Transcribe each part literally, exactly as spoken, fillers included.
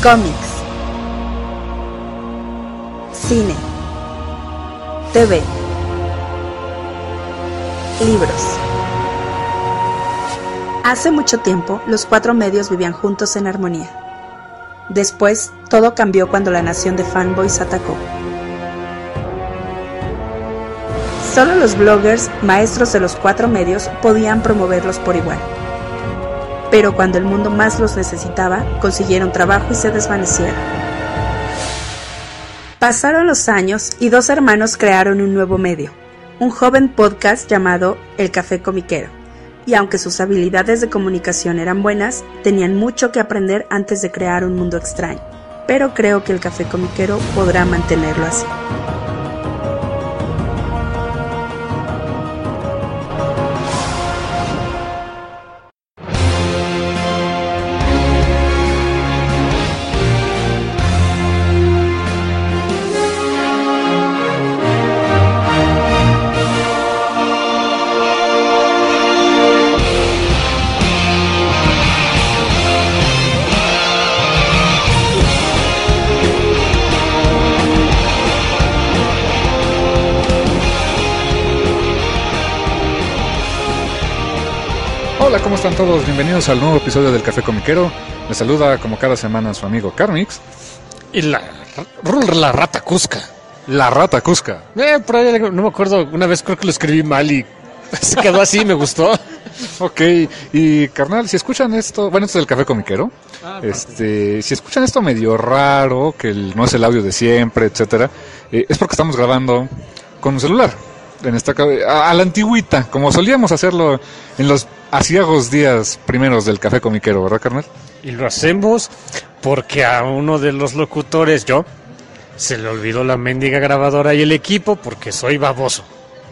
Cómics, cine, T V, libros. Hace mucho tiempo, los cuatro medios vivían juntos en armonía. Después, todo cambió cuando la nación de fanboys atacó. Solo los bloggers, maestros de los cuatro medios, podían promoverlos por igual. Pero cuando el mundo más los necesitaba, consiguieron trabajo y se desvanecieron. Pasaron los años y dos hermanos crearon un nuevo medio, un joven podcast llamado El Café Comiquero. Y aunque sus habilidades de comunicación eran buenas, tenían mucho que aprender antes de crear un mundo extraño. Pero creo que El Café Comiquero podrá mantenerlo así. Hola, ¿cómo están todos? Bienvenidos al nuevo episodio del Café Comiquero. Les saluda como cada semana su amigo Carmix. Y la, la rata Cusca. La rata Cusca. Eh, por ahí no me acuerdo, una vez creo que lo escribí mal y se quedó así, me gustó. Ok, y carnal, si escuchan esto, bueno, esto es el Café Comiquero. Ah, este, si escuchan esto medio raro, que el, no es el audio de siempre, etcétera, eh, es porque estamos grabando con un celular. En esta, a, a la antigüita, como solíamos hacerlo en los aciagos días primeros del Café Comiquero, ¿verdad, carnal? Y lo hacemos porque a uno de los locutores, yo, se le olvidó la mendiga grabadora y el equipo porque soy baboso.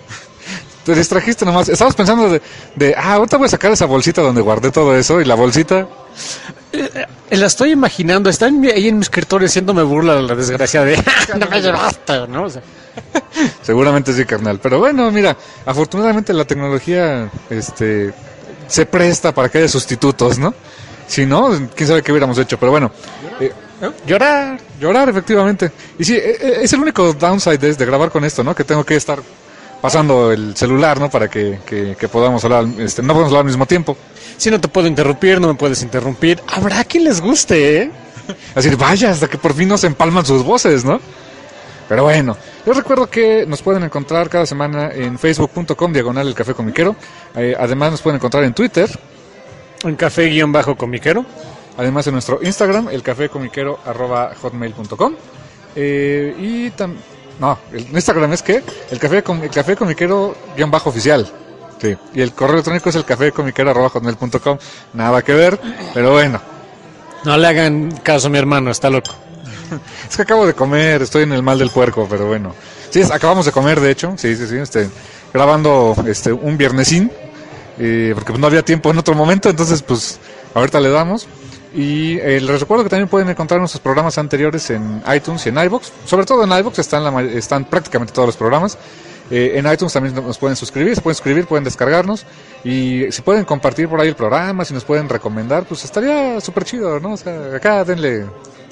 Te distrajiste nomás. Estabas pensando de, de, ah, ahorita voy a sacar esa bolsita donde guardé todo eso, y la bolsita... Eh, eh, la estoy imaginando, está en mi, ahí en mi escritorio haciéndome burla de la desgracia de... no me llevaste, ¿no? O sea... Seguramente sí, carnal. Pero bueno, mira, afortunadamente la tecnología este, se presta para que haya sustitutos, ¿no? Si no, quién sabe qué hubiéramos hecho. Pero bueno, eh, llorar, llorar, efectivamente. Y sí, eh, es el único downside de, de grabar con esto, ¿no? Que tengo que estar pasando el celular, ¿no? Para que, que, que podamos hablar, este, no podemos hablar al mismo tiempo. Si no te puedo interrumpir, no me puedes interrumpir. Habrá quien les guste, ¿eh? Así, vaya, hasta que por fin nos empalman sus voces, ¿no? Pero bueno, yo recuerdo que nos pueden encontrar cada semana en facebook punto com diagonal el Café Comiquero. Eh, además nos pueden encontrar en Twitter. En café-comiquero. Además en nuestro Instagram, el café comiquero arroba hotmail punto com. Eh, y también... No, el Instagram es que el café, el café comiquero guión bajo oficial. Sí. Y el correo electrónico es el café comiquero arroba hotmail punto com. Nada que ver, pero bueno. No le hagan caso a mi hermano, está loco. Es que acabo de comer, estoy en el mal del puerco, pero bueno. Sí, acabamos de comer, de hecho, sí, sí, sí, este, grabando este un viernesín, eh, porque no había tiempo en otro momento, entonces pues ahorita le damos. Y eh, les recuerdo que también pueden encontrar nuestros programas anteriores en iTunes y en iVoox. Sobre todo en iVoox están, la, están prácticamente todos los programas. Eh, en iTunes también nos pueden suscribir, se pueden suscribir, pueden descargarnos. Y si pueden compartir por ahí el programa, si nos pueden recomendar, pues estaría súper chido, ¿no? O sea, acá denle...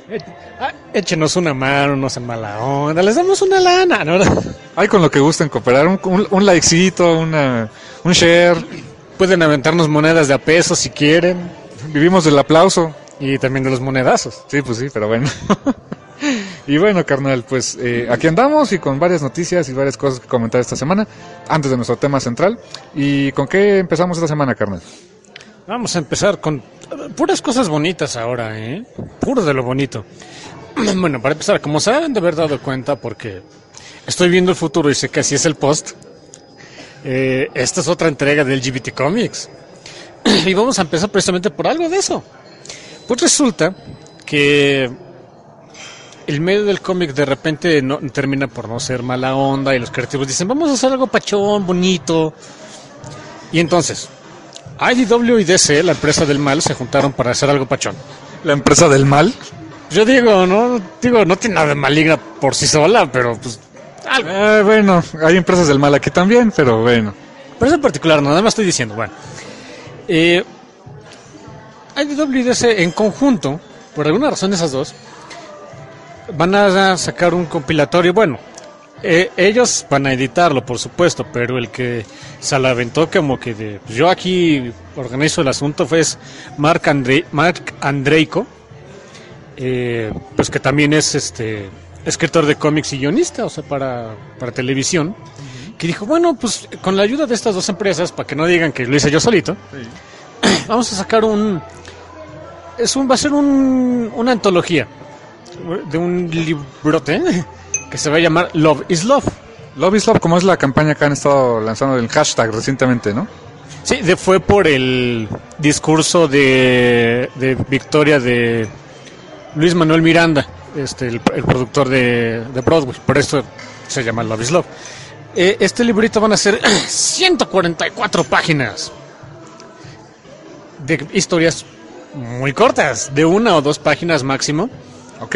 Échenos una mano, no sean mala onda, les damos una lana, ¿no? Hay con lo que gusten cooperar, un, un, un likecito, una, un share. Pueden aventarnos monedas de a peso si quieren. Vivimos del aplauso. Y también de los monedazos. Sí, pues sí, pero bueno. Y bueno, carnal, pues eh, aquí andamos y con varias noticias y varias cosas que comentar esta semana, antes de nuestro tema central. ¿Y con qué empezamos esta semana, carnal? Vamos a empezar con puras cosas bonitas ahora, ¿eh? Puro de lo bonito. Bueno, para empezar, como se han de haber dado cuenta, porque estoy viendo el futuro y sé que así es el post, eh, esta es otra entrega del L G B T Comics. Y vamos a empezar precisamente por algo de eso. Pues resulta que el medio del cómic de repente no, termina por no ser mala onda y los creativos dicen, vamos a hacer algo pachón, bonito. Y entonces... I D W y D C, la empresa del mal, se juntaron para hacer algo pachón. ¿La empresa del mal? Yo digo, no digo, no tiene nada de maligna por sí sola, pero pues... algo. Eh, bueno, hay empresas del mal aquí también, pero bueno. Pero eso en particular, nada más estoy diciendo, bueno. Eh, I D W y D C en conjunto por alguna razón esas dos van a sacar un compilatorio. Bueno, eh, ellos van a editarlo, por supuesto, pero el que se la aventó como que de, pues yo aquí organizo el asunto fue Mark, Andre, Mark Andreiko, eh, pues que también es este escritor de cómics y guionista, o sea, para, para televisión, uh-huh. que dijo, bueno, pues con la ayuda de estas dos empresas, para que no digan que lo hice yo solito, sí. vamos a sacar un... Es un, va a ser un, una antología de un librote que se va a llamar Love is Love. Love is Love, como es la campaña que han estado lanzando el hashtag recientemente, ¿no? Sí, de, fue por el discurso de, de victoria de Luis Manuel Miranda, este el, el productor de, de Broadway, por eso se llama Love is Love. Eh, este librito van a ser ciento cuarenta y cuatro páginas de historias muy cortas, de una o dos páginas máximo. Ok.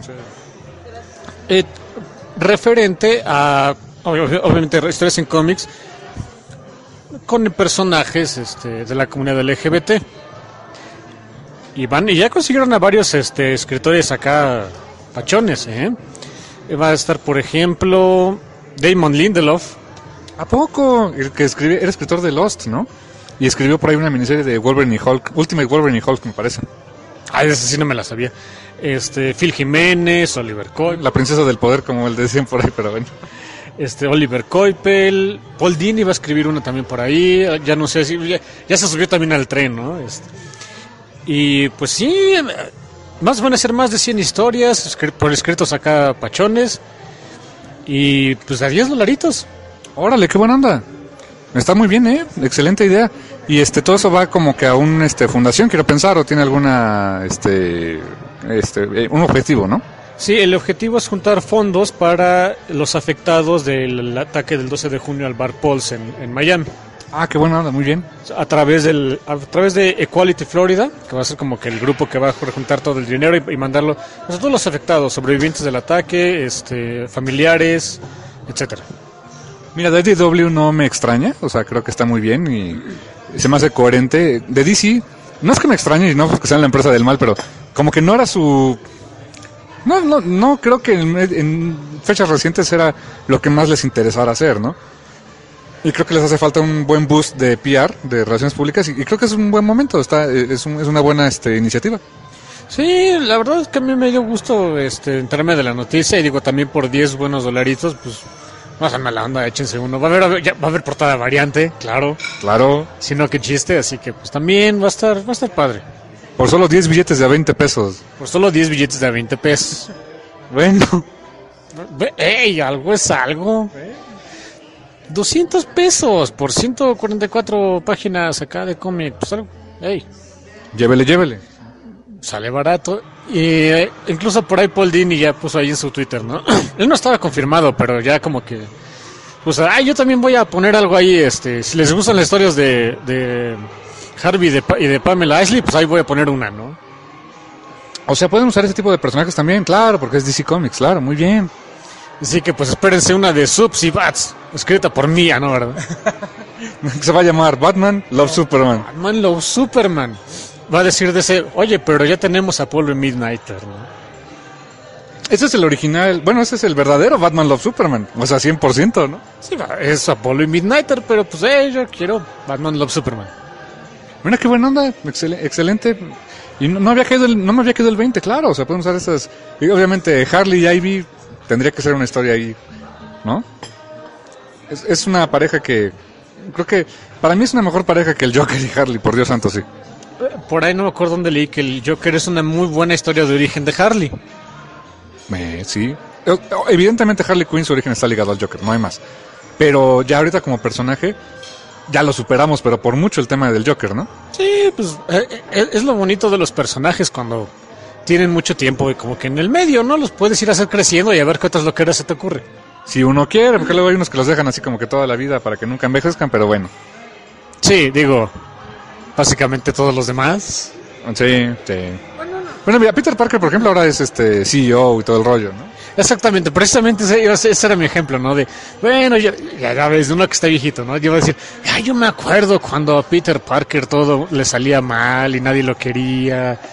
Eh, referente a, obviamente, historias en cómics con personajes este, de la comunidad L G B T. Y van y ya consiguieron a varios este, escritores acá, pachones, ¿eh? Va a estar, por ejemplo, Damon Lindelof. ¿A poco? El que escribe, era escritor de Lost, ¿no? Y escribió por ahí una miniserie de Wolverine y Hulk, Ultimate Wolverine y Hulk, me parece. Ah, esa sí no me la sabía. Este, Phil Jiménez, Oliver Coipel. La princesa del poder, como el decían por ahí, pero bueno. Este, Oliver Coipel, Paul Dini va a escribir una también por ahí, ya no sé si, ya, ya se subió también al tren, ¿no? Este, y pues sí, más van a ser más de cien historias, por escritos acá pachones, y pues a diez dolaritos. Órale, qué buena onda. Está muy bien, ¿eh? Excelente idea. Y este todo eso va como que a una este, fundación, quiero pensar, o tiene alguna este este un objetivo, ¿no? Sí, el objetivo es juntar fondos para los afectados del ataque del doce de junio al bar Pulse en, en Miami. Ah, qué buena onda, muy bien. A través del a través de Equality Florida, que va a ser como que el grupo que va a juntar todo el dinero y, y mandarlo a todos los afectados, sobrevivientes del ataque, este familiares, etcétera. Mira, de D W no me extraña, o sea, creo que está muy bien y se me hace coherente. De D C, no es que me extrañe y no porque sean la empresa del mal, pero como que no era su... No, no, no creo que en, en fechas recientes era lo que más les interesara hacer, ¿no? Y creo que les hace falta un buen boost de P R, de relaciones públicas, y, y creo que es un buen momento, está es, un, es una buena este, iniciativa. Sí, la verdad es que a mí me dio gusto este, enterarme de la noticia, y digo, también por diez buenos dolaritos, pues... No sean mala onda, échense uno. Va a haber, ya, va a haber portada variante, claro. Claro. Si no, qué chiste, así que pues también va a estar, va a estar padre. Por solo diez billetes de a veinte pesos. Por solo diez billetes de a veinte pesos. Bueno. ¡Ey! Algo es algo. doscientos pesos por ciento cuarenta y cuatro páginas acá de cómic. Pues algo. ¡Ey! Llévele, llévele. Sale barato. Y eh, incluso por ahí Paul Dini ya puso ahí en su Twitter, ¿no? Él no estaba confirmado, pero ya como que... Pues, ah, yo también voy a poner algo ahí, este... Si les gustan las historias de, de Harvey y de, y de Pamela Isley, pues ahí voy a poner una, ¿no? O sea, pueden usar ese tipo de personajes también, claro, porque es D C Comics, claro, muy bien. Así que pues espérense una de Subs y Bats, escrita por Mía, ¿no? ¿Verdad? Se va a llamar Batman Love no, Superman. Batman Love Superman. Va a decir de ese, oye, pero ya tenemos a Apollo Midnighter, ¿no? Ese es el original, bueno, ese es el verdadero Batman Love Superman, o sea, cien por ciento, ¿no? Sí, es Apollo Midnighter, pero pues, eh, yo quiero Batman Love Superman. Mira qué buena onda, excel- excelente. Y no, no había caído el, no me había caído el veinte, claro, o sea, podemos usar esas. Y obviamente Harley y Ivy tendría que ser una historia ahí, ¿no? Es, es una pareja que, creo que, para mí es una mejor pareja que el Joker y Harley, por Dios santo, sí. Por ahí no me acuerdo dónde leí que el Joker es una muy buena historia de origen de Harley. Eh, sí. Evidentemente Harley Quinn su origen está ligado al Joker, no hay más. Pero ya ahorita como personaje, ya lo superamos, pero por mucho el tema del Joker, ¿no? Sí, pues eh, eh, es lo bonito de los personajes cuando tienen mucho tiempo y como que en el medio, ¿no? Los puedes ir a hacer creciendo y a ver qué otras loqueras se te ocurre. Si uno quiere, porque luego hay unos que los dejan así como que toda la vida para que nunca envejezcan, pero bueno. Sí, digo, básicamente todos los demás. Sí, sí. Bueno, no. Bueno, mira, Peter Parker, por ejemplo, ahora es este C E O y todo el rollo, ¿no? Exactamente, precisamente ese, ese era mi ejemplo, ¿no? De, bueno, ya, ya ves, uno que está viejito, ¿no? Yo voy a decir, ya, yo me acuerdo cuando a Peter Parker todo le salía mal y nadie lo quería.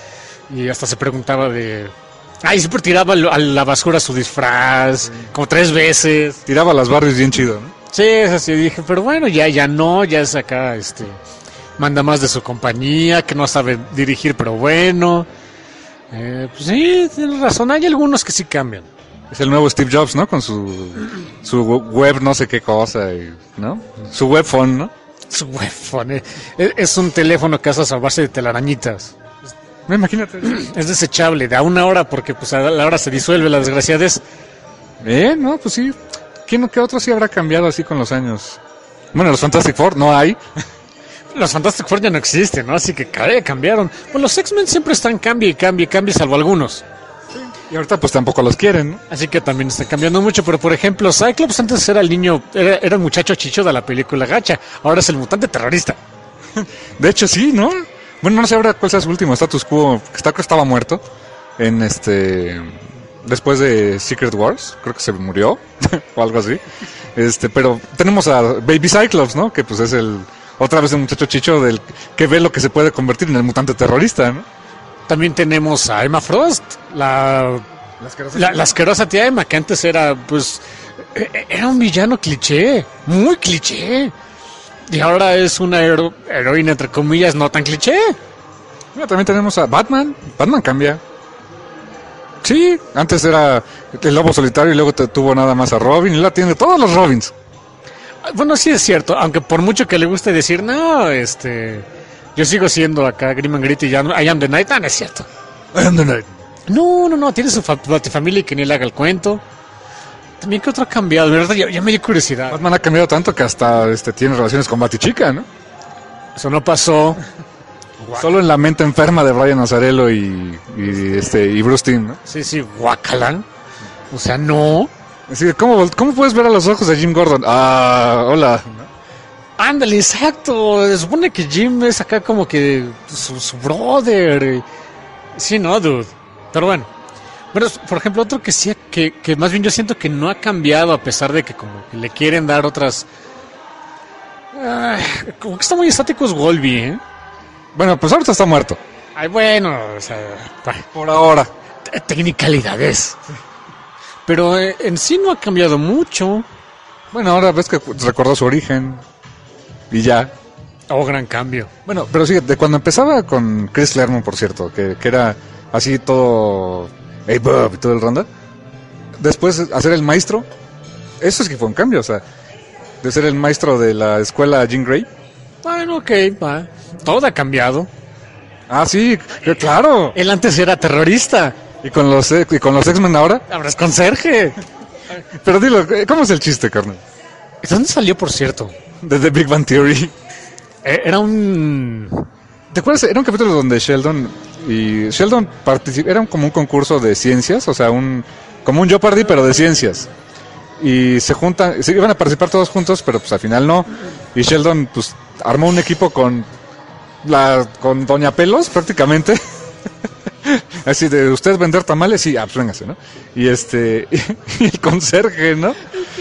Y hasta se preguntaba de... Ay, siempre tiraba a la basura su disfraz, sí. como tres veces. Tiraba las Barbies bien chido, ¿no? Sí, es así, dije, pero bueno, ya, ya no, ya es acá, este... Manda más de su compañía, que no sabe dirigir, pero bueno. Eh, pues sí, tienes razón, hay algunos que sí cambian. Es el nuevo Steve Jobs, ¿no? Con su, su web no sé qué cosa, y, ¿no? Su web phone, ¿no? Su web phone, eh. es, es un teléfono que hace salvarse de telarañitas. Imagínate. Es desechable, de a una hora, porque pues a la hora se disuelve la desgraciadez. Eh, no, pues sí. ¿Quién, ¿Qué otro sí habrá cambiado así con los años? Bueno, los Fantastic Four no hay. Los Fantastic Four ya no existen, ¿no? Así que caray, cambiaron. Pues los X-Men siempre están cambio y cambio y cambio, salvo algunos. Y ahorita pues tampoco los quieren, ¿no? Así que también están cambiando mucho, pero por ejemplo, Cyclops antes era el niño, era, era el muchacho chicho de la película Gacha, ahora es el mutante terrorista. De hecho sí, ¿no? Bueno, no sé ahora cuál sea su último status quo, creo que estaba muerto en este... Después de Secret Wars, creo que se murió, o algo así. Este, pero tenemos a Baby Cyclops, ¿no? Que pues es el... Otra vez el muchacho chicho del que ve lo que se puede convertir en el mutante terrorista, ¿no? También tenemos a Emma Frost, la, la, asquerosa, la, la asquerosa tía Emma, que antes era, pues, era un villano cliché, muy cliché. Y ahora es una hero, heroína, entre comillas, no tan cliché. Mira, también tenemos a Batman. Batman cambia. Sí, antes era el lobo solitario y luego te tuvo nada más a Robin y la tiene todos los Robins. Bueno, sí es cierto, aunque por mucho que le guste decir, no, este... Yo sigo siendo acá Grim and Gritty, ya I am the Night, no, no es cierto. I am the Night. No, no, no, tiene su fa- familia que ni le haga el cuento. También que otro ha cambiado, ¿verdad? Ya, ya me dio curiosidad. Batman ha cambiado tanto que hasta este tiene relaciones con Batichica, ¿no? Eso no pasó. Solo en la mente enferma de Brian Azzarello y, y este y Bruce Timm, ¿no? Sí, sí, guacala. O sea, no. Así, ¿cómo, ¿Cómo puedes ver a los ojos de Jim Gordon? Ah, hola. Ándale, exacto. Se supone que Jim es acá como que su, su brother. Sí, no, dude. Pero bueno. Bueno, por ejemplo, otro que sí, que, que más bien yo siento que no ha cambiado a pesar de que como que le quieren dar otras... Uh, como que está muy estático es Wolby, ¿eh? Bueno, pues ahorita está muerto. Ay, bueno, o sea... Por ahora. Tecnicalidades. Pero eh, en sí no ha cambiado mucho. Bueno, ahora ves que recordó su origen. Y ya. Oh, gran cambio. Bueno, pero sí, de cuando empezaba con Chris Claremont, por cierto, que, que era así todo... Hey, Bob, y todo el ronda. Después hacer el maestro. Eso es que fue un cambio, o sea... De ser el maestro de la escuela Jean Grey. Bueno, ok, va. Todo ha cambiado. Ah, sí, claro. Él antes era terrorista. ¿Y con los, y con los X-Men ahora? Ahora es conserje. Pero dilo, ¿cómo es el chiste, carnal? ¿De dónde salió, por cierto? De The Big Bang Theory. Era un... ¿Te acuerdas? Era un capítulo donde Sheldon y Sheldon particip... Era como un concurso de ciencias, o sea, un como un Jeopardy, pero de ciencias. Y se juntan, se iban a participar todos juntos, pero pues al final no. Y Sheldon pues armó un equipo con la con Doña Pelos prácticamente. Así de usted vender tamales y ah, pues véngase, ¿no? Y este y el conserje, ¿no?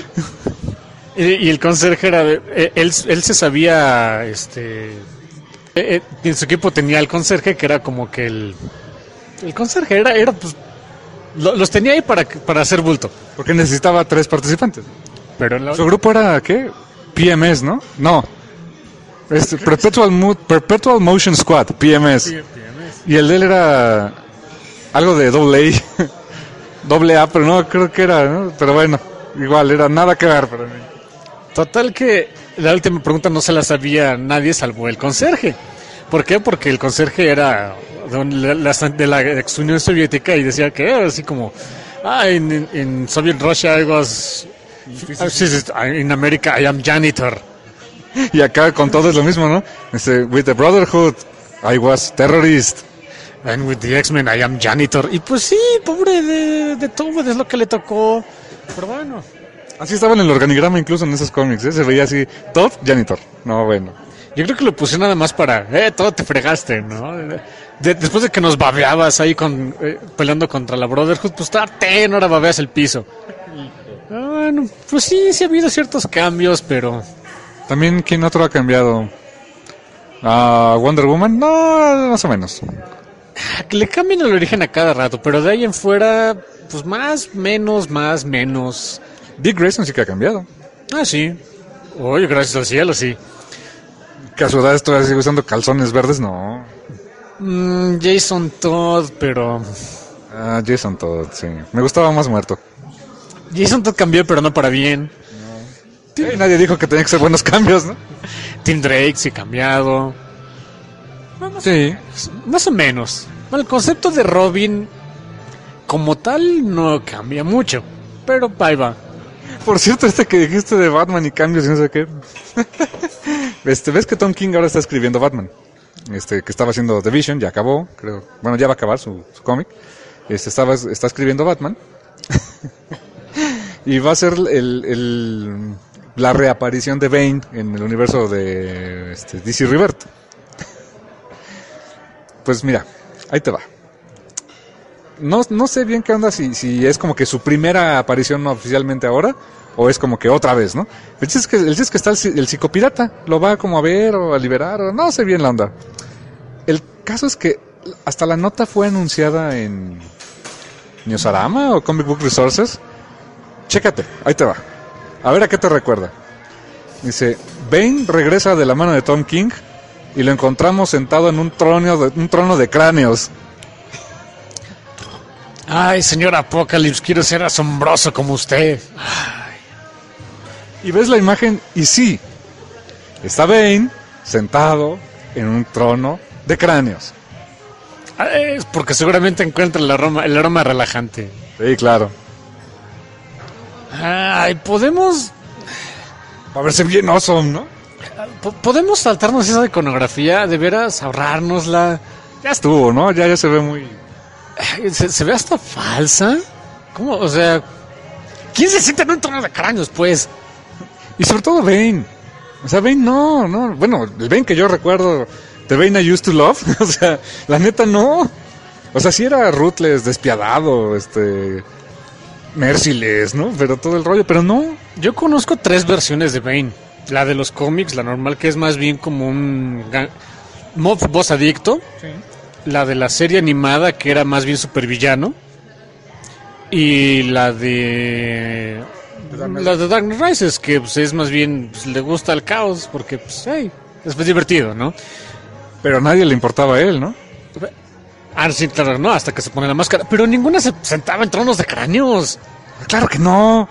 Y, y el conserje era eh, él él se sabía este eh, en su equipo tenía el conserje que era como que el el conserje era era pues lo, los tenía ahí para para hacer bulto, porque necesitaba tres participantes. Pero en la... su grupo era ¿qué? P M S, ¿no? No. Este, Perpetual, Mo- Perpetual Motion Squad, P M S. P M S. Y el de él era algo de doble A. Doble A, pero no, creo que era, ¿no? Pero bueno, igual, era nada que ver para mí. Total que la última pregunta no se la sabía nadie salvo el conserje. ¿Por qué? Porque el conserje era de la, de la ex Unión Soviética y decía que era así como, ah, en, en Soviet Russia I was, en América I am janitor. Y acá con todo es lo mismo, ¿no? Este, with the Brotherhood, I was terrorist. And with the X-Men, I am janitor. Y pues sí, pobre de, de todo, es lo que le tocó. Pero bueno. Así estaba en el organigrama incluso en esos cómics, ¿eh? Se veía así, top, janitor. No, bueno. Yo creo que lo pusieron nada más para, eh, todo te fregaste, ¿no? De, después de que nos babeabas ahí con, eh, peleando contra la Brotherhood, pues ten, ahora babeas el piso. Bueno, pues sí, sí ha habido ciertos cambios, pero... También, ¿quién otro ha cambiado? ¿A Wonder Woman? No, más o menos. Que le cambien el origen a cada rato, pero de ahí en fuera, pues más, menos, más, menos. Dick Grayson sí que ha cambiado. Ah, sí. Oye, gracias al cielo, sí. Que a su edad todavía sigue usando calzones verdes, no. Mm, Jason Todd, pero... Ah, Jason Todd, sí. Me gustaba más muerto. Jason Todd cambió, pero no para bien. No. Eh, nadie dijo que tenía que ser buenos cambios, ¿no? Tim Drake sí cambiado. Sí. Más o menos. Bueno, el concepto de Robin como tal no cambia mucho, pero ahí va. Por cierto, este que dijiste de Batman y cambios y no sé qué. este, ¿ves que Tom King ahora está escribiendo Batman? Este, que estaba haciendo The Vision, ya acabó, creo. Bueno, ya va a acabar su, su cómic. Este, estaba, está escribiendo Batman. Y va a ser el, el, la reaparición de Bane en el universo de este, D C Rebirth. Pues mira, ahí te va. No, no sé bien qué onda, si, si es como que su primera aparición oficialmente ahora, o es como que otra vez, ¿no? El chiste es que, el chiste es que está el, el psicopirata, lo va como a ver o a liberar, o no sé bien la onda. El caso es que hasta la nota fue anunciada en Newsarama o Comic Book Resources. Chécate, ahí te va. A ver a qué te recuerda. Dice, Bane regresa de la mano de Tom King y lo encontramos sentado en un trono de, un trono de cráneos. Ay, señor Apocalypse, quiero ser asombroso como usted. Ay. Y ves la imagen y sí, está Bane sentado en un trono de cráneos. Es porque seguramente encuentra el aroma, el aroma relajante. Sí, claro. Ay, podemos... Va a verse bien awesome, ¿no? ¿Podemos saltarnos esa iconografía? ¿De veras ahorrárnosla? Ya estuvo, ¿no? Ya, ya se ve muy... ¿Se, se ve hasta falsa? ¿Cómo? O sea... ¿Quién se sienta en un trono de cráneos, pues? Y sobre todo Bane. O sea, Bane no, no... Bueno, el Bane que yo recuerdo... The Bane I used to love. O sea, la neta no. O sea, sí era ruthless, despiadado, este... merciless, ¿no? Pero todo el rollo, pero no. Yo conozco tres versiones de Bane. La de los cómics, la normal, que es más bien como un gan- mob boss adicto. Sí. La de la serie animada, que era más bien supervillano. Y la de... La de Dark Knight Rises, que pues, es más bien... Pues, le gusta el caos, porque, pues, hey, es pues, divertido, ¿no? Pero a nadie le importaba a él, ¿no? Ah, sí, claro, no, hasta que se pone la máscara. Pero ninguna se sentaba en tronos de cráneos. Claro que no.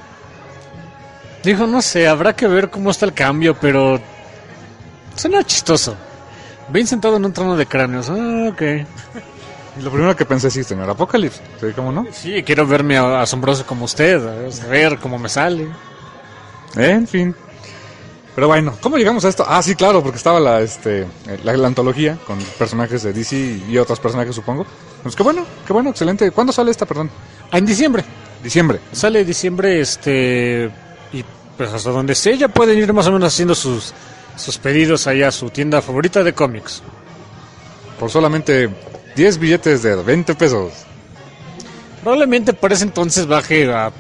Dijo, no sé, habrá que ver cómo está el cambio, pero... Suena chistoso. Bien sentado en un trono de cráneos. Ah, ok. Y lo primero que pensé, sí, señor Apocalypse. ¿Sí? ¿Cómo no? Sí, quiero verme a- asombroso como usted, a ver cómo me sale. Eh, en fin. Pero bueno, ¿cómo llegamos a esto? Ah, sí, claro, porque estaba la, este, la, la antología con personajes de D C y otros personajes, supongo. Pues qué bueno, qué bueno, excelente. ¿Cuándo sale esta, perdón? Ah, en diciembre. Diciembre. Sale diciembre, este... Y pues hasta donde sé, ya pueden ir más o menos haciendo sus, sus pedidos allá a su tienda favorita de cómics. Por solamente diez billetes de veinte pesos. Probablemente para ese entonces baje a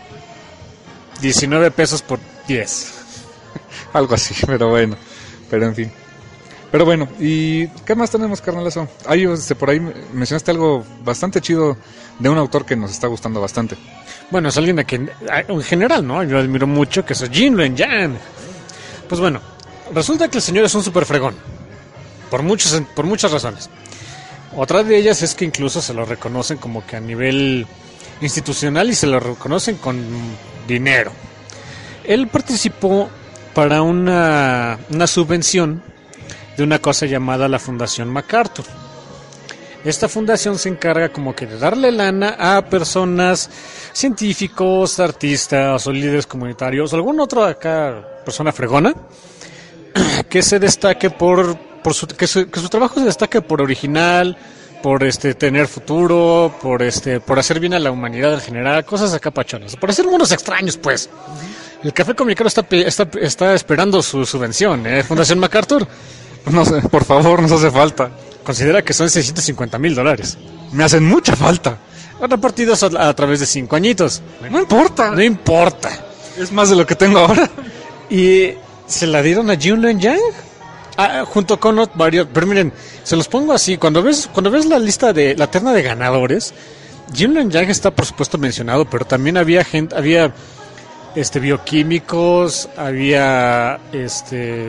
diecinueve pesos por diez. Algo así, pero bueno. Pero en fin. Pero bueno, ¿y qué más tenemos, carnalazo? Ahí, este, por ahí mencionaste algo bastante chido de un autor que nos está gustando bastante. Bueno, es alguien a quien, en general, ¿no? Yo admiro mucho, que es Jin Luen Yang. Pues bueno, resulta que el señor es un super fregón. Por, muchos, por muchas razones. Otra de ellas es que incluso se lo reconocen como que a nivel institucional y se lo reconocen con dinero. Él participó para una, una subvención de una cosa llamada la Fundación MacArthur. Esta fundación se encarga como que de darle lana a personas, científicos, artistas o líderes comunitarios o algún otro acá persona fregona que se destaque por, por su, que, su, que su trabajo se destaque por original, por este tener futuro, por este por hacer bien a la humanidad en general, cosas acá pachonas, por hacer mundos extraños, pues. El Café Comiquero está, está, está esperando su subvención, ¿eh? Fundación MacArthur. No sé, por favor, nos hace falta. Considera que son seiscientos cincuenta mil dólares. Me hacen mucha falta. Repartidos a, a través de cinco añitos. No importa. No importa. Es más de lo que tengo ahora. Y se la dieron a Jin Luen Yang. Ah, junto con ot- varios, pero miren, se los pongo así, cuando ves cuando ves la lista de la terna de ganadores, Gillian Yang está por supuesto mencionado, pero también había gente, había este bioquímicos, había este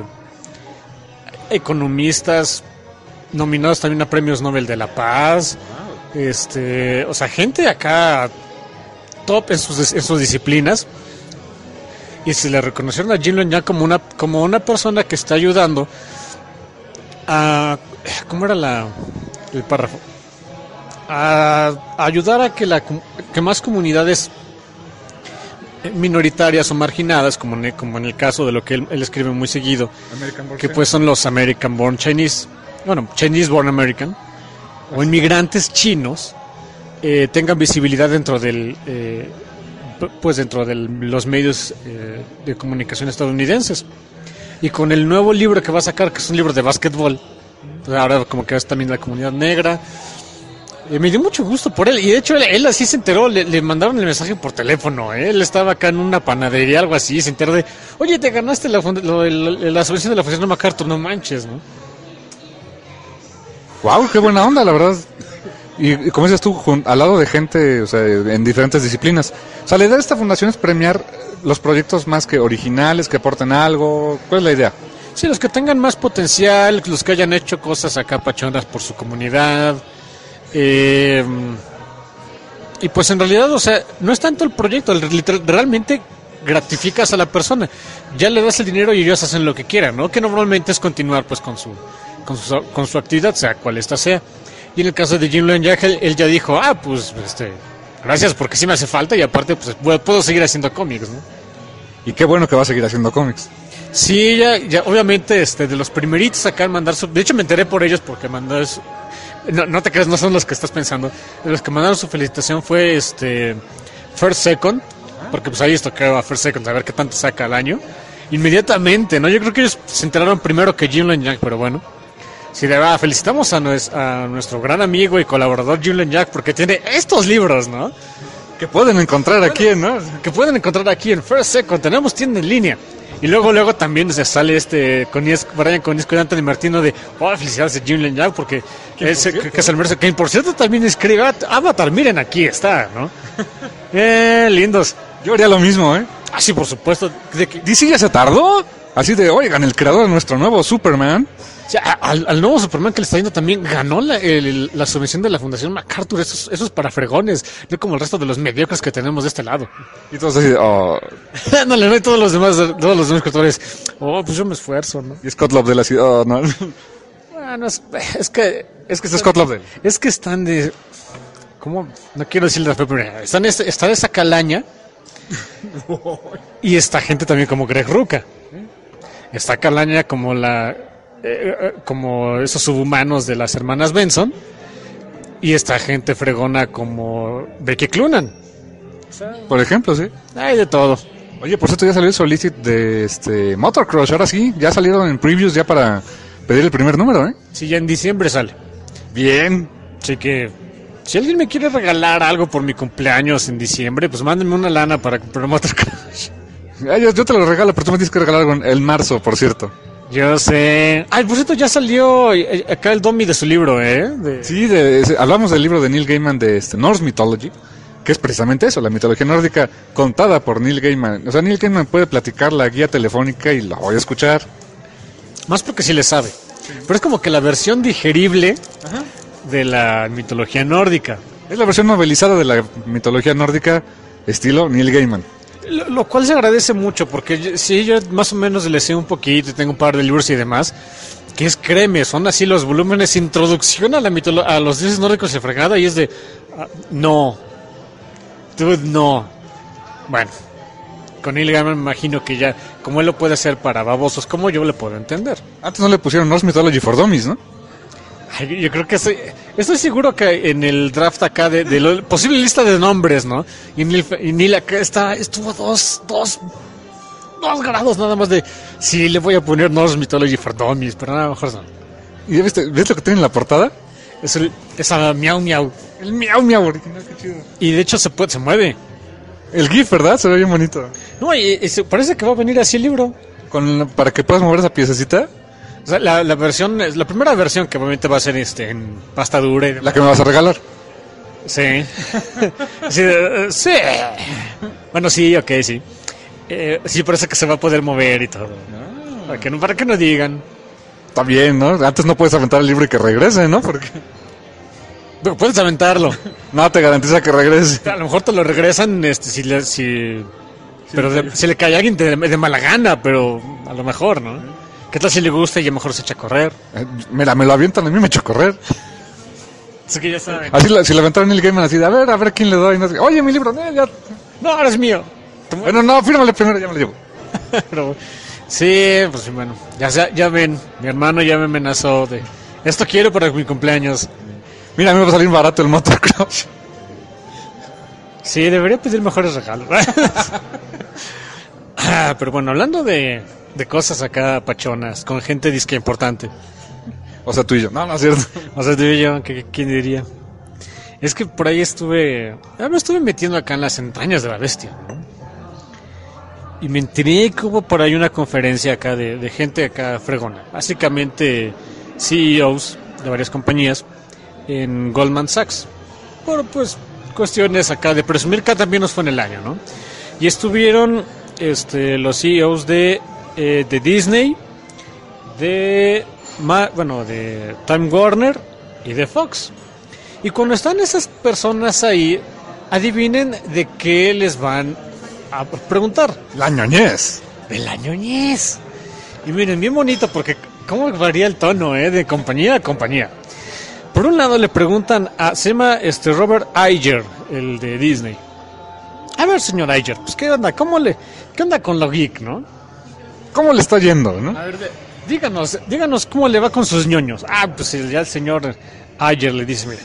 economistas nominados también a premios Nobel de la Paz, este, o sea, gente acá top en sus en sus disciplinas. Y se le reconocieron a Gillian Yang como una como una persona que está ayudando a, ¿cómo era la el párrafo? A, a ayudar a que la que más comunidades minoritarias o marginadas, como en, como en el caso de lo que él, él escribe muy seguido, que pues son los American Born Chinese, bueno, Chinese Born American, o inmigrantes chinos, eh, tengan visibilidad dentro del eh, pues dentro de los medios eh, de comunicación estadounidenses. Y con el nuevo libro que va a sacar, que es un libro de básquetbol, pues ahora como que es también la comunidad negra, eh, me dio mucho gusto por él. Y de hecho él, él así se enteró, le, le mandaron el mensaje por teléfono, ¿eh? Él estaba acá en una panadería, algo así, y se enteró de, oye, te ganaste la, fund- lo, el- la subvención de la Fundación MacArthur, no manches, ¿no? Wow, qué buena onda, la verdad. Y, y como dices tú, jun- al lado de gente, o sea, en diferentes disciplinas. O sea, la idea de esta fundación es premiar los proyectos más que originales, que aporten algo. ¿Cuál es la idea? Sí, los que tengan más potencial, los que hayan hecho cosas acá pachonas por su comunidad. Eh, y pues en realidad, o sea, no es tanto el proyecto, el, literal- realmente gratificas a la persona. Ya le das el dinero y ellos hacen lo que quieran, ¿no? Que normalmente es continuar pues con su, con su, con su actividad, sea cual esta sea. Y en el caso de Gillian Yang, él, él ya dijo, ah, pues, este, gracias porque sí me hace falta y aparte, pues, puedo, puedo seguir haciendo cómics, ¿no? Y qué bueno que va a seguir haciendo cómics. Sí, ya, ya, obviamente, este, de los primeritos acá en mandar su... De hecho, me enteré por ellos porque mandar su... No, no te creas, no son los que estás pensando. De los que mandaron su felicitación fue, este, First Second, porque pues ahí esto creo a First Second, a ver qué tanto saca al año. Inmediatamente, ¿no? Yo creo que ellos se enteraron primero que Gillian Yang, pero bueno. Sí, de verdad, felicitamos a, nues, a nuestro gran amigo y colaborador Gillian Yang porque tiene estos libros, ¿no? Que pueden encontrar aquí, ¿no? Que pueden encontrar aquí en First Second. Tenemos tienda en línea. Y luego luego también se sale este con Brian Conisco y Anthony Martino de oh, felicidades a Gillian Yang porque es, que, que es el verso que por cierto también escribe Avatar, miren aquí está, ¿no? eh, lindos. Yo haría lo mismo, ¿eh? Ah, sí, por supuesto. De que, ¿D C ya se tardó? Así de, oigan, el creador de nuestro nuevo Superman. o sea, al, al nuevo Superman que le está yendo también ganó la, el, la subvención de la Fundación MacArthur. Esos, esos para fregones, no como el resto de los mediocres que tenemos de este lado. Y todos así de, oh. no, no, todos los demás, todos los demás escritores, oh, pues yo me esfuerzo, ¿no? Y Scott Lobdell así, oh, no. Bueno, es, es que, es que Es Scott Lobdell. Es que están de, ¿cómo? No quiero decirle la fe, pero están este, está esa calaña y esta gente también como Greg Rucka. Está calaña como la, eh, como esos subhumanos de las hermanas Benson y esta gente fregona como Becky Clunan. Por ejemplo, sí. Hay de todo. Oye, por cierto, ya salió el solicit de este Motocross. Ahora sí, ya salieron en previews ya para pedir el primer número, ¿eh? Sí, ya en diciembre sale. Bien. Así que si alguien me quiere regalar algo por mi cumpleaños en diciembre, pues mándenme una lana para comprar Motocross. Ah, yo, yo te lo regalo, pero tú me tienes que regalar algo en el marzo, por cierto. Yo sé. Ay, por cierto, ya salió eh, acá el Domi de su libro, ¿eh? De... Sí, de, de, hablamos del libro de Neil Gaiman de este, Norse Mythology, que es precisamente eso, la mitología nórdica contada por Neil Gaiman. O sea, Neil Gaiman puede platicar la guía telefónica y la voy a escuchar. Más porque sí le sabe. Pero es como que la versión digerible Ajá. de la mitología nórdica. Es la versión novelizada de la mitología nórdica, estilo Neil Gaiman. Lo, lo cual se agradece mucho, porque yo, sí, yo más o menos le sé un poquito y tengo un par de libros y demás, que es, créeme, son así los volúmenes, introducción a la mitolo- a los dioses nórdicos de fregada, y es de, uh, no, dude, no. Bueno, con Neil Gaiman me imagino que ya, como él lo puede hacer para babosos, como yo le puedo entender. Antes no le pusieron Norse Mythology for Dummies, ¿no? Ay, yo creo que estoy, estoy seguro que en el draft acá de, de la posible lista de nombres, ¿no? Y Neil, y Neil acá está, estuvo dos, dos, dos grados nada más de, sí, le voy a poner Norse Mythology for Dummies, pero nada, mejor no. ¿Y ya viste, ves lo que tiene en la portada? Es el, esa miau miau. El miau miau original, qué chido. Y de hecho se puede, se mueve. El GIF, ¿verdad? Se ve bien bonito. No, y, y se, parece que va a venir así el libro. Con, para que puedas mover esa piececita. O sea, la, la versión, la primera versión que obviamente va a ser este en pasta dura. Y La que me vas a regalar. Sí. sí, uh, sí. Bueno, sí, ok, sí. Eh, sí, parece que se va a poder mover y todo. ¿No? Para, que no, para que no digan. Está bien, ¿no? Antes no puedes aventar el libro y que regrese, ¿no? Porque Pero puedes aventarlo. no te garantiza que regrese. A lo mejor te lo regresan este, si, le, si pero de, si le cae a alguien de, de mala gana, pero a lo mejor, ¿no? ¿Qué tal si le gusta y a lo mejor se echa a correr? Eh, Mira, me lo avientan, a mí me echo a correr. Así que ya saben. Así, la- si le aventaron el Gaiman así de, a ver, a ver quién le doy. No sé, oye, mi libro, no, ya. No, ahora es mío. Bueno, no, fírmale primero, ya me lo llevo. Pero, sí, pues bueno, ya, ya, ya ven, mi hermano ya me amenazó de, esto quiero para mi cumpleaños. Mira, a mí me va a salir barato el motocross. Sí, debería pedir mejores regalos. Ah, pero bueno, hablando de, de cosas acá pachonas, con gente disque importante. O sea, tú y yo. No, no es cierto. O sea, tú y yo, ¿qué- ¿quién diría? Es que por ahí estuve, ah, me estuve metiendo acá en las entrañas de la bestia, ¿no? Y me enteré que hubo por ahí una conferencia acá de, de gente acá fregona. Básicamente C E Os de varias compañías en Goldman Sachs. Por pues cuestiones acá de presumir que también nos fue en el año, ¿no? Y estuvieron este, los C E Os de, eh, de Disney, de, Ma- bueno, de Time Warner y de Fox. Y cuando están esas personas ahí, adivinen de qué les van a preguntar. La ñoñez. De la ñoñez. Y miren, bien bonito porque cómo varía el tono, ¿eh? De compañía a compañía. Por un lado le preguntan a, se llama este Robert Iger, el de Disney. A ver, señor Iger, pues qué onda, cómo le, qué onda con lo geek, ¿no? ¿Cómo le está yendo, no? A ver, de- díganos, díganos cómo le va con sus ñoños. Ah, pues el- ya el señor Iger le dice, mire,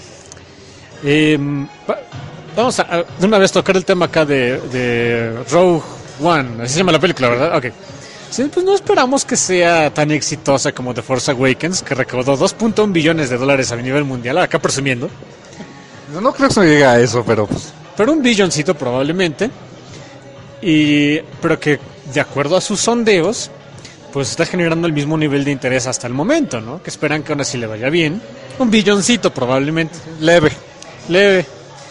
em, va- vamos a, a de una vez tocar el tema acá de, de Rogue One, así se llama la película, ¿verdad? Ok. Sí, pues no esperamos que sea tan exitosa como The Force Awakens, que recaudó dos punto uno billones de dólares a nivel mundial, acá presumiendo. No, no creo que se llegue a eso, pero pues. Pero un billoncito probablemente. Y, pero que de acuerdo a sus sondeos, pues está generando el mismo nivel de interés hasta el momento, ¿no? Que esperan que aún así le vaya bien. Un billoncito probablemente. Leve. Leve.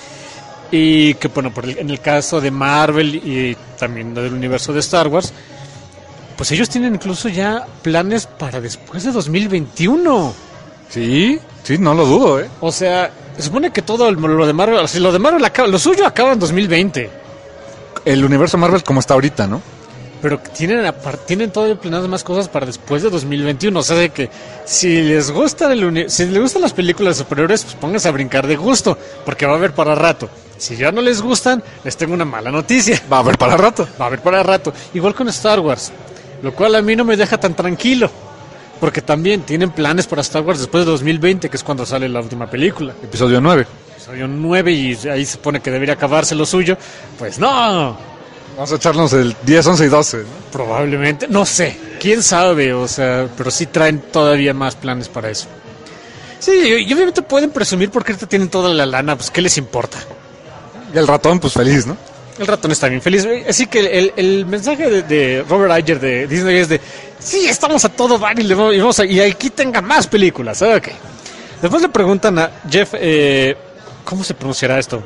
Y que bueno, por el- en el caso de Marvel y también del universo de Star Wars, pues ellos tienen incluso ya planes para después de dos mil veintiuno. Sí, sí, no lo dudo, ¿eh? O sea, se supone que todo el- lo de Marvel, o sea, lo de Marvel acaba, lo suyo acaba en dos mil veinte. El universo Marvel como está ahorita, ¿no? Pero tienen, apar- tienen todavía planeadas más cosas para después de dos mil veintiuno. O sea, de que si les gustan el uni- si les gustan las películas de superhéroes, pues pónganse a brincar de gusto, porque va a haber para rato. Si ya no les gustan, les tengo una mala noticia. Va a haber para rato. Va a haber para rato. Igual con Star Wars, lo cual a mí no me deja tan tranquilo, porque también tienen planes para Star Wars después de dos mil veinte, que es cuando sale la última película. Episodio nueve. Episodio nueve y ahí se supone que debería acabarse lo suyo. Pues no. Vamos a echarnos el diez, once y doce, ¿no? Probablemente, no sé, quién sabe, o sea, pero sí traen todavía más planes para eso. Sí, y obviamente pueden presumir porque ahorita tienen toda la lana, pues ¿qué les importa? Y el ratón, pues feliz, ¿no? El ratón está bien feliz. Así que el, el mensaje de, de Robert Iger de Disney es de, sí, estamos a todo dar y, le vamos, y, vamos a- y aquí tenga más películas. Ah, ok. Después le preguntan a Jeff, eh, ¿cómo se pronunciará esto?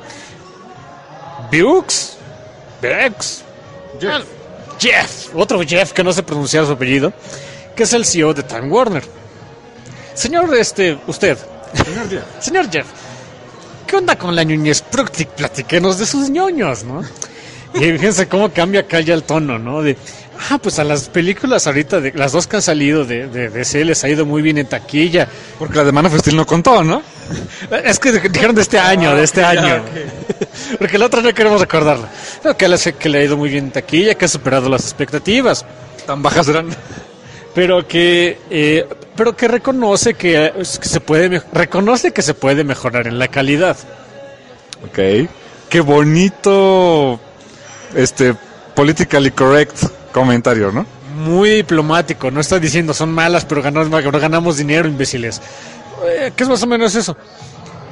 ¿Bux? ¿Bex? Jeff. Jeff, otro Jeff que no sé pronunciar su apellido, que es el C E O de Time Warner. Señor, este, usted, Señor Jeff. señor Jeff, ¿qué onda con la ñoñez? Practic- Platíquenos de sus ñoños, ¿no? Y fíjense cómo cambia acá ya el tono, ¿no? De, ah, pues a las películas ahorita, de, las dos que han salido de, de, de D C les ha ido muy bien en taquilla. Porque la de Man of Steel no contó, ¿no? Es que dijeron de este año, de este ok, año. ya, ok. Porque la otra no queremos recordarla. Pero que, le- que le ha ido muy bien en taquilla, que ha superado las expectativas. Tan bajas eran. Pero que, eh, pero que reconoce que, eh, que se puede, me- reconoce que se puede mejorar en la calidad. Ok. Qué bonito, este, politically correct comentario, ¿no? Muy diplomático, no está diciendo son malas, pero ganamos, pero ganamos dinero, imbéciles. Eh, ¿Qué es más o menos eso?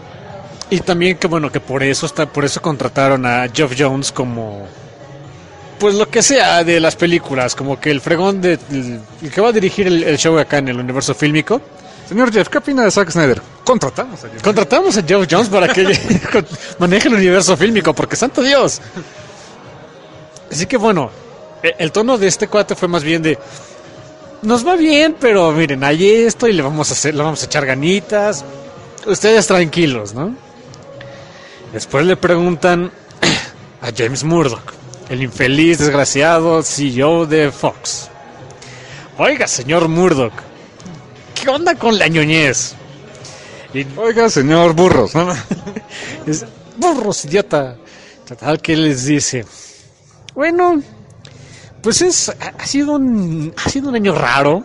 Y también que bueno, que por eso está, por eso contrataron a Geoff Jones como pues lo que sea de las películas, como que el fregón de el, el que va a dirigir el, el show acá en el universo fílmico. Señor Jeff, ¿qué opina de Zack Snyder? Contratamos a Jeff. Contratamos a Geoff Johns para que maneje el universo fílmico, porque santo Dios. Así que bueno, el tono de este cuate fue más bien de nos va bien, pero miren, hay esto y le vamos a hacer, le vamos a echar ganitas. Ustedes tranquilos, ¿no? Después le preguntan a James Murdoch, el infeliz, desgraciado C E O de Fox. Oiga, señor Murdoch, ¿qué onda con la ñoñez? Y, oiga, señor Burros, ¿no? Es, burros, idiota. Total, que les dice, bueno, pues es, ha sido un, ha sido un año raro.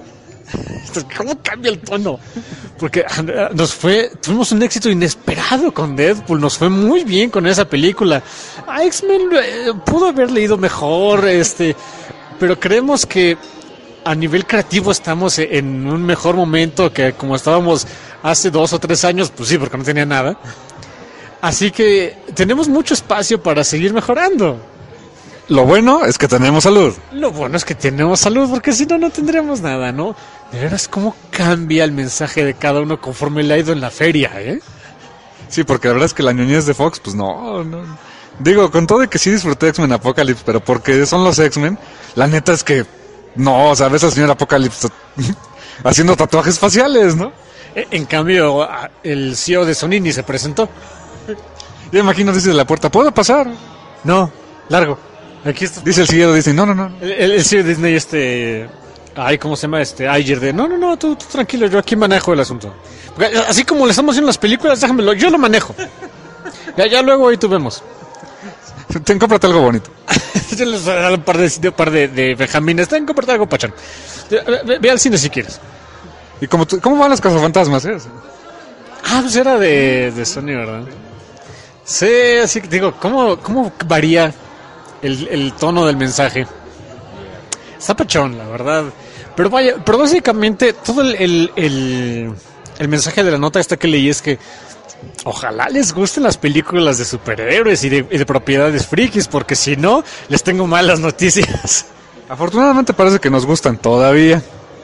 ¿Cómo cambia el tono? Porque nos fue, tuvimos un éxito inesperado con Deadpool, nos fue muy bien con esa película. A X-Men eh, pudo haber leído mejor, este, pero creemos que a nivel creativo estamos en un mejor momento que como estábamos hace dos o tres años, pues sí, porque no tenía nada. Así que tenemos mucho espacio para seguir mejorando. Lo bueno es que tenemos salud. Lo bueno es que tenemos salud, porque si no, no tendríamos nada, ¿no? De veras, cómo cambia el mensaje de cada uno conforme le ha ido en la feria, ¿eh? Sí, porque la verdad es que la ñoñez de Fox, pues no, no. Digo, con todo de que sí disfruté X-Men Apocalypse, pero porque son los X-Men, la neta es que no, o sea, ves al señor Apocalypse haciendo tatuajes faciales, ¿no? En cambio, el C E O de Sony ni se presentó. Ya imagino, dice de la puerta, ¿puedo pasar? No, largo. Aquí está. Dice el C E O de Disney, no, no, no. El, el, el C E O de Disney, este... Ay, ¿cómo se llama? Este, Ayer de... No, no, no, tú, tú tranquilo, yo aquí manejo el asunto. Porque, así como le estamos haciendo las películas, déjamelo, yo lo manejo. Ya, ya luego ahí tú vemos. Ten, cómprate algo bonito. Un par de, un par de, de benjamines, ten, cómprate algo pachán. Ve, ve, ve al cine si quieres. ¿Y cómo, cómo van las cazafantasmas, eh? Ah, pues era de, de Sony, ¿verdad? Sí, así que digo, ¿cómo, cómo varía el, el tono del mensaje? Está pachón, la verdad. Pero vaya, pero básicamente todo el, el, el, el mensaje de la nota esta que leí es que ojalá les gusten las películas de superhéroes y de, y de propiedades frikis, porque si no, les tengo malas noticias. Afortunadamente parece que nos gustan todavía.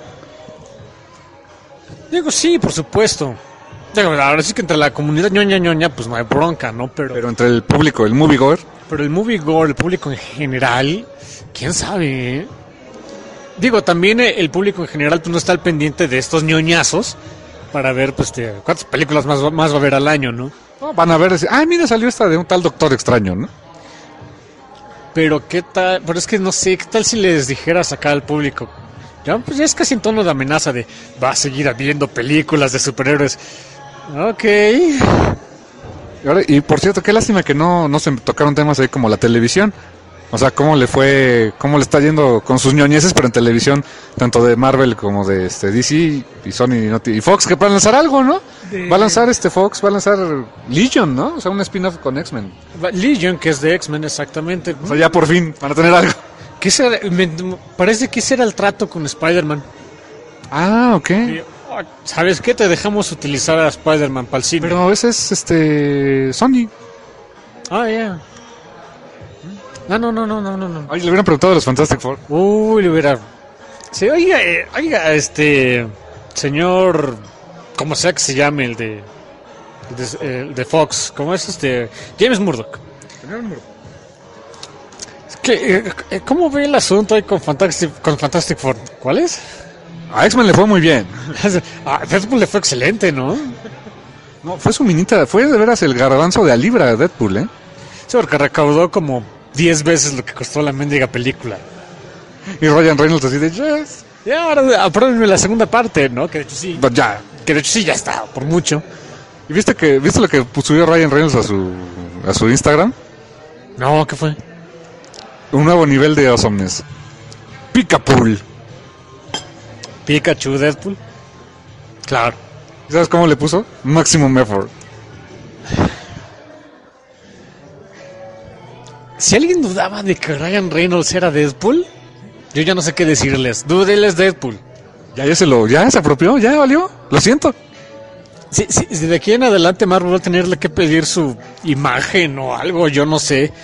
Digo, sí, por supuesto. Digo, ahora sí que entre la comunidad ñoña ñoña, pues no hay bronca, ¿no? Pero, pero entre el público, el moviegoer. Pero el moviegoer, el público en general, quién sabe, ¿eh? Digo, también el público en general pues no está al pendiente de estos ñoñazos para ver, pues, te, cuántas películas más, más va a haber al año, ¿no? No, van a ver, ah, mira, salió esta de un tal Doctor Extraño, ¿no? Pero qué tal, pero es que no sé, qué tal si les dijeras acá al público, ya, pues ya es casi en tono de amenaza de, va a seguir habiendo películas de superhéroes. Ok. Y, ahora, y por cierto, qué lástima que no, no se tocaron temas ahí como la televisión. O sea, cómo le fue, cómo le está yendo con sus ñoñeces, pero en televisión, tanto de Marvel como de este D C y Sony y Fox, que van a lanzar algo, ¿no? De... Va a lanzar este Fox, va a lanzar Legion, ¿no? O sea, un spin-off con X-Men. Legion, que es de X-Men, exactamente. O sea, ya por fin van a tener algo. ¿Qué será? Me, parece que ese era el trato con Spider-Man. Ah, ok. Y, ¿sabes qué? Te dejamos utilizar a Spider-Man para el cine. Pero ese es este Sony. Ah, ya. Yeah. No, no, no, no, no, no, no. Ay, le hubieran preguntado a los Fantastic Four. Uy, le hubiera... Sí, oiga, eh, oiga, este... Señor... Como sea que se llame, el de... El de, el de Fox. ¿Cómo es este? James Murdoch. Señor Murdoch. ¿Qué, eh, ¿Cómo ve el asunto ahí con Fantastic, con Fantastic Four? ¿Cuál es? A X-Men le fue muy bien. A Deadpool le fue excelente, ¿no? No, fue su minita, fue de veras el garbanzo de a libra Deadpool, ¿eh? Sí, porque recaudó como diez veces lo que costó la mendiga película. Y Ryan Reynolds así de, yes. Ya, ahora apruébenme la segunda parte, ¿no? Que de hecho sí. But ya. Que de hecho sí ya está, por mucho. ¿Y viste que viste lo que subió Ryan Reynolds a su a su Instagram? No, ¿qué fue? Un nuevo nivel de awesomeness. Pikapool. Pikachu, Deadpool. Claro. ¿Sabes cómo le puso? Maximum effort. Si alguien dudaba de que Ryan Reynolds era Deadpool, yo ya no sé qué decirles. Dude, él es Deadpool. Ya, ya se lo, ya se apropió, ya valió. Lo siento. Si, si, si de aquí en adelante Marvel va a tenerle que pedir su imagen o algo, yo no sé.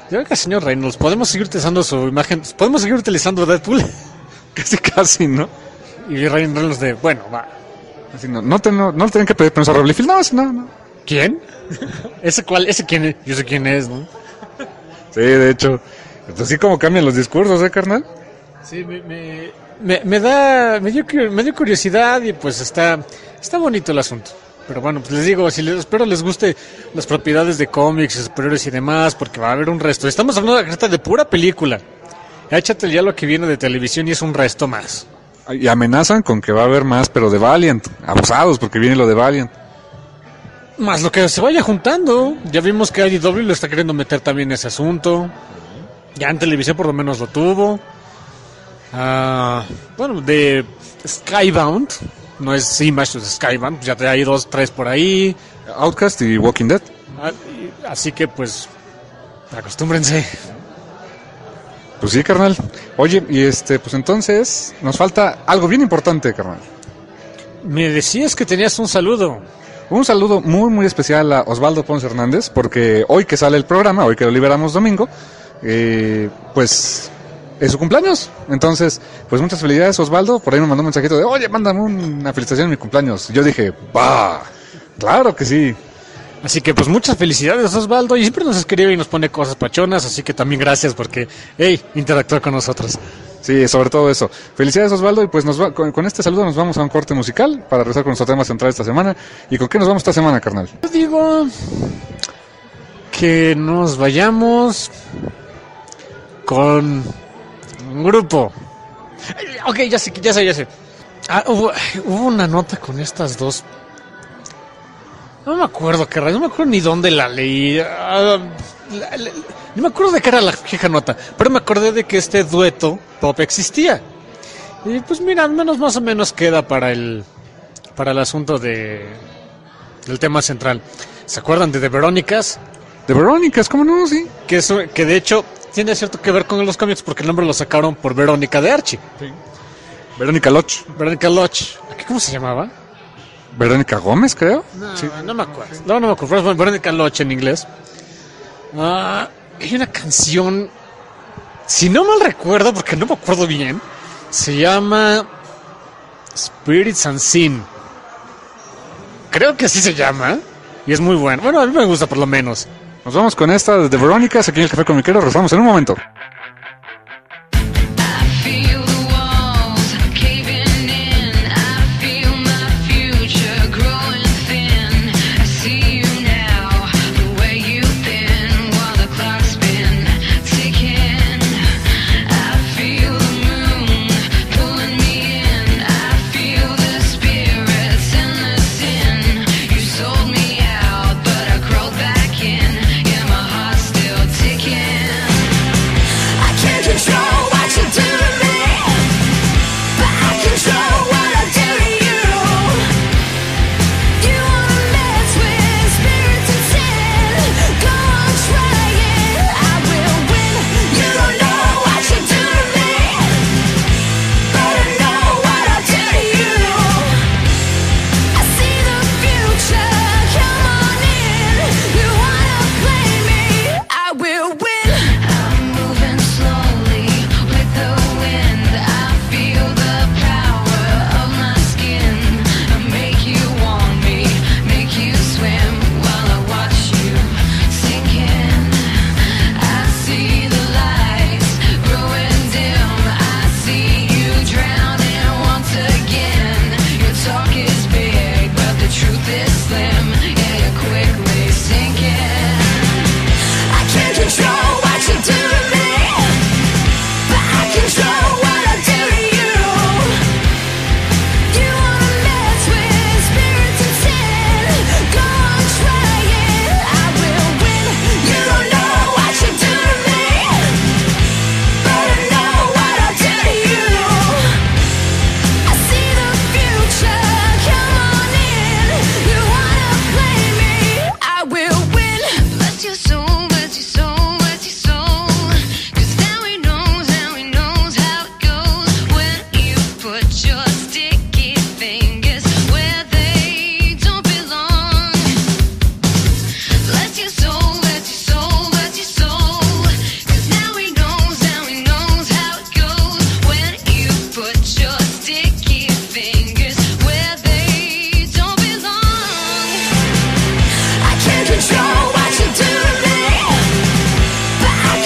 Oiga, señor Reynolds, ¿podemos seguir utilizando su imagen? ¿Podemos seguir utilizando Deadpool? Casi, casi, ¿no? Y Reynolds de, bueno, va. Así, no, no, te, no, no le tienen que pedir permiso a Rob Liefeld. No, no, no. ¿Quién? ¿Ese cuál? ¿Ese quién es? Yo sé quién es, ¿no? Sí, de hecho. Así como cambian los discursos, ¿eh, carnal? Sí, me, me, me, me da, me dio, me dio curiosidad y pues está, está bonito el asunto. Pero bueno, pues les digo, si les, espero les guste las propiedades de cómics, superhéroes y demás, porque va a haber un resto. Estamos hablando de, de pura película. Échate ya lo que viene de televisión y es un resto más. Y amenazan con que va a haber más, pero de Valiant. Abusados, porque viene lo de Valiant. Más lo que se vaya juntando. Ya vimos que I D W lo está queriendo meter también en ese asunto. Ya en televisión por lo menos lo tuvo. Uh, bueno, de Skybound. No es Image, es Skybound. Ya hay dos, tres por ahí. Outcast y Walking Dead. Uh, así que pues, acostúmbrense. Pues sí, carnal. Oye, y este, pues entonces nos falta algo bien importante, carnal. Me decías que tenías un saludo. Un saludo muy, muy especial a Osvaldo Ponce Hernández, porque hoy que sale el programa, hoy que lo liberamos domingo, eh, pues es su cumpleaños. Entonces, pues muchas felicidades, Osvaldo. Por ahí me mandó un mensajito de, oye, mándame una felicitación en mi cumpleaños. Yo dije, ¡bah! Claro que sí. Así que pues muchas felicidades, Osvaldo, y siempre nos escribe y nos pone cosas pachonas, así que también gracias porque, hey, interactúa con nosotros. Sí, sobre todo eso. Felicidades, Osvaldo, y pues nos va, con, con este saludo nos vamos a un corte musical para regresar con nuestro tema central esta semana. ¿Y con qué nos vamos esta semana, carnal? Yo digo que nos vayamos con un grupo. Ok, ya sé, ya sé, ya sé. Ah, hubo, hubo una nota con estas dos. No me acuerdo qué rayos, no me acuerdo ni dónde la leí. Uh, la, la, no me acuerdo de qué era la vieja nota, pero me acordé de que este dueto pop existía. Y pues mira, al menos más o menos queda para el para el asunto de del tema central. ¿Se acuerdan de The Verónicas? De Verónicas, ¿cómo no? Sí. Que, eso, que de hecho tiene cierto que ver con los cómics porque el nombre lo sacaron por Verónica de Archie. Sí. Verónica Loch. Verónica Loch. ¿Cómo se llamaba? Verónica Gómez, creo. No, sí. no me acuerdo. No, no me acuerdo. Verónica Loch en inglés. Uh, hay una canción, si no mal recuerdo, porque no me acuerdo bien, se llama Spirits and Sin. Creo que así se llama. Y es muy buena. Bueno, a mí me gusta por lo menos. Nos vamos con esta de Verónicas aquí en el Café Comiquero. Regresamos en un momento.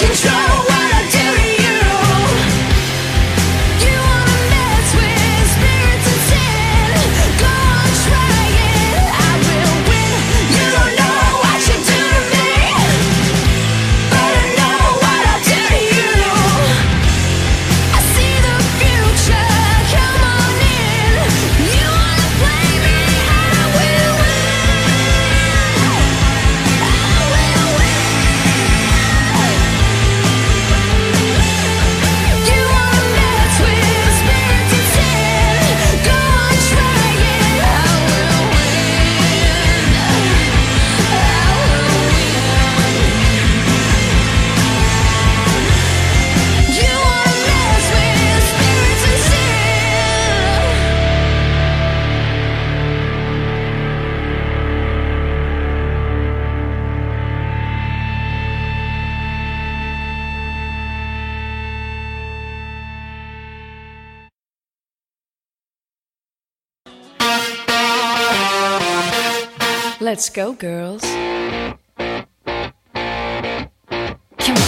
Let's go, girls. Come on.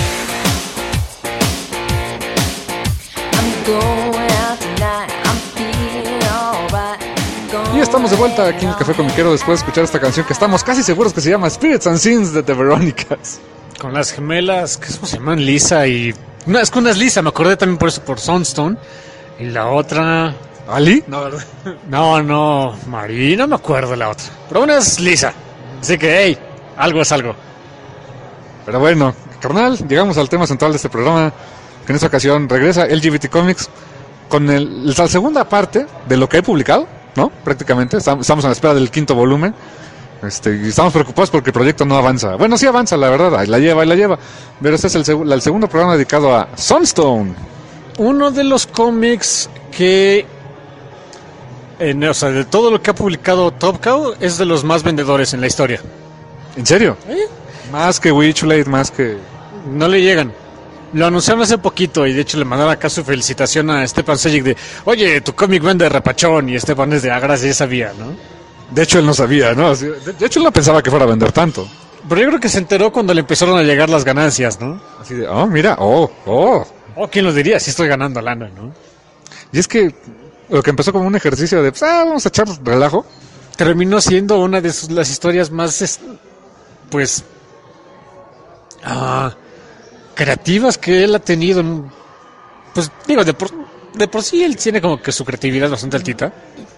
I'm going out tonight. I'm feeling alright. Y estamos de vuelta aquí en el Café Comiquero después de escuchar esta canción que estamos casi seguros que se llama Spirits and Sins de The Veronicas. Con las gemelas, ¿qué se llaman? Lisa y... No, es que una es Lisa, me acordé también por eso, por Sunstone. Y la otra... ¿Ali? No, ¿verdad? No, no, Marí, no me acuerdo la otra. Pero una es Lisa. Así que, hey, algo es algo. Pero bueno, carnal, llegamos al tema central de este programa, que en esta ocasión regresa L G B T Comics con el, la segunda parte de lo que he publicado, ¿no? Prácticamente, estamos a la espera del quinto volumen. Este, y estamos preocupados porque el proyecto no avanza. Bueno, sí avanza, la verdad, ahí la lleva, ahí la lleva. Pero este es el, seg- el segundo programa dedicado a Sunstone. Uno de los cómics que... En, o sea, de todo lo que ha publicado Top Cow, es de los más vendedores en la historia. ¿En serio? ¿Eh? Más que Witchblade, más que... No le llegan. Lo anunciaron hace poquito y de hecho le mandaron acá su felicitación a Stepan Sejic de, oye, tu cómic vende repachón, y Stepan es de, ah, gracias, ya sabía, ¿no? De hecho él no sabía, ¿no? De, de hecho él no pensaba que fuera a vender tanto. Pero yo creo que se enteró cuando le empezaron a llegar las ganancias, ¿no? Así de, oh, mira, oh, oh. Oh, ¿quién lo diría? Si estoy ganando lana, ¿no? Y es que lo que empezó como un ejercicio de, pues, ah, vamos a echar relajo. Terminó siendo una de sus, las historias más, es- pues, ah, creativas que él ha tenido. en- Pues, digo, de por, de por sí él tiene como que su creatividad bastante altita.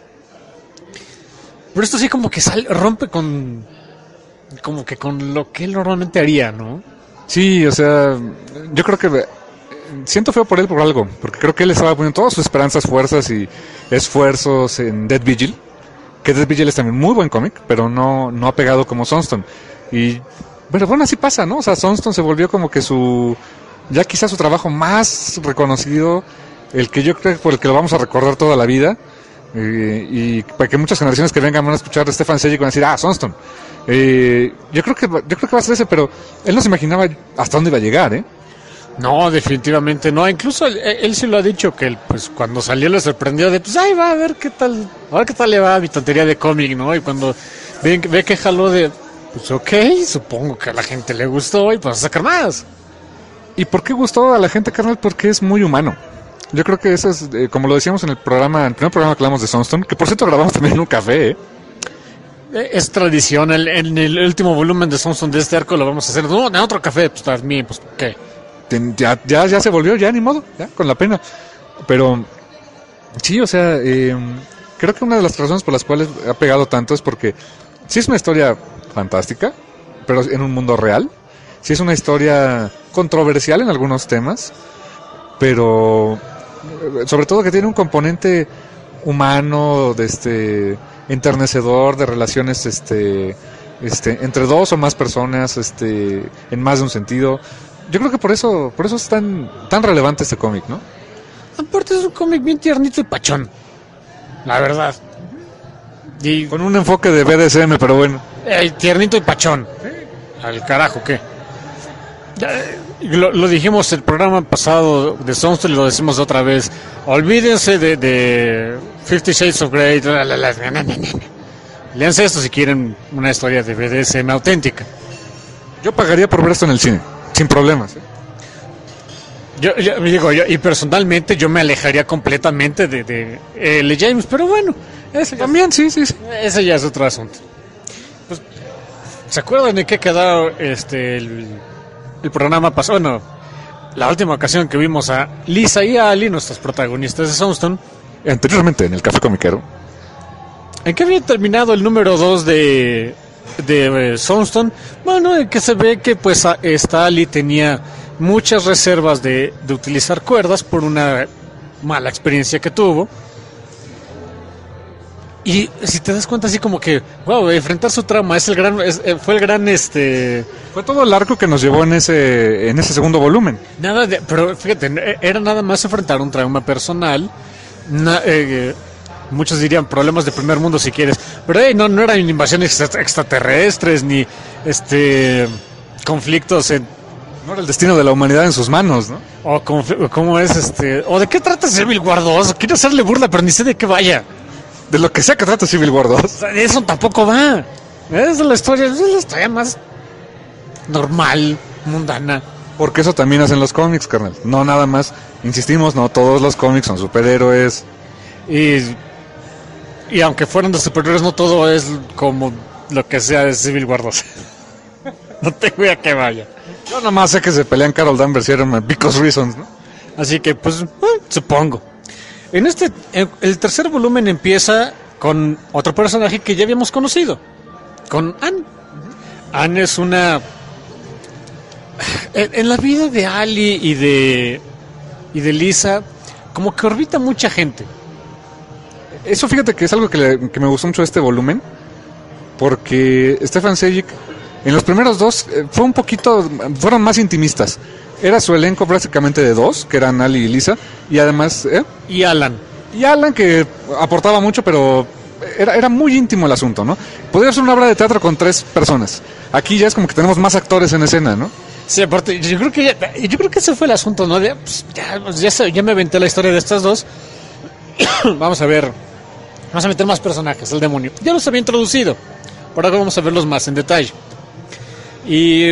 Pero esto sí como que sale, rompe con, como que con lo que él normalmente haría, ¿no? Sí, o sea, yo creo que siento feo por él por algo, porque creo que él estaba poniendo todas sus esperanzas, fuerzas y esfuerzos en Dead Vigil, que Dead Vigil es también muy buen cómic, pero no, no ha pegado como Sunstone. Y, pero bueno, así pasa, ¿no? O sea, Sunstone se volvió como que su, ya quizás su trabajo más reconocido, el que yo creo que por el que lo vamos a recordar toda la vida, eh, y para que muchas generaciones que vengan van a escuchar a Stefan Sejic van a decir, ah, Sunstone. Eh, yo creo que yo creo que va a ser ese, pero él no se imaginaba hasta dónde iba a llegar, ¿eh? No, definitivamente no. Incluso él, él sí lo ha dicho que él, pues cuando salió le sorprendió de, pues, ay, va a ver qué tal, a ver qué tal le va a mi tontería de cómic, ¿no? Y cuando ve, ve que jaló de, pues ok, supongo que a la gente le gustó y pues a sacar más. ¿Y por qué gustó a la gente, carnal? Porque es muy humano. Yo creo que eso es, eh, como lo decíamos en el programa, en el primer programa que hablamos de Sunstone, que por cierto grabamos también en un café, ¿eh? Es tradición, el, en el último volumen de Sunstone de este arco lo vamos a hacer, no, en otro café, pues también, pues, ¿qué? Ya, ya, ya se volvió, ya ni modo, ya, con la pena. Pero, sí, o sea, eh, creo que una de las razones por las cuales ha pegado tanto es porque sí es una historia fantástica, pero en un mundo real. Sí es una historia controversial en algunos temas, pero eh, sobre todo que tiene un componente humano, de este, enternecedor, de relaciones, este, este, entre dos o más personas, este, en más de un sentido. Yo creo que por eso, por eso es tan, tan relevante este cómic, ¿no? Aparte es un cómic bien tiernito y pachón, la verdad. Y Con un enfoque de B D S M, pero bueno. eh, tiernito y pachón. Al carajo, ¿qué? Eh, Lo, lo dijimos el programa pasado de Sunstone y lo decimos otra vez. Olvídense de, de Fifty Shades of Grey. La, la, la, na, na, na, na. Léanse esto si quieren una historia de B D S M auténtica. Yo pagaría por ver esto en el cine. sin problemas. ¿eh? Yo, yo digo, yo, y personalmente yo me alejaría completamente de, de L. James, pero bueno, ese También, sí, sí, sí. ese ya es otro asunto. Pues, ¿se acuerdan de qué quedó este el, el programa pasado? Bueno, la última ocasión que vimos a Lisa y a Ali, nuestras protagonistas de Soundstone. Anteriormente en el Café Comiquero. ¿En qué había terminado el número dos de, de eh, Soundstone? Bueno, en que se ve que pues a, esta Ali tenía muchas reservas de, de utilizar cuerdas por una mala experiencia que tuvo. Y si te das cuenta así como que, wow, enfrentar su trauma es el gran, es, eh, fue el gran, este... Fue todo el arco que nos llevó en ese en ese segundo volumen. Nada de, pero fíjate, era nada más enfrentar un trauma personal. Na, eh, muchos dirían problemas de primer mundo si quieres, pero hey, no, no eran invasiones extraterrestres ni este conflictos en... No era el destino de la humanidad en sus manos, ¿no? O confl- cómo es este... O de qué trata Civil War dos. Quiero hacerle burla, pero ni sé de qué vaya. De lo que sea que trata Civil War dos. O sea, de eso tampoco va. Es la historia, es la historia más normal, mundana. Porque eso también hacen los cómics, carnal. No nada más. Insistimos, no todos los cómics son superhéroes. Y, y aunque fueran de superhéroes, no todo es como lo que sea de Civil War dos. No tengo idea que vaya. Yo nomás sé que se pelean Carol Danvers y Iron Man, because reasons, ¿no? Así que, pues, eh, supongo. En este, el, el tercer volumen empieza con otro personaje que ya habíamos conocido, con Anne. Anne es una... En, en la vida de Ali y de, y de Lisa, como que orbita mucha gente. Eso fíjate que es algo que, le- que me gustó mucho de este volumen, porque Stefan Sejic en los primeros dos eh, fue un poquito, fueron más intimistas. Era su elenco prácticamente de dos, que eran Ali y Lisa, y además, ¿eh? Y Alan. Y Alan, que aportaba mucho, pero era, era muy íntimo el asunto, ¿no? Podría ser una obra de teatro con tres personas. Aquí ya es como que tenemos más actores en escena, ¿no? Sí, aparte, yo creo que ya- yo creo que ese fue el asunto, ¿no? De, pues, ya, pues, ya, sé- ya me aventé la historia de estas dos. Vamos a ver. Vamos a meter más personajes, el demonio. Ya los había introducido. Por ahora vamos a verlos más en detalle. Y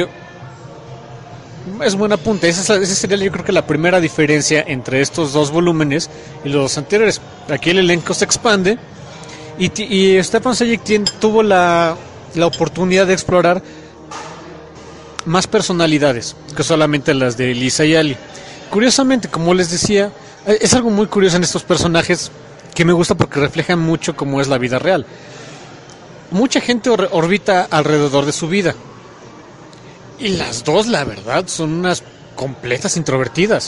es buen apunte. Esa, es la- esa sería, yo creo que la primera diferencia entre estos dos volúmenes y los anteriores. Aquí el elenco se expande y, ti- y Stefan Sejic tien- tuvo la, la oportunidad de explorar más personalidades que solamente las de Lisa y Ali. Curiosamente, como les decía, eh, es algo muy curioso en estos personajes que me gusta porque reflejan mucho cómo es la vida real. Mucha gente or- orbita alrededor de su vida. Y las dos, la verdad, son unas completas introvertidas.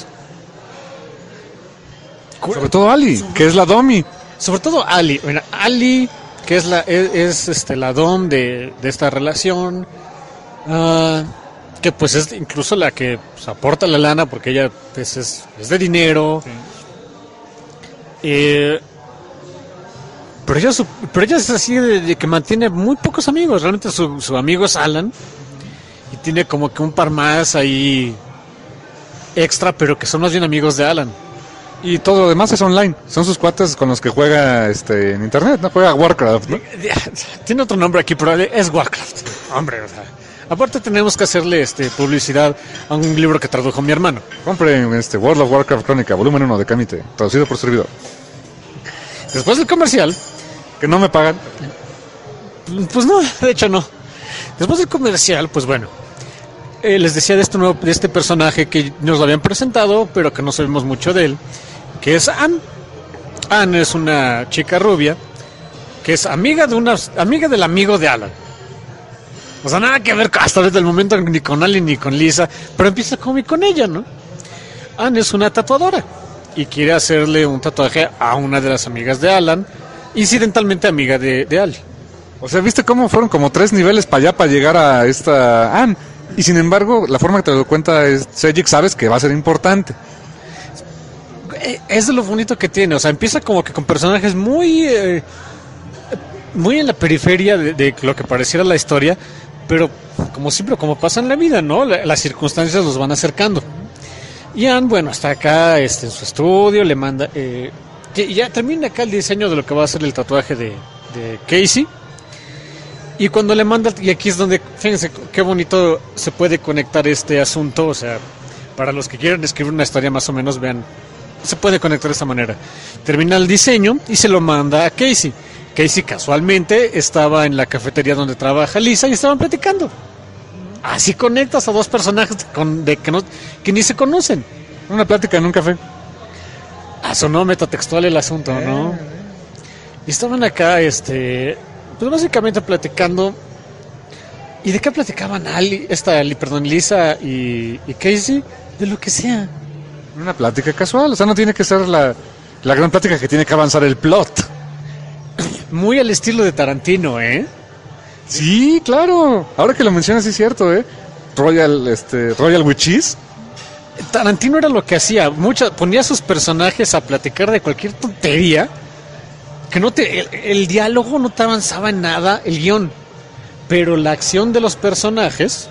Cu- Sobre todo Ali, que es la Domi. Sobre todo Ali. Bueno, Ali, que es la es, es, este la dom de, de esta relación, ah, que pues es incluso la que pues, aporta la lana porque ella pues, es, es de dinero. Eh, pero ella, su- pero ella es así de, de que mantiene muy pocos amigos. Realmente su, su amigo es Alan y tiene como que un par más ahí extra, pero que son más bien amigos de Alan. Y todo lo demás es online. Son sus cuates con los que juega este en internet, ¿no? Juega Warcraft, ¿no? Tiene otro nombre aquí, pero es Warcraft. Hombre, o sea, aparte tenemos que hacerle este publicidad a un libro que tradujo mi hermano. Compren este World of Warcraft Crónica, volumen uno de Camite, traducido por servidor. Después del comercial, Que no me pagan. pues no, de hecho no. Después del comercial, pues bueno, eh, les decía de este nuevo, de este personaje que nos lo habían presentado, pero que no sabemos mucho de él, que es Anne. Anne es una chica rubia que es amiga de una amiga del amigo de Alan. O sea, nada que ver hasta desde el momento ni con Ali ni con Lisa, pero empieza el cómic con ella, ¿no? Anne es una tatuadora y quiere hacerle un tatuaje a una de las amigas de Alan, incidentalmente amiga de, de Ali. O sea, ¿viste cómo fueron como tres niveles para allá para llegar a esta Anne? Y sin embargo, la forma que te lo cuenta es Sejic, sabes que va a ser importante. Eh, Es de lo bonito que tiene, o sea, empieza como que con personajes muy eh, muy en la periferia de, de lo que pareciera la historia, pero como siempre, como pasa en la vida, ¿no? La- las circunstancias los van acercando. Y Anne, bueno, está acá este, en su estudio, le manda... Eh, y ya termina acá el diseño de lo que va a ser el tatuaje de, de Casey. Y cuando le manda, y aquí es donde, fíjense qué bonito se puede conectar este asunto, o sea, para los que quieran escribir una historia más o menos, vean, se puede conectar de esta manera. Termina el diseño y se lo manda a Casey. Casey casualmente estaba en la cafetería donde trabaja Lisa y estaban platicando. Así conectas a dos personajes con, de que, no, que ni se conocen. Una plática en un café. Ah, sonó metatextual el asunto, ¿no? Y estaban acá, este, pues básicamente platicando. ¿Y de qué platicaban Ali, esta, perdón, Lisa y, y Casey? De lo que sea. Una plática casual, o sea, no tiene que ser la, la gran plática que tiene que avanzar el plot. Muy al estilo de Tarantino, ¿eh? Sí, claro. Ahora que lo mencionas, sí es cierto, ¿eh? Royal, este, Royal with Cheese. Tarantino era lo que hacía. Mucha, ponía a sus personajes a platicar de cualquier tontería. Que no te, el, el diálogo no te avanzaba en nada, el guión. Pero la acción de los personajes,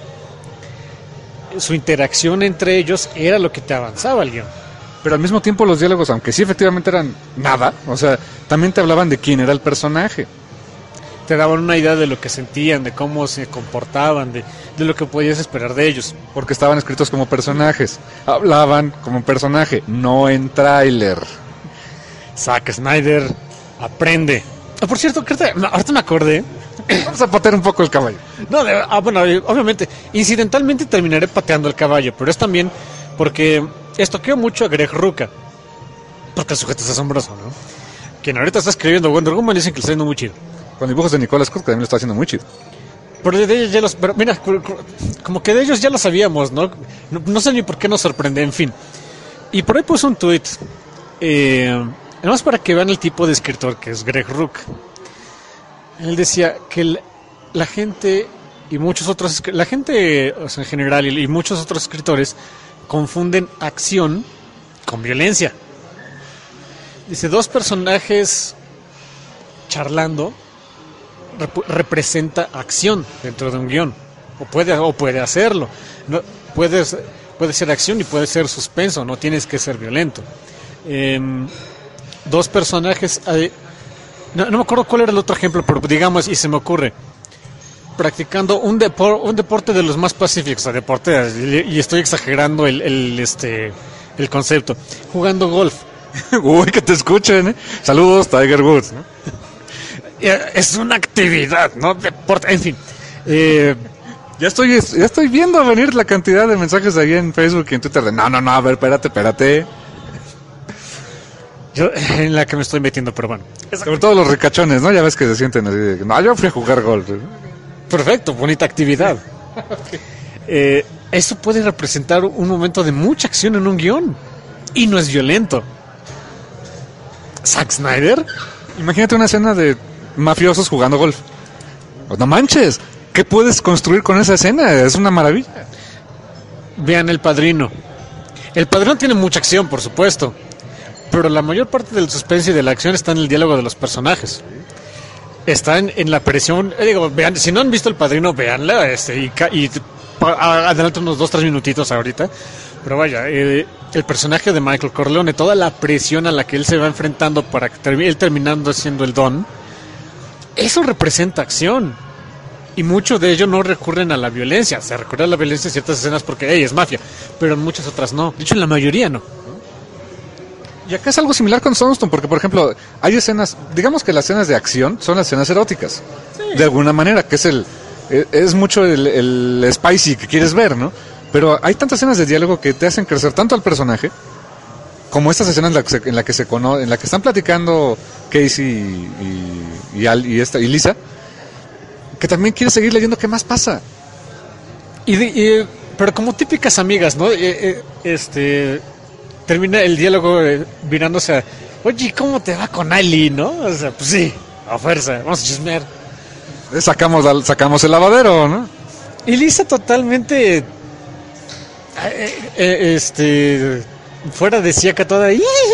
su interacción entre ellos, era lo que te avanzaba el guión. Pero al mismo tiempo los diálogos, aunque sí efectivamente eran nada, o sea, también te hablaban de quién era el personaje. Te daban una idea de lo que sentían, de cómo se comportaban, de, de lo que podías esperar de ellos. Porque estaban escritos como personajes. Hablaban como personaje, no en tráiler. Zack Snyder aprende. Ah, por cierto, ahorita, ahorita me acordé. Vamos a patear un poco el caballo. No, de, ah, bueno, obviamente, incidentalmente terminaré pateando el caballo, pero es también porque estoqueo mucho a Greg Rucka. Porque el sujeto es asombroso, ¿no? Quien ahorita está escribiendo Wonder Woman dicen que le está yendo muy chido. Con dibujos de Nicolas Scott, que también lo está haciendo muy chido. Pero de ellos ya los... Pero mira, como que de ellos ya lo sabíamos, ¿no? No, no sé ni por qué nos sorprende, en fin. Y por ahí puso un tweet. Eh, además para que vean el tipo de escritor que es Greg Rucka. Él decía que el, la gente y muchos otros... La gente, o sea, en general, y, y muchos otros escritores confunden acción con violencia. Dice, dos personajes charlando rep- representa acción dentro de un guión, o puede o puede hacerlo, no, puede, puede ser acción y puede ser suspenso, no tienes que ser violento. Eh, dos personajes, eh, no, no me acuerdo cuál era el otro ejemplo, pero digamos, y se me ocurre, practicando un, depor, un deporte de los más pacíficos, o sea, deporte, y, y estoy exagerando el, el, este, el concepto, jugando golf. Uy, que te escuchen, ¿eh? Saludos, Tiger Woods, ¿no? Es una actividad, ¿no? Deporte, en fin. Eh, ya estoy ya estoy viendo venir la cantidad de mensajes ahí en Facebook y en Twitter de no, no, no, a ver, espérate, espérate. Yo, en la que me estoy metiendo, pero bueno. Sobre todo los ricachones, ¿no? Ya ves que se sienten así de, no, yo fui a jugar golf. Perfecto, bonita actividad. Okay. Eh, eso puede representar un momento de mucha acción en un guión. Y no es violento. Zack Snyder. Imagínate una escena de mafiosos jugando golf. Pues no manches, ¿qué puedes construir con esa escena? Es una maravilla. Vean El Padrino. El Padrino tiene mucha acción, por supuesto, pero la mayor parte del suspense y de la acción está en el diálogo de los personajes. Está en, en la presión. Eh, digo, vean, si no han visto El Padrino, véanla, este, y, y adelante unos dos, tres minutitos ahorita. Pero vaya, eh, el personaje de Michael Corleone, toda la presión a la que él se va enfrentando para que termine, él terminando siendo el Don, eso representa acción. Y mucho de ello no recurren a la violencia. Se recurre a la violencia en ciertas escenas porque, hey, es mafia. Pero en muchas otras no. De hecho, en la mayoría no. Y acá es algo similar con Sunstone, porque, por ejemplo, hay escenas, digamos que las escenas de acción son las escenas eróticas. Sí. De alguna manera, que es el es mucho el, el spicy que quieres ver, ¿no? Pero hay tantas escenas de diálogo que te hacen crecer tanto al personaje, como estas escenas en la que se, en la que, se cono, en la que están platicando Casey y, y, y, Al, y, esta, y Lisa, que también quieres seguir leyendo qué más pasa. Y, de, y pero como típicas amigas, ¿no? Eh, eh, este termina el diálogo eh, mirándose a, oye, ¿cómo te va con Ali, no? O sea, pues sí, a fuerza, vamos a chismear. Sacamos, la, sacamos el lavadero, ¿no? Y Lisa totalmente eh, eh, este fuera de siaca toda.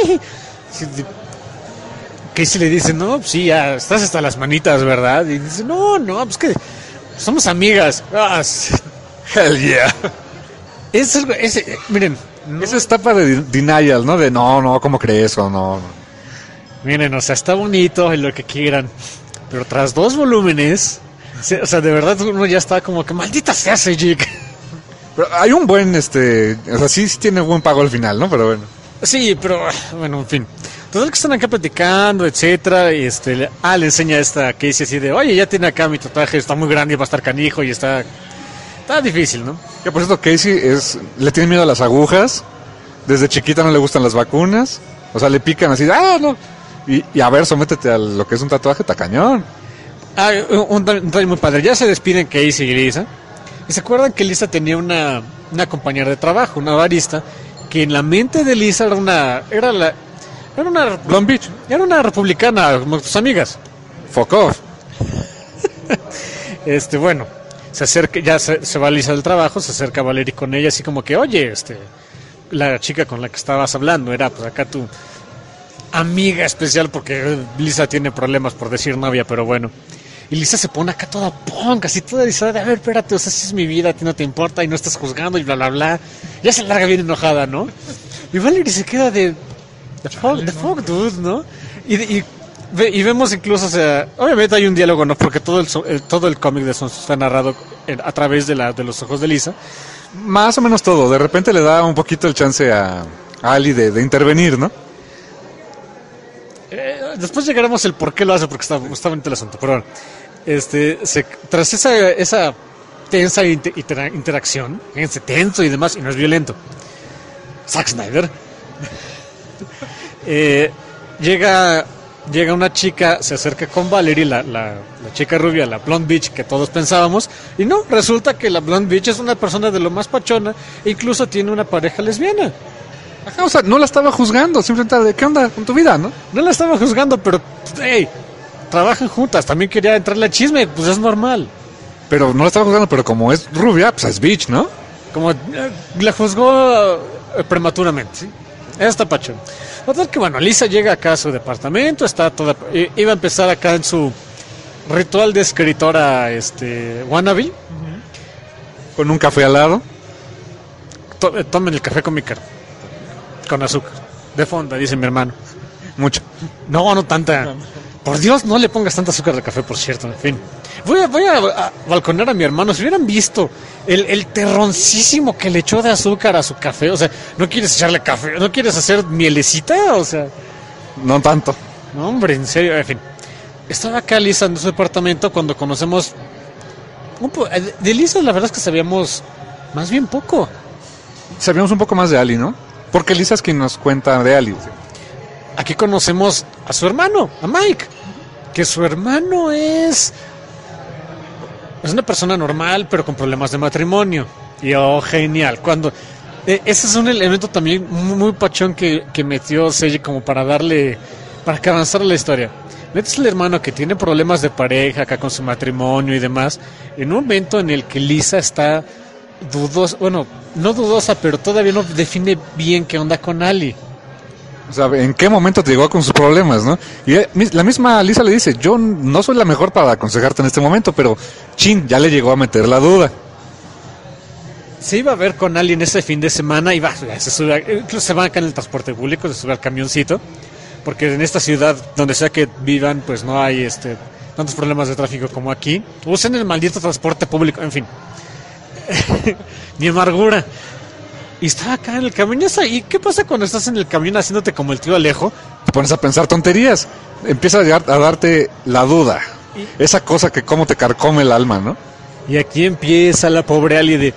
Casey le dice, no, pues sí, ya estás hasta las manitas, ¿verdad? Y dice, no, no, pues que somos amigas. Ah, hell yeah. Es algo, es, eh, miren. No. Esa etapa de denial, ¿no? De no, no, ¿cómo crees? O no, no. Miren, o sea, está bonito en lo que quieran. Pero tras dos volúmenes, Sí, o sea, de verdad uno ya está como que maldita sea Sejik. Pero hay un buen, este, o sea, sí, sí tiene buen pago al final, ¿no? Pero bueno. Sí, pero bueno, en fin. Total que están acá platicando, etcétera, y este, le- ah, le enseña a esta Casey así de, oye, ya tiene acá mi tatuaje, está muy grande y va a estar canijo y está, está difícil, ¿no? Que por cierto, Casey es, le tiene miedo a las agujas. Desde chiquita no le gustan las vacunas. O sea, le pican así, ah, no. Y, y a ver, sométete a lo que es un tatuaje, está cañón. Ah, un, un detalle muy padre. Ya se despiden Casey y Lisa. Y se acuerdan que Lisa tenía una, una compañera de trabajo, una barista, que en la mente de Lisa era una, era la, era una, Long Beach, era una republicana, como tus amigas. fuck off. Este, bueno, se acerca, ya se, se va Lisa del trabajo, se acerca Valerie con ella, así como que, oye, este, la chica con la que estabas hablando era, pues acá tu amiga especial, porque Lisa tiene problemas por decir novia, pero bueno. Y Lisa se pone acá toda punk, así toda dice, a ver, espérate, o sea, si es mi vida, a ti no te importa y no estás juzgando y bla, bla, bla. Ya se larga bien enojada, ¿no? Y Valerie se queda de, the fuck, the fuck, dude, ¿no? Y, y, ve- y vemos incluso, o sea, obviamente hay un diálogo, ¿no? Porque todo el, so- el- todo el cómic de Sons está narrado en- a través de, la, de los ojos de Lisa. Más o menos todo. De repente le da un poquito el chance a, a Ali de, de intervenir, ¿no? Eh, después llegaremos el por qué lo hace, porque está, está bonito el asunto, pero bueno. Este, se, tras esa, esa tensa inter- intera- interacción, fíjense, tenso y demás, y no es violento. Zack Snyder. eh, llega, llega una chica, se acerca con Valerie, la, la, la chica rubia, la Blonde Beach que todos pensábamos, y no, resulta que la Blonde Beach es una persona de lo más pachona, e incluso tiene una pareja lesbiana. Ajá, o sea, no la estaba juzgando, simplemente de qué onda con tu vida, ¿no? No la estaba juzgando, pero, hey, trabajan juntas, también quería entrarle al chisme, pues es normal. Pero no la estaba juzgando, pero como es rubia, pues es bitch, ¿no? Como eh, la juzgó eh, prematuramente, ¿sí? Esta pachón. Total que bueno, Lisa llega acá a su departamento, está toda, i- iba a empezar acá en su ritual de escritora, este, wannabe. Con un café al lado. To- eh, tomen el café con mi cara, con azúcar, de fonda, dice mi hermano. Mucho. No, no tanta. Por Dios, no le pongas tanta azúcar al café, por cierto, en fin. Voy a, voy a, a balconear a mi hermano. Si hubieran visto el, el terroncísimo que le echó de azúcar a su café, o sea, ¿no quieres echarle café? ¿No quieres hacer mielecita? O sea, No tanto. no, hombre, en serio, en fin. Estaba acá Lisa en su departamento cuando conocemos... Un po- de de Lisa la verdad es que sabíamos más bien poco. Sabíamos un poco más de Ali, ¿no? Porque Lisa es quien nos cuenta de Ali. Aquí conocemos a su hermano, a Mike, que su hermano es es una persona normal pero con problemas de matrimonio. Y oh, genial, cuando eh, ese es un elemento también muy, muy pachón que, que metió Seiji como para darle, para que avanzara la historia. Metes al hermano que tiene problemas de pareja acá con su matrimonio y demás, en un momento en el que Lisa está dudosa, bueno, no dudosa, pero todavía no define bien qué onda con Ali. O sea, ¿en qué momento te llegó con sus problemas, no? Y eh, mis- la misma Lisa le dice, yo no soy la mejor para aconsejarte en este momento, pero chin, ya le llegó a meter la duda. Se iba a ver con alguien ese fin de semana y va, se sube, a- incluso se va acá en el transporte público, se sube al camioncito, porque en esta ciudad, donde sea que vivan, pues no hay este tantos problemas de tráfico como aquí. Usen el maldito transporte público, en fin. Mi amargura. Y estaba acá en el camión, y esa- ¿y qué pasa cuando estás en el camión haciéndote como el tío Alejo? Te pones a pensar tonterías. Empieza a, llegar- a darte la duda. Esa cosa que como te carcome el alma, ¿no? Y aquí empieza la pobre Ali de...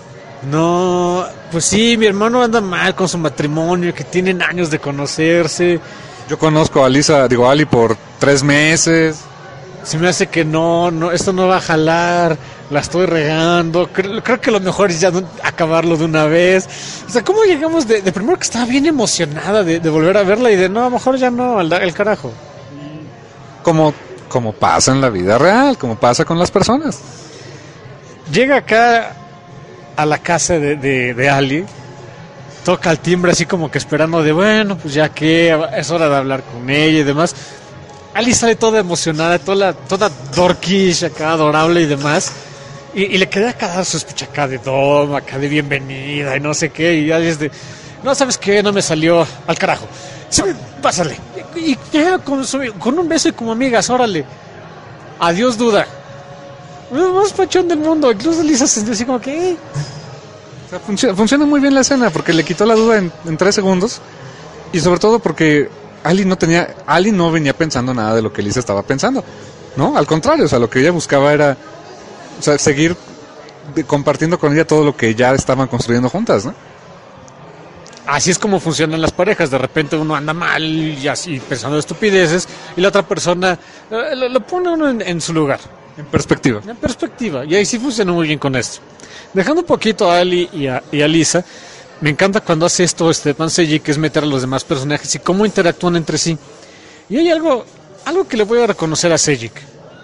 No, pues sí, mi hermano anda mal con su matrimonio, que tienen años de conocerse. Yo conozco a Lisa, digo, a Ali por tres meses. Se me hace que no, no, esto no va a jalar, la estoy regando. Creo, creo que lo mejor es ya no- acabarlo de una vez. O sea, ¿cómo llegamos de, de primero que estaba bien emocionada de, de volver a verla y de no, a lo mejor ya no, al, al carajo? Como, como pasa en la vida real, como pasa con las personas. Llega acá a la casa de, de, de Ali, toca el timbre así como que esperando de, bueno, pues ya que es hora de hablar con ella y demás. Ali sale toda emocionada, toda, toda dorkish acá, adorable y demás. Y, y le queda acá dar su speech acá de dom, acá de bienvenida y no sé qué. Y Ali es de, no, ¿sabes qué? No me salió al carajo. Sí, pásale. Y, y ya con, su- con un beso y como amigas, órale. Adiós, duda. más pachón del mundo. Incluso Lisa se sintió así como que... eh. O sea, funciona, funciona muy bien la escena porque le quitó la duda en, en tres segundos y sobre todo porque Ali no tenía, Ali no venía pensando nada de lo que Lisa estaba pensando, ¿no? Al contrario, o sea, lo que ella buscaba era, o sea, seguir de, compartiendo con ella todo lo que ya estaban construyendo juntas, ¿no? Así es como funcionan las parejas. De repente uno anda mal y así pensando estupideces y la otra persona eh, lo, lo pone uno en, en su lugar. En perspectiva. En perspectiva. Y ahí sí funciona muy bien con esto. Dejando un poquito a Ali y a, y a Lisa, me encanta cuando hace esto Stefan Sejic, que es meter a los demás personajes y cómo interactúan entre sí. Y hay algo, algo que le voy a reconocer a Sejic.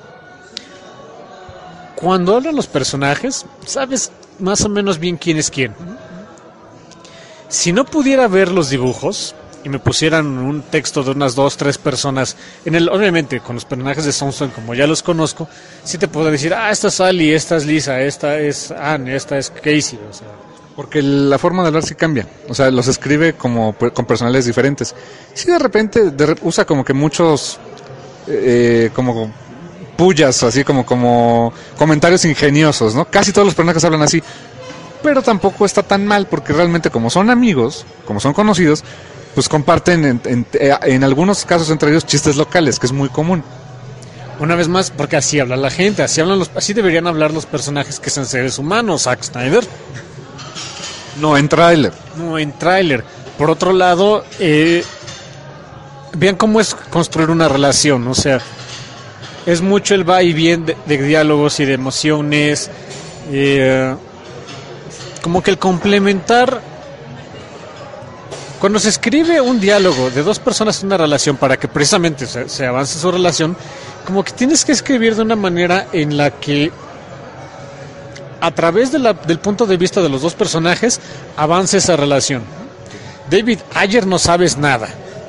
Cuando hablan los personajes, sabes más o menos bien quién es quién. Si no pudiera ver los dibujos y me pusieran un texto de unas dos, tres personas, en el, obviamente con los personajes de Sunstone, como ya los conozco, sí te puedo decir, ah, esta es Ali, esta es Lisa, esta es Anne, esta es Casey, o sea. Porque la forma de hablar sí cambia, o sea, los escribe como con personalidades diferentes. Sí, de repente de, usa como que muchos, eh, como pullas, así como, como comentarios ingeniosos, ¿no? Casi todos los personajes hablan así. Pero tampoco está tan mal, porque realmente como son amigos, como son conocidos, pues comparten en, en, en algunos casos entre ellos chistes locales, que es muy común. Una vez más, porque así habla la gente, así hablan los, así deberían hablar los personajes que sean seres humanos. Zack Snyder. No en tráiler. No en tráiler. Por otro lado, eh, vean cómo es construir una relación, o sea, es mucho el va y bien de, de diálogos y de emociones. Eh, como que el complementar, cuando se escribe un diálogo de dos personas en una relación para que precisamente se, se avance su relación, como que tienes que escribir de una manera en la que a través de la, del punto de vista de los dos personajes avance esa relación. David Ayer, no sabes nada.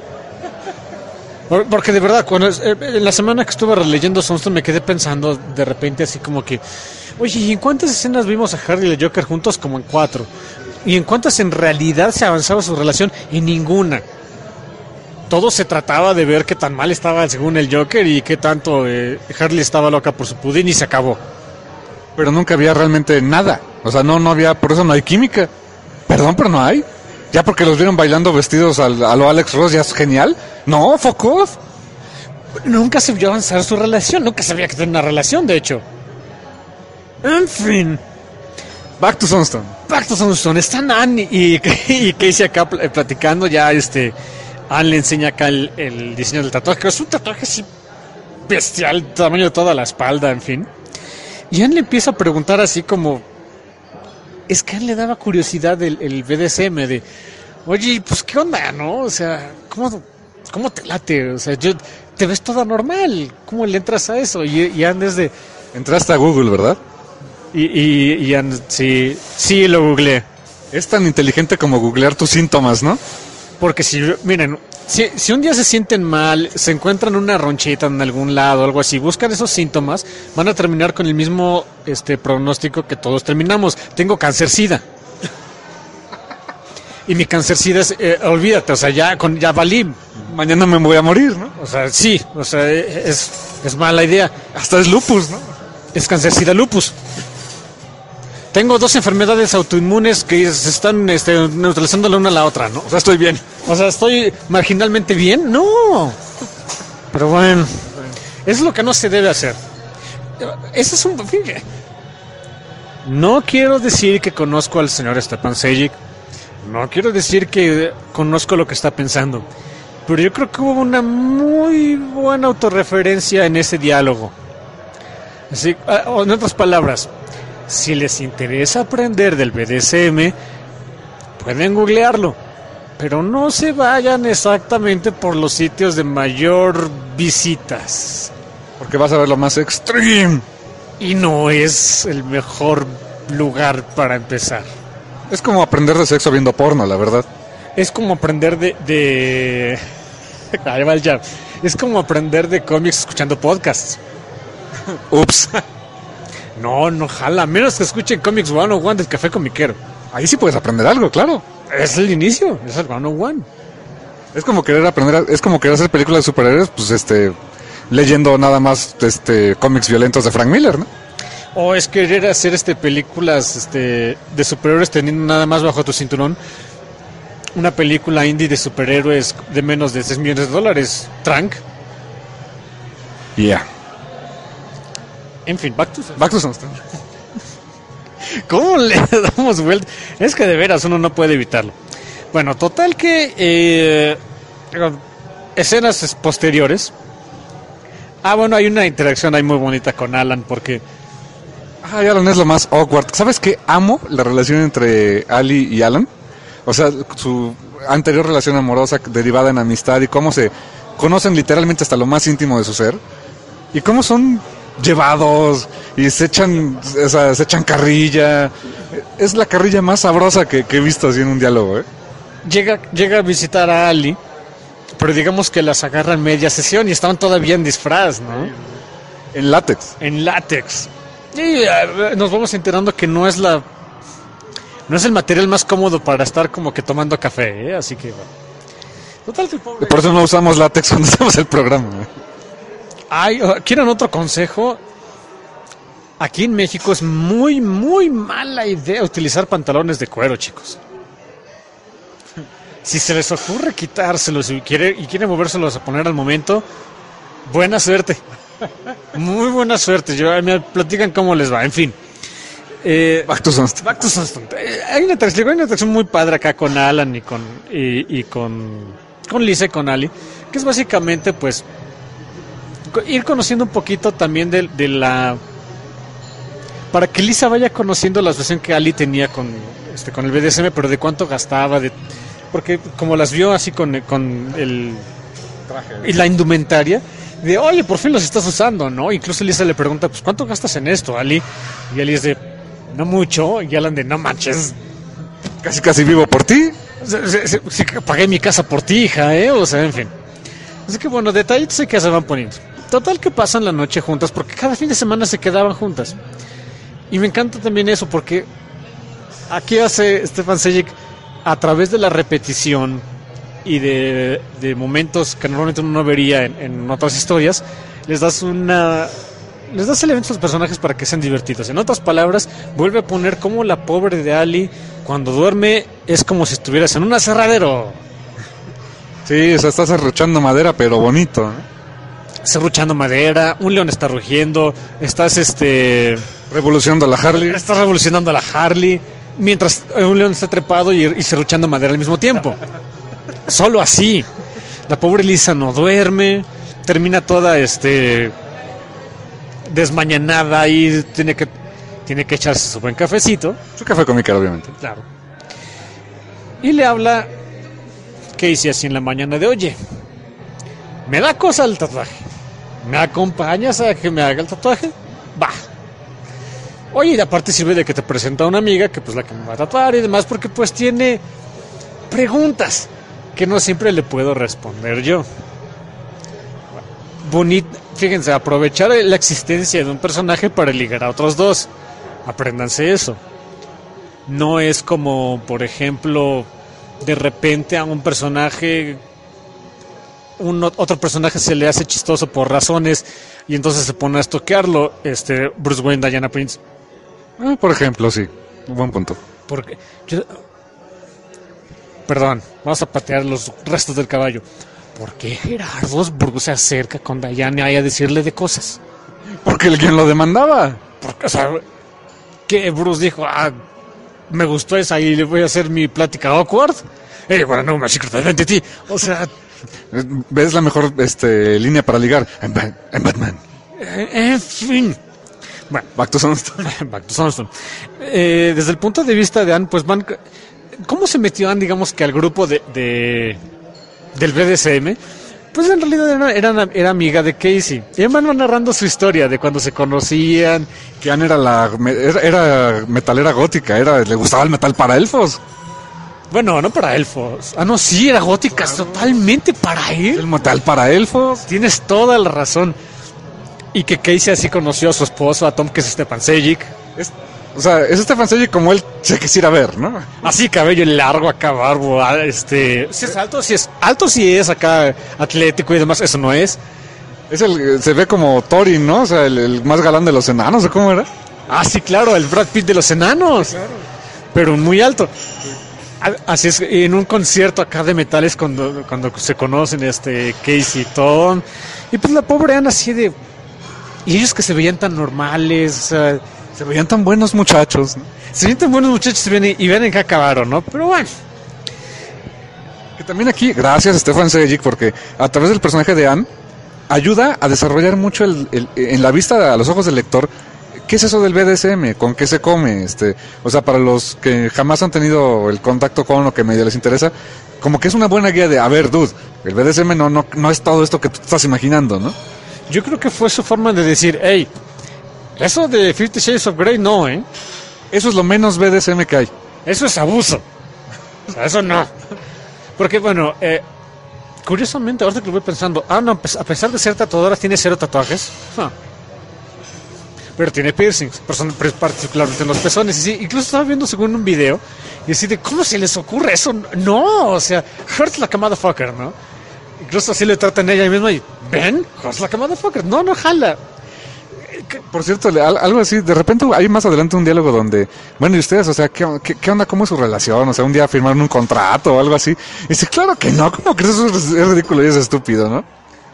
Porque de verdad, cuando en la semana que estuve releyendo Sunstone me quedé pensando de repente así como que, oye, ¿y en cuántas escenas vimos a Hardy y el Joker juntos? Como en cuatro. ¿Y en cuántas en realidad se avanzaba su relación? En ninguna. Todo se trataba de ver qué tan mal estaba según el Joker y qué tanto eh, Harley estaba loca por su pudín y se acabó. Pero nunca había realmente nada. O sea, no, no había, por eso no hay química. Perdón, pero no hay. Ya porque los vieron bailando vestidos al, a lo Alex Ross, ya es genial. No, fuck off. Nunca se vio avanzar su relación, nunca sabía que tenía una relación, de hecho. En fin. Back to Sunstone. Back to Sunstone. Están Anne y, y Casey acá platicando. Ya este Anne le enseña acá el, el diseño del tatuaje, que es un tatuaje así bestial, tamaño de toda la espalda, en fin. Y Anne le empieza a preguntar así como... Es que a Anne le daba curiosidad el, el B D S M de... Oye, pues qué onda, ¿no? O sea, ¿cómo, cómo te late? O sea, yo, te ves toda normal. ¿Cómo le entras a eso? Y, y Anne es de... Entraste a Google, ¿verdad? Y, y, y Anne, sí, sí lo googleé. Es tan inteligente como googlear tus síntomas, ¿no? Porque si, miren, si, si un día se sienten mal, se encuentran una ronchita en algún lado, algo así, buscan esos síntomas, van a terminar con el mismo este pronóstico que todos terminamos. Tengo cáncer sida. Y mi cáncer sida es, eh, olvídate, o sea, ya, con, ya valí. Mañana me voy a morir, ¿no? O sea, sí, o sea, es, es mala idea. Hasta es lupus, ¿no? Es cáncer sida lupus. Tengo dos enfermedades autoinmunes que se están este, neutralizando la una a la otra, ¿no? O sea, estoy bien. O sea, ¿estoy marginalmente bien? No. Pero bueno, es lo que no se debe hacer. Ese es un... No quiero decir que conozco al señor Stefan Sejic. No quiero decir que conozco lo que está pensando. Pero yo creo que hubo una muy buena autorreferencia en ese diálogo. Así, en otras palabras, si les interesa aprender del B D S M, pueden googlearlo, pero no se vayan exactamente por los sitios de mayor visitas, porque vas a ver lo más extreme y no es el mejor lugar para empezar. Es como aprender de sexo viendo porno, la verdad. Es como aprender de... de... Ahí va el jab. Es como aprender de cómics escuchando podcasts. Ups. No, no jala, menos que escuchen Comics ciento uno del Café Comiquero. Ahí sí puedes aprender algo, claro. Es el inicio, es el ciento uno. Es como querer aprender, a, es como querer hacer películas de superhéroes, pues este, leyendo nada más este cómics violentos de Frank Miller, ¿no? O es querer hacer este películas este de superhéroes teniendo nada más bajo tu cinturón una película indie de superhéroes de menos de seis millones de dólares. Trank. Yeah. En fin, Back to Back to Sunstone. ¿Cómo le damos vuelta? Es que de veras uno no puede evitarlo. Bueno, total que eh, escenas posteriores. Ah, bueno, hay una interacción ahí muy bonita con Alan porque... Ay, Alan es lo más awkward. ¿Sabes qué? Amo la relación entre Ali y Alan. O sea, su anterior relación amorosa derivada en amistad y cómo se conocen literalmente hasta lo más íntimo de su ser. Y cómo son llevados y se echan, o sea, se echan carrilla. Es la carrilla más sabrosa que, que he visto así en un diálogo, ¿eh? Llega, llega a visitar a Ali, pero digamos que las agarra en media sesión y estaban todavía en disfraz, ¿no? En látex. En látex. Y uh, nos vamos enterando que no es la no es el material más cómodo para estar como que tomando café, ¿eh? Así que bueno. Total que el pobre... Por eso no usamos látex cuando hacemos el programa, ¿eh? Ay, uh, ¿quieren otro consejo? Aquí en México es muy, muy mala idea utilizar pantalones de cuero, chicos. Si se les ocurre quitárselos y quiere, y quieren volvérselos a poner al momento, buena suerte. Muy buena suerte. Yo, me platican cómo les va. En fin. Eh, Back to Sunstone. Back to Sunstone. Eh, hay una atracción, hay una atracción muy padre acá con Alan y con y, y con con Lisa y con Ali, que es básicamente pues ir conociendo un poquito también de, de la para que Lisa vaya conociendo la situación que Ali tenía con este con el B D S M, pero de cuánto gastaba, de porque como las vio así con, con el traje y la indumentaria, de oye, por fin los estás usando, ¿no? Incluso Lisa le pregunta, pues ¿cuánto gastas en esto, Ali? Y Ali es de, no mucho, y Alan de, no manches, Casi casi vivo por ti. sí, pagué mi casa por ti, hija, ¿eh? O sea, en fin. Así que bueno, detallitos que se van poniendo. Total que pasan la noche juntas, porque cada fin de semana se quedaban juntas. Y me encanta también eso, porque aquí hace Stefan Sejic, a través de la repetición y de, de momentos que normalmente uno no vería en, en otras historias, les das una les das elementos a los personajes para que sean divertidos. En otras palabras, vuelve a poner como la pobre de Ali cuando duerme es como si estuvieras en un aserradero. Sí, o sea, estás arruchando madera, pero bonito, ¿eh? Serruchando madera, un león está rugiendo, estás este revolucionando la Harley. Estás revolucionando la Harley, mientras un león está trepado y, y serruchando madera al mismo tiempo. Solo así. La pobre Lisa no duerme, termina toda este desmañanada y tiene que tiene que echarse su buen cafecito. Su café con mi cara, obviamente. Claro. Y le habla Casey así en la mañana de, oye, me da cosa el tatuaje. ¿Me acompañas a que me haga el tatuaje? Va. Oye, y aparte sirve de que te presenta a una amiga que pues la que me va a tatuar y demás, porque pues tiene preguntas que no siempre le puedo responder yo. Bonito, fíjense, aprovechar la existencia de un personaje para ligar a otros dos. Apréndanse eso. No es como, por ejemplo, de repente a un personaje, un otro personaje se le hace chistoso por razones y entonces se pone a estoquearlo. Este, Bruce Wayne, Diana Prince. Ah, por ejemplo, sí. Buen punto. Porque yo, perdón, vamos a patear los restos del caballo. ¿Por qué Gerardo Bruce se acerca con Diana y a decirle de cosas? Porque el quien lo demandaba. Porque, o sea, que Bruce dijo, ah, me gustó esa y le voy a hacer mi plática awkward. Eh, bueno, no, my secret identity. O sea, ¿ves la mejor este, línea para ligar? En, ba- en Batman. eh, en fin. Bueno, Back to Sunstone. Back to Sunstone. Eh, desde el punto de vista de Anne, pues van, ¿cómo se metió Anne, digamos que al grupo de, de del B D S M? Pues en realidad era, era, era amiga de Casey. Y van narrando su historia de cuando se conocían. Que Anne era la era, era metalera gótica, era le gustaba el metal para elfos. Bueno, no para elfos. Ah, no, sí, era gótica, es totalmente para él. El metal para elfos. Tienes toda la razón. Y que Casey así conoció a su esposo, a Tom, que es Stefan Sejic. Es, o sea, es Stefan Sejic como él se quisiera ver, ¿no? Así, cabello largo acá, barbo, ah, este... Si es alto, si es alto, si es acá atlético y demás, eso no es. Es el, se ve como Thorin, ¿no? O sea, el, el más galán de los enanos, ¿o cómo era? Ah, sí, claro, el Brad Pitt de los enanos. Claro. Pero muy alto. Así es, en un concierto acá de metales cuando, cuando se conocen este Casey y Tom. Y pues la pobre Ana así de... Y ellos que se veían tan normales, o sea, se veían tan buenos muchachos, ¿no? Se veían tan buenos muchachos y ven, y ven en qué acabaron, ¿no? Pero bueno. Que también aquí, gracias Stefan Sejic, porque a través del personaje de Anne, ayuda a desarrollar mucho el, el, en la vista, a los ojos del lector, ¿qué es eso del B D S M? ¿Con qué se come? Este, o sea, para los que jamás han tenido el contacto con lo que medio les interesa, como que es una buena guía de, a ver, dude, el B D S M no, no, no es todo esto que tú estás imaginando, ¿no? Yo creo que fue su forma de decir, hey, eso de Fifty Shades of Grey no, ¿eh? Eso es lo menos B D S M que hay. Eso es abuso. O sea, eso no. Porque, bueno, eh, curiosamente, ahora que lo voy pensando, ah, no, a pesar de ser tatuadora, tiene cero tatuajes. Huh. Pero tiene piercings, particularmente en los pezones. Y sí, incluso estaba viendo según un video y así de, ¿cómo se les ocurre eso? No, o sea, hurts like a motherfucker, ¿no? Incluso así le tratan a ella misma y, ¿ven? Hurts like a motherfucker. No, no jala. Por cierto, algo así, de repente hay más adelante un diálogo donde, bueno, ¿y ustedes? O sea, ¿qué, qué, qué onda? ¿Cómo es su relación? O sea, un día firmaron un contrato o algo así. Y dice, claro que no, ¿cómo crees? Eso es, es ridículo y es estúpido, ¿no?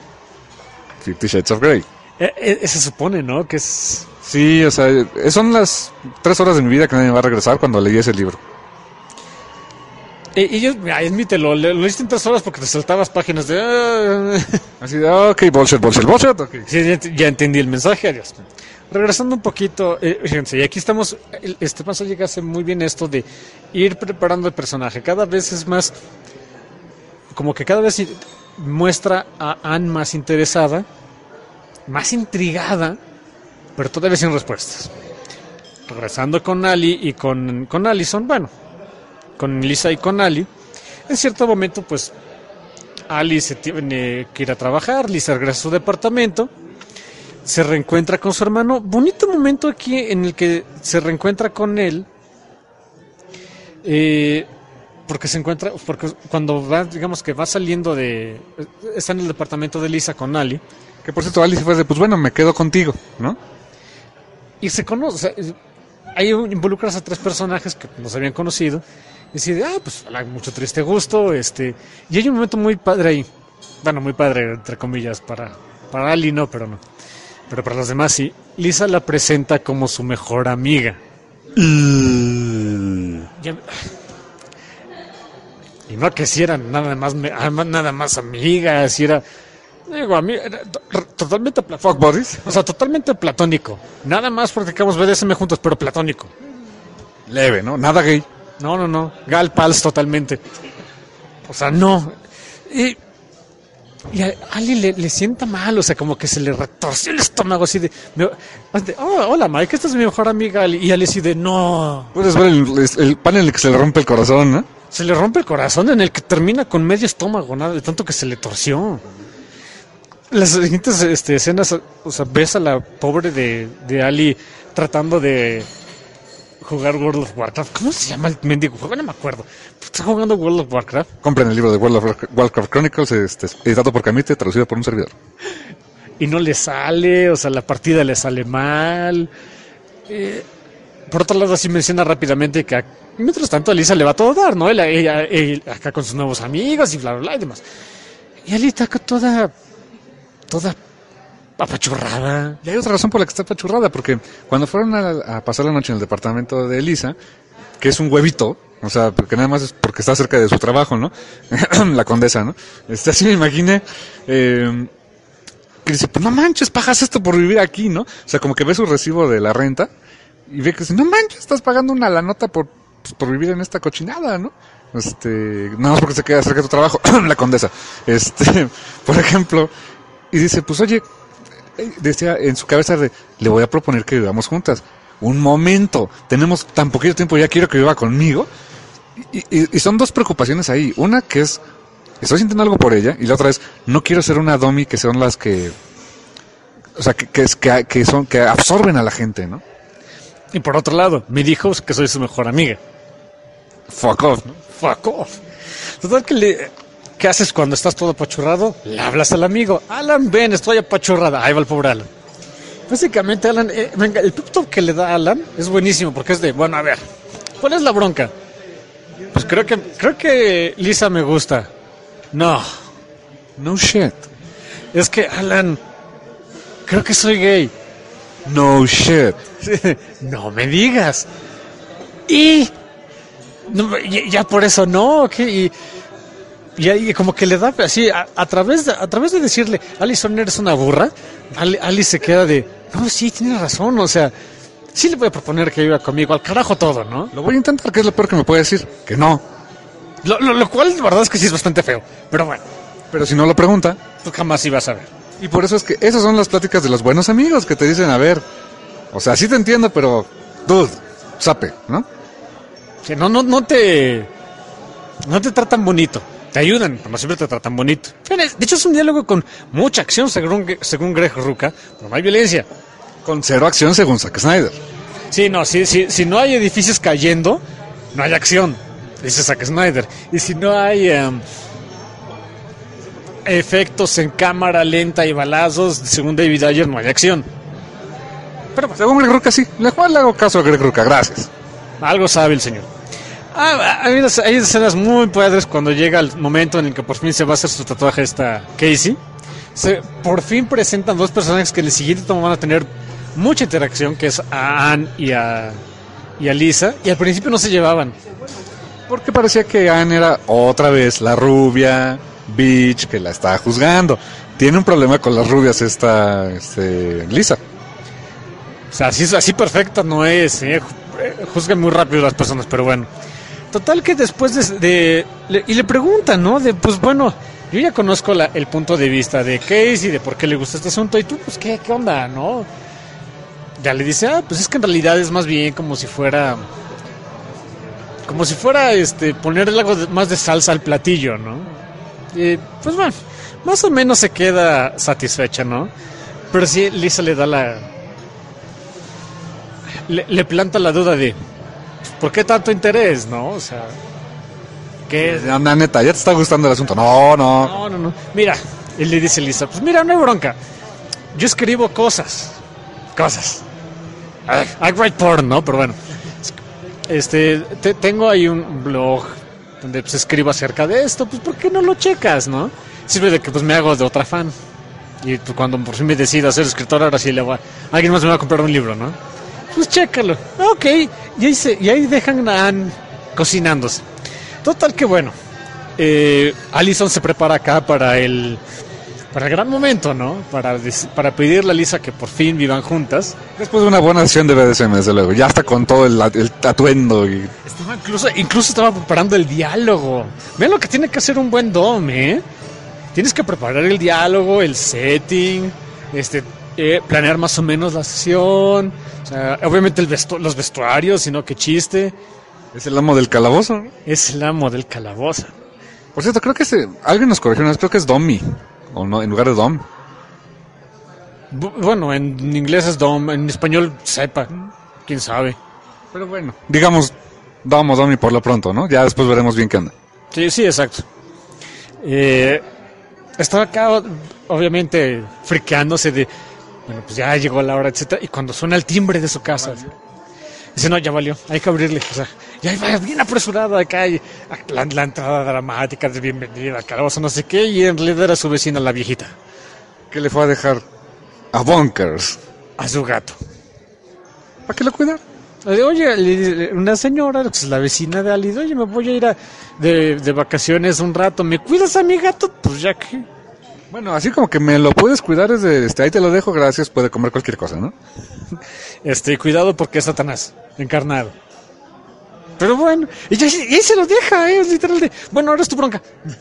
Fifty Shades of Grey. Eh, eh, se supone, ¿no? Que es... Sí, o sea, son las tres horas de mi vida que nadie me va a regresar cuando leí ese libro. Y, y yo, admítelo, lo, lo leíste en tres horas porque te saltabas páginas de... Uh... Así de, ok, bullshit, bullshit, bullshit, okay. Sí, ya, ya entendí el mensaje, adiós. Regresando un poquito, eh, fíjense, y aquí estamos, este paso llega a hacer muy bien esto de ir preparando el personaje. Cada vez es más, como que cada vez muestra a Anne más interesada, más intrigada, pero todavía sin respuestas. Regresando con Ali y con, con Allison, bueno, con Lisa y con Ali, en cierto momento, pues, Ali se tiene que ir a trabajar, Lisa regresa a su departamento, se reencuentra con su hermano. Bonito momento aquí en el que se reencuentra con él, eh, porque se encuentra, porque cuando va, digamos que va saliendo de, está en el departamento de Lisa con Ali. Que por cierto, Ali se fue de, pues bueno, me quedo contigo, ¿no? Y se conoce, o sea, ahí involucras a tres personajes que no se habían conocido. Y decide, ah, pues mucho triste gusto, este, y hay un momento muy padre ahí, bueno, muy padre entre comillas para, para Ali no, pero no, pero para los demás sí. Lisa la presenta como su mejor amiga. Mm. Ya, y no que si eran nada más, nada más amigas, si era, digo, a mí era totalmente platónico. Fuck buddies. O sea, totalmente platónico. Nada más practicamos B D S M juntos, pero platónico. Leve, ¿no? Nada gay. No, no, no. Gal pals totalmente. O sea, no. Y, y a Ali le, le sienta mal, o sea, como que se le retorció el estómago así de... Me, oh, hola Mike, esta es mi mejor amiga. Y Ali así de, no. Puedes ver el, el pan en el que se le rompe el corazón, ¿no? Se le rompe el corazón, en el que termina con medio estómago, nada de tanto que se le torció. Las siguientes este, escenas, o sea, ves a la pobre de, de Ali tratando de jugar World of Warcraft. ¿Cómo se llama el mendigo juego? No me acuerdo. Está jugando World of Warcraft. Compren el libro de World of Warcraft Chronicles, este, editado por Camite, traducido por un servidor. Y no le sale, o sea, la partida le sale mal. Eh, por otro lado, así menciona rápidamente que a, mientras tanto a Lisa le va a todo dar, ¿no? Ella, ella, ella acá con sus nuevos amigos y bla, bla, bla y demás. Y Ali está acá toda... toda apachurrada. Y hay otra razón por la que está apachurrada, porque cuando fueron a, a pasar la noche en el departamento de Elisa, que es un huevito, o sea, porque nada más es porque está cerca de su trabajo, ¿no? La condesa, ¿no? Este, así me imaginé, eh, que dice, pues no manches, pagas esto por vivir aquí, ¿no? O sea, como que ve su recibo de la renta y ve que dice, no manches, estás pagando una la nota por, pues, por vivir en esta cochinada, ¿no? Este, nada más porque se queda cerca de tu trabajo, la condesa. Este, por ejemplo, y dice, pues oye, decía en su cabeza de, le voy a proponer que vivamos juntas. Un momento, tenemos tan poquito tiempo, ya quiero que viva conmigo. Y, y, y son dos preocupaciones ahí. Una que es, estoy sintiendo algo por ella, y la otra es, no quiero ser una dummy que son las que, o sea, que, que, es, que, que son, que absorben a la gente, ¿no? Y por otro lado, me dijo que soy su mejor amiga. Fuck off, ¿no? Fuck off. Total que le... ¿Qué haces cuando estás todo apachurrado? Le hablas al amigo. Alan, ven, estoy apachurrada. Ahí va el pobre Alan. Básicamente, Alan, eh, venga, el pep talk que le da Alan es buenísimo porque es de, bueno, a ver, ¿cuál es la bronca? Pues creo que creo que Lisa me gusta. No, No shit. es que Alan, creo que soy gay. No shit. No me digas. Y no, ya, ya por eso no, ¿qué? Y, y ahí como que le da así a, a través de, a través de decirle, Alison, eres una burra. Ali, Ali se queda de, no, sí, tienes razón, o sea, sí le voy a proponer que viva conmigo, al carajo todo, ¿no? Lo voy a intentar, que es lo peor que me puede decir. Que no. Lo, lo, lo cual, la verdad es que sí es bastante feo, pero bueno, Pero si no lo pregunta. tú jamás ibas a ver. Y por eso es que esas son las pláticas de los buenos amigos que te dicen, a ver, o sea, sí te entiendo, pero, dude, sape, ¿no? Que no, no, no te, no te tratan bonito. Te ayudan, pero no siempre te tratan bonito. De hecho, es un diálogo con mucha acción, según, según Greg Rucka, pero no hay violencia. Con cero acción según Zack Snyder. Sí, no, si, si, si no hay edificios cayendo, no hay acción, dice Zack Snyder. Y si no hay um, efectos en cámara lenta y balazos, según David Ayer, no hay acción. Pero según Greg Rucka sí, le, le hago caso a Greg Rucka, gracias. Algo sabe el señor. Ah, hay, unas, hay escenas muy padres cuando llega el momento en el que por fin se va a hacer su tatuaje esta Casey. Se, por fin presentan dos personajes que en el siguiente tomo van a tener mucha interacción, que es a Anne y a, y a Lisa. Y al principio no se llevaban. Porque parecía que Anne era otra vez la rubia, bitch, que la está juzgando. Tiene un problema con las rubias esta este, Lisa. O sea, así, así perfecta no es, ¿eh? Juzgan muy rápido las personas, pero bueno. Total que después de... de le, y le preguntan, ¿no? De, pues bueno, yo ya conozco la, el punto de vista de Casey, de por qué le gusta este asunto, y tú, pues, ¿qué, qué onda, no? Ya le dice, ah, pues es que en realidad es más bien como si fuera... Como si fuera, este, ponerle algo de, más de salsa al platillo, ¿no? Y, pues bueno, más o menos se queda satisfecha, ¿no? Pero sí, Lisa le da la... Le, le planta la duda de... ¿Por qué tanto interés, no? O sea... ¿Qué? Anda, neta, ¿ya te está gustando el asunto? No, no. No, no, no. Mira, él le dice a Lisa, pues mira, no hay bronca. Yo escribo cosas. Cosas. I, I write porn, ¿no? Pero bueno. Este, te, tengo ahí un blog donde pues escribo acerca de esto. Pues ¿por qué no lo checas, no? Sirve de que pues me hago de otra fan. Y pues, cuando por fin me decido ser escritor, ahora sí le voy a... Alguien más me va a comprar un libro, ¿no? Pues chécalo. Ok. Y ahí, se, y ahí dejan a Anne cocinándose. Total que bueno. Eh, Alison se prepara acá para el... Para el gran momento, ¿no? Para, para pedirle a Lisa que por fin vivan juntas. Después de una buena sesión de B D S M, desde luego. Ya está con todo el, el atuendo. Y... Estaba incluso, incluso estaba preparando el diálogo. Vean lo que tiene que hacer un buen dom, ¿eh? Tienes que preparar el diálogo, el setting, este, eh, planear más o menos la sesión. O sea, obviamente el vestu los vestuarios, sino que chiste. Es el amo del calabozo. Es el amo del calabozo. Por cierto, creo que ese, alguien nos corrigió una vez, creo que es Domi. O no, en lugar de Dom. Bu bueno, en inglés es dom, en español sepa, quién sabe. Pero bueno, digamos Dom o Domi por lo pronto, ¿no? Ya después veremos bien qué anda. Sí, sí, exacto. Eh, estaba acá, obviamente, friqueándose de, bueno, pues ya llegó la hora, etcétera. Y cuando suena el timbre de su casa, dice, no, ya valió, hay que abrirle. O sea, ya va bien apresurada acá, y la, la entrada dramática de bienvenida al calabozo, no sé qué, y en realidad era su vecina, la viejita. ¿Qué le fue a dejar? A Bunkers. A su gato. ¿Para qué lo cuidar? Oye, una señora, pues la vecina de Ali, oye, me voy a ir a, de, de vacaciones un rato, ¿me cuidas a mi gato? Pues ya que... Bueno, así como que me lo puedes cuidar, es de, este, ahí te lo dejo, gracias, puede comer cualquier cosa, ¿no? Este, cuidado porque es Satanás, encarnado. Pero bueno, y, ya, y ahí se lo deja, ¿eh? Es literal de, bueno, ahora es tu bronca.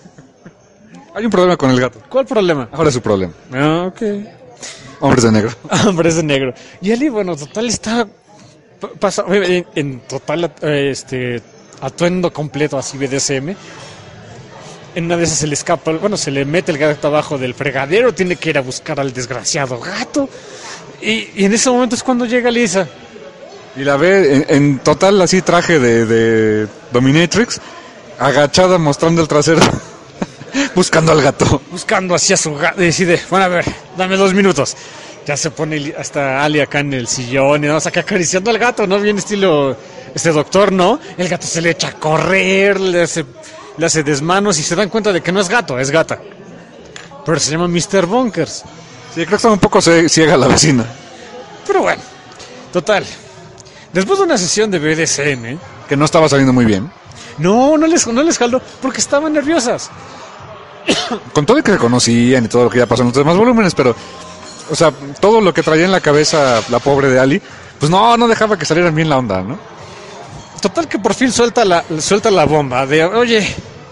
Hay un problema con el gato. ¿Cuál problema? Ahora es su problema. Ah, ok. Hombres de negro. Hombres de negro. Y Ali, bueno, total está... Pasa, en, en total eh, este atuendo completo así B D S M. En una de esas se le escapa, bueno, se le mete el gato abajo del fregadero, tiene que ir a buscar al desgraciado gato. Y, y en ese momento es cuando llega Lisa. Y la ve en, en total así traje de, de Dominatrix, agachada mostrando el trasero, buscando al gato. Buscando hacia su gato. Y decide, bueno, a ver, dame dos minutos. ya se pone hasta Ali acá en el sillón y vamos acá acariciando al gato, ¿no? Bien estilo este doctor, ¿no? El gato se le echa a correr, le hace, le hace desmanos y se dan cuenta de que no es gato, es gata. Pero se llama mister Bunkers. Sí, creo que está un poco ciega la vecina. Pero bueno, total. Después de una sesión de B D S M... Que no estaba saliendo muy bien. No, no les, no les jaló porque estaban nerviosas. Con todo y que se conocían y todo lo que ya pasó en los demás volúmenes, pero... O sea, todo lo que traía en la cabeza la pobre de Ali, pues no, no dejaba que salieran bien la onda, ¿no? Total que por fin suelta la, suelta la bomba de, oye,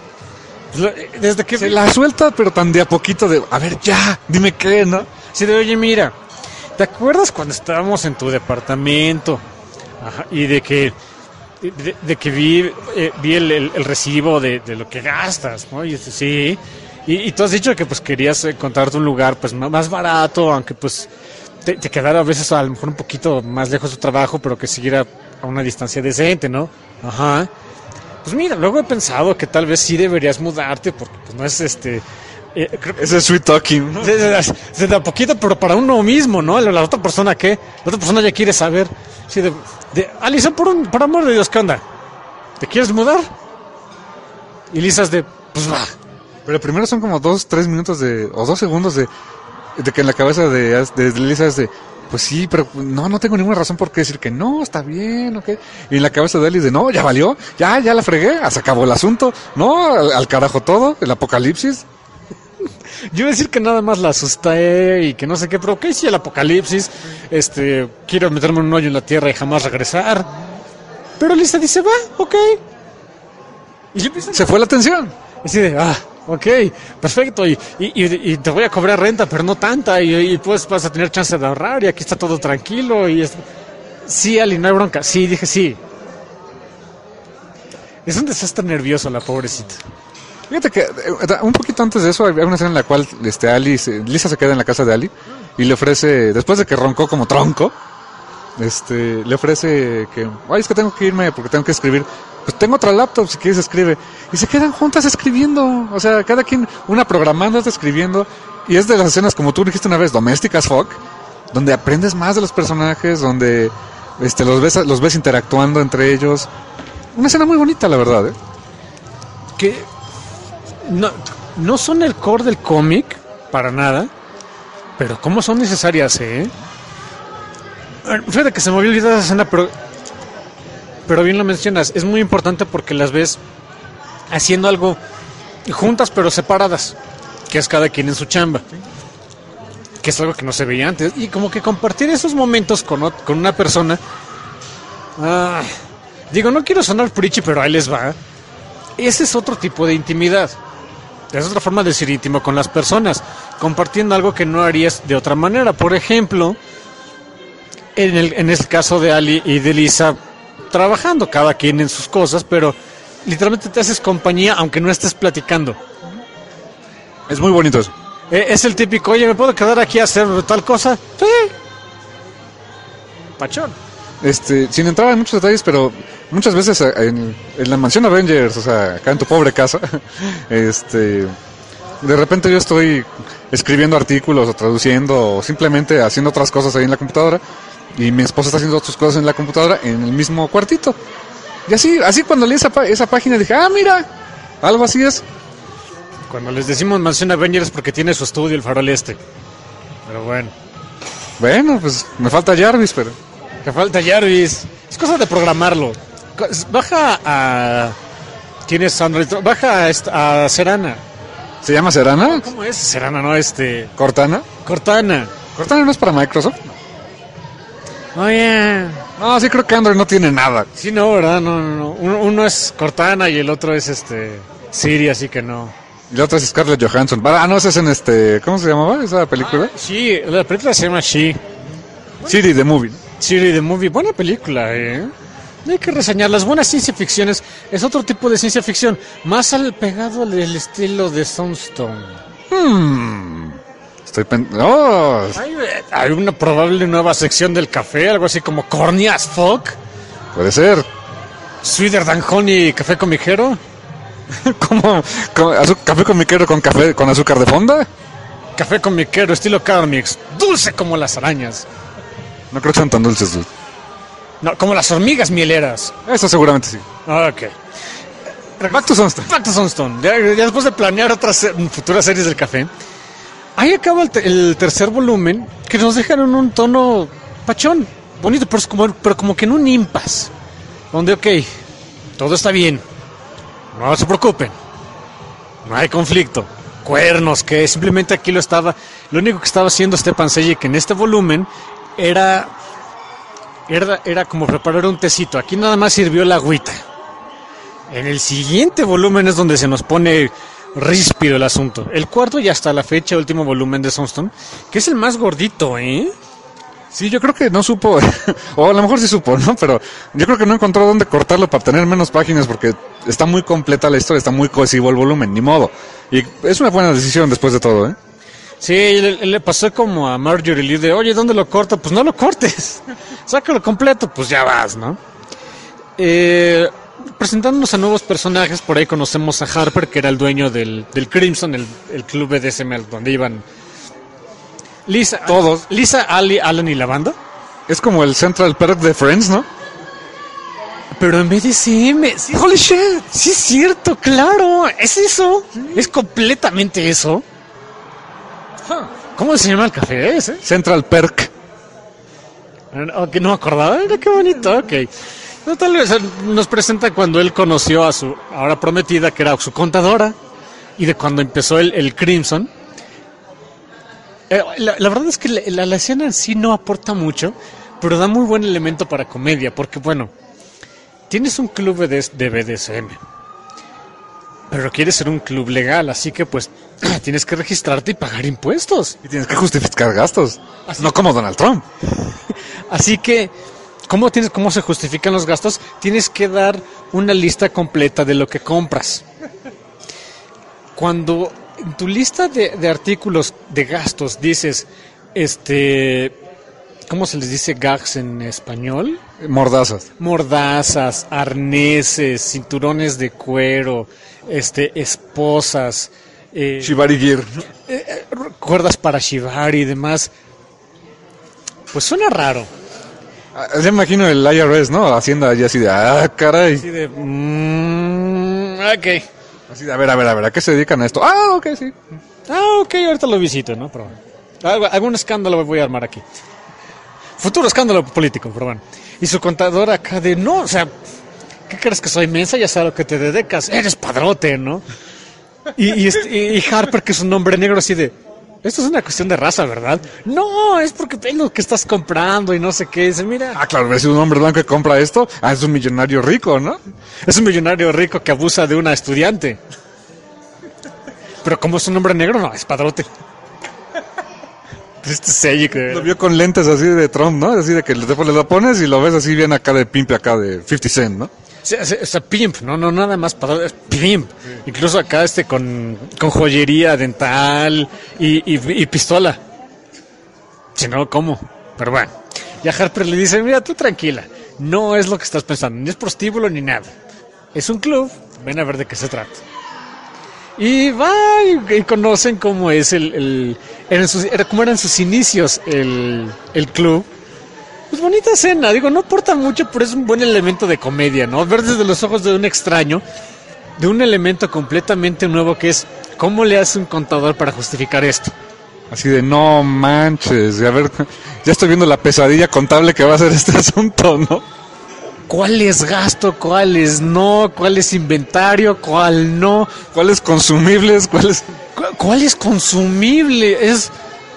desde que... Se la suelta, pero tan de a poquito de, a ver, ya, dime qué, ¿no? Sí, de, oye, mira, ¿te acuerdas cuando estábamos en tu departamento? Ajá, y de que... De, de que vi, eh, vi el, el, el recibo de, de lo que gastas, ¿no? Y dice, sí... Y, y tú has dicho que pues querías encontrarte un lugar pues más barato, aunque pues te, te quedara a veces a lo mejor un poquito más lejos de tu trabajo, pero que siguiera a una distancia decente, ¿no? Ajá. Pues mira, luego he pensado que tal vez sí deberías mudarte, porque pues no es este... Eh, creo que ese es sweet talking, ¿no? Se, se, se da poquito, pero para uno mismo, ¿no? La, la otra persona, ¿qué? La otra persona ya quiere saber. Sí, de, de, Alison, por, un, por amor de Dios, ¿qué onda? ¿Te quieres mudar? Y Lisa es de, pues va. Pero primero son como dos, tres minutos de, o dos segundos de, de que en la cabeza de, de Lisa es de, pues sí, pero no, no tengo ninguna razón por qué decir que no, está bien, ok. Y en la cabeza de Alice de, no, ya valió, ya, ya la fregué, se acabó el asunto, no, al, al carajo todo, el apocalipsis. Yo iba a decir que nada más la asusté y que no sé qué, pero ok, sí, el apocalipsis, este, quiero meterme en un hoyo en la tierra y jamás regresar. Pero Lisa dice, va, ok. Y yo pienso, se fue la tensión. Así de, ah, ok, perfecto, y, y, y, y te voy a cobrar renta, pero no tanta, y, y pues vas a tener chance de ahorrar, y aquí está todo tranquilo, y esto. Sí, Ali, no hay bronca, sí, dije sí. Es un desastre nervioso la pobrecita. Fíjate que un poquito antes de eso hay una escena en la cual este Ali se, Lisa se queda en la casa de Ali y le ofrece, después de que roncó como tronco, este, le ofrece que, ay, es que tengo que irme porque tengo que escribir. Pues tengo otra laptop, si quieres escribe. Y se quedan juntas escribiendo. O sea, cada quien, una programando, otra escribiendo. Y es de las escenas, como tú dijiste una vez, Domestic as Fuck, donde aprendes más de los personajes, donde este, los ves los ves interactuando entre ellos. Una escena muy bonita, la verdad, ¿eh? Que no, no son el core del cómic, para nada, pero cómo son necesarias, ¿eh? Fíjate que se me había olvidado esa escena, pero... Pero bien lo mencionas, es muy importante porque las ves haciendo algo juntas pero separadas, que es cada quien en su chamba, que es algo que no se veía antes, y como que compartir esos momentos con, con una persona, ah, digo, no quiero sonar preachy, pero ahí les va, ese es otro tipo de intimidad, es otra forma de ser íntimo con las personas, compartiendo algo que no harías de otra manera. Por ejemplo, en el, en el caso de Ali y de Lisa, trabajando cada quien en sus cosas, pero literalmente te haces compañía aunque no estés platicando. Es muy bonito eso. Eh, es el típico, oye, ¿me puedo quedar aquí a hacer tal cosa? Sí. Pachón. Este, sin entrar en muchos detalles, pero muchas veces en, en la mansión Avengers, o sea, acá en tu pobre casa, este, de repente yo estoy escribiendo artículos o traduciendo o simplemente haciendo otras cosas ahí en la computadora. Y mi esposa está haciendo otras cosas en la computadora en el mismo cuartito. Y así, así cuando leí esa, esa página dije, ah, mira, algo así es. Cuando les decimos Mansión Avengers porque tiene su estudio el Farol Este. Pero bueno. Bueno, pues me falta Jarvis, pero... Que falta Jarvis. Es cosa de programarlo. Baja a... Tienes Android. Baja a, a Serana. ¿Se llama Serana? ¿Cómo es? Serana, no, este... ¿Cortana? Cortana. ¿Cortana no es para Microsoft? Oye. No, sí creo que Android no tiene nada. Sí, no, ¿verdad? No, no, no. Uno, uno es Cortana y el otro es este Siri, así que no. Y la otra es Scarlett Johansson. Ah, no, esa es en este... ¿Cómo se llamaba esa película? Ah, sí, la película se llama She. Siri the Movie. Siri the Movie. Buena película, ¿eh? No hay que reseñar. Las buenas ciencia ficciones es otro tipo de ciencia ficción. Más al pegado al estilo de Sunstone. Hmm... Estoy pen... oh. ¿Hay, hay una probable nueva sección del café, algo así como Corny as Fuck. Puede ser. Sweeter than Honey, café comijero. ¿Cómo? ¿Cómo? ¿Café comijero con café con azúcar de fonda? Café comiquero, estilo Carmix, dulce como las arañas. No creo que sean tan dulces, dude. No, como las hormigas mieleras. Eso seguramente sí. Ok. Back to Sunstone. Back to Sunstone. Ya, ya después de planear otras se- futuras series del café, ahí acaba el, te- el tercer volumen, que nos dejan en un tono pachón, bonito, pero, es como, pero como que en un impasse. Donde, ok, todo está bien. No se preocupen. No hay conflicto. Cuernos, que simplemente aquí lo estaba. Lo único que estaba haciendo Stepan Sejic en este volumen era, era. Era como preparar un tecito. Aquí nada más sirvió la agüita. En el siguiente volumen es donde se nos pone ríspido el asunto. El cuarto y hasta la fecha, último volumen de Sunstone, que es el más gordito, ¿eh? Sí, yo creo que no supo, o a lo mejor sí supo, ¿no? Pero yo creo que no encontró dónde cortarlo para tener menos páginas porque está muy completa la historia, está muy cohesivo el volumen, ni modo. Y es una buena decisión después de todo, ¿eh? Sí, le, le pasó como a Marjorie Lee de, oye, ¿dónde lo corto? Pues no lo cortes, sácalo completo, pues ya vas, ¿no? Eh, presentándonos a nuevos personajes, por ahí conocemos a Harper, que era el dueño del, del Crimson, el, el club B D S M donde iban Lisa, Todos. Lisa, Ali, Alan y la banda. Es como el Central Perk de Friends, ¿no? Pero en B D S M, sí, holy shit, sí es cierto, claro, es eso, es completamente eso. ¿Cómo se llama el café ese? Central Perk. Ok, no me acordaba, era qué bonito, ok. No, tal vez nos presenta cuando él conoció a su ahora prometida, que era su contadora, y de cuando empezó el, el Crimson. Eh, la, la verdad es que la, la, la escena en sí no aporta mucho, pero da muy buen elemento para comedia, porque bueno, tienes un club de, de B D S M, pero quieres ser un club legal, así que pues tienes que registrarte y pagar impuestos. Y tienes que justificar gastos. No como Donald Trump. Así que, ¿cómo, tienes, ¿cómo se justifican los gastos? Tienes que dar una lista completa de lo que compras. Cuando en tu lista de, de artículos de gastos dices, este, ¿cómo se les dice gags en español? Mordazas. Mordazas, arneses, cinturones de cuero, este, esposas, eh, Shibari Gear. eh, cuerdas para shibari y demás. Pues suena raro. Ah, ya me imagino el I R S, ¿no? Hacienda allí así de, ah, caray. Así de, mm, ok. Así de, a ver, a ver, a ver, ¿a qué se dedican a esto? Ah, ok, sí. Ah, ok, ahorita lo visito, ¿no? Pero algo- algún escándalo voy a armar aquí. Futuro escándalo político, pero bueno. Y su contador acá de, no, o sea, ¿qué crees que soy mensa? Ya sabes lo que te dedicas. Eres padrote, ¿no? Y, y, este- y Harper, que es un hombre negro, así de, esto es una cuestión de raza, ¿verdad? No, es porque ves lo que estás comprando y no sé qué. Dice, mira, Ah, claro, ves un hombre blanco que compra esto. Ah, es un millonario rico, ¿no? es un millonario rico que abusa de una estudiante. Pero como es un hombre negro, no, es padrote. Este sello que... Lo vio con lentes así de Trump, ¿no? Así de que después le lo pones y lo ves así bien acá de pimpe, acá de cincuenta Cent, ¿no? O sea, o sea, pimp, no, no, nada más padrote, es pimp. Incluso acá este con, con joyería dental y, y, y pistola. Si no, ¿cómo? Pero bueno, ya Harper le dice, mira, tú tranquila, no es lo que estás pensando, ni es prostíbulo ni nada. Es un club, ven a ver de qué se trata. Y va y, y conocen cómo es el, el eran sus, era cómo eran sus inicios el, el club. Pues bonita escena, digo, no aporta mucho, pero es un buen elemento de comedia, ¿no? Ver desde los ojos de un extraño, de un elemento completamente nuevo que es cómo le hace un contador para justificar esto. Así de, no manches, a ver, ya estoy viendo la pesadilla contable que va a ser este asunto, ¿no? ¿Cuál es gasto? ¿Cuál es no? ¿Cuál es inventario? ¿Cuál no? ¿Cuáles consumibles? ¿Cuáles...? ¿Cu- ¿Cuál es consumible? Es...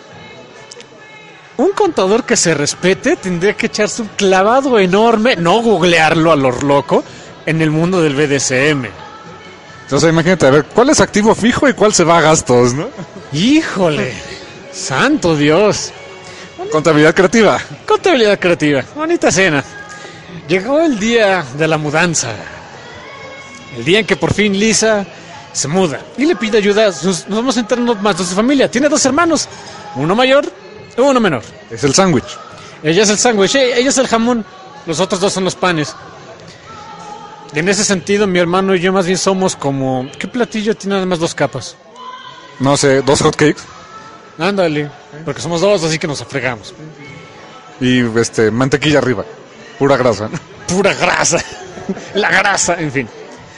Un contador que se respete tendría que echarse un clavado enorme, no googlearlo a lo loco, en el mundo del B D S M. Entonces imagínate, a ver, ¿cuál es activo fijo y cuál se va a gastos, no? ¡Híjole! ¡Santo Dios! Contabilidad creativa. Contabilidad creativa. Bonita escena. Llegó el día de la mudanza. El día en que por fin Lisa se muda y le pide ayuda. Sus- nos vamos a enterarnos más de su familia. Tiene dos hermanos, uno mayor y uno menor. Es el sándwich. Ella es el sándwich, eh, ella es el jamón. Los otros dos son los panes. En ese sentido, mi hermano y yo más bien somos como... ¿Qué platillo tiene además dos capas? No sé, dos hotcakes. Ándale, porque somos dos, así que nos fregamos. Y este mantequilla arriba, pura grasa, ¿no? Pura grasa. La grasa, en fin.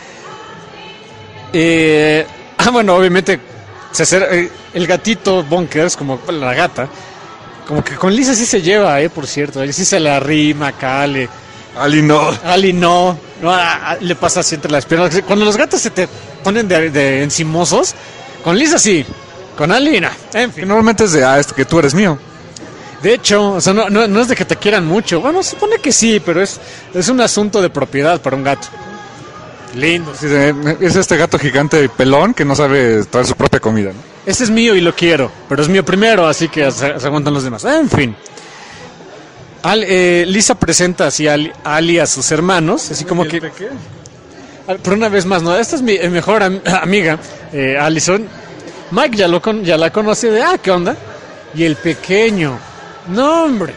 Eh, ah, bueno, obviamente se acer- eh, el gatito Bunkers, como la gata, como que con Lisa sí se lleva, eh, por cierto. Ella sí se la arrima acá, le... Ali no. Ali no, no a- a- le pasa así entre las piernas. Cuando los gatos se te ponen de, de encimosos, con Lisa sí, con Ali no. En Que fin. normalmente es de, ah, este que tú eres mío. De hecho, o sea, no, no, no es de que te quieran mucho. Bueno, se supone que sí, pero es, es un asunto de propiedad para un gato. Lindo. Sí, de- es este gato gigante pelón que no sabe traer su propia comida, ¿no? Ese es mío y lo quiero, pero es mío primero, así que se, se aguantan los demás. En fin. Al- eh, Lisa presenta así a Ali, a Ali a sus hermanos, así como que... Al- Pero una vez más, ¿no? Esta es mi eh, mejor am- amiga, eh, Allison. Mike ya, lo con- ya la conoce de, ah, ¿qué onda? Y el pequeño, no, hombre.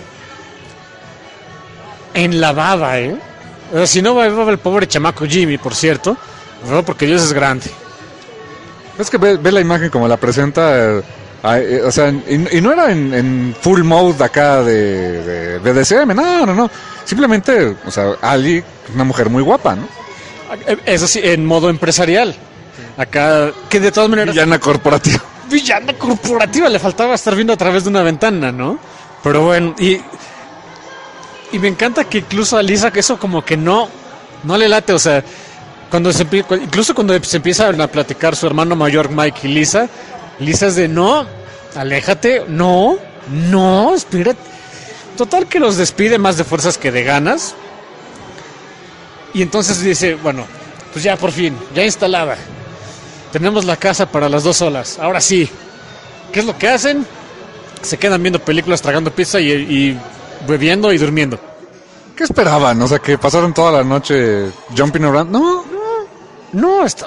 En la baba, ¿eh? O sea, si no va va el pobre chamaco Jimmy, por cierto, ¿no? Porque Dios es grande. Es que ve, ve la imagen como la presenta, eh, ah, eh, o sea, y, y no era en, en full mode acá de, de B D S M, no, no, no. Simplemente, o sea, Ali, una mujer muy guapa, ¿no? Eso sí, en modo empresarial. Acá, que de todas maneras... Villana corporativa. Villana corporativa, le faltaba estar viendo a través de una ventana, ¿no? Pero bueno, y... Y me encanta que incluso a Lisa, que eso como que no... No le late, o sea... Cuando se, empie- cu- incluso cuando se empiezan a platicar su hermano mayor Mike y Lisa, Lisa es de no, aléjate, no, no, espérate. Total que los despide más de fuerzas que de ganas. Y entonces dice, bueno, pues ya por fin, ya instalada. Tenemos la casa para las dos solas. Ahora sí. ¿Qué es lo que hacen? Se quedan viendo películas, tragando pizza y, y bebiendo y durmiendo. ¿Qué esperaban? O sea, que pasaron toda la noche jumping around. No, No, está...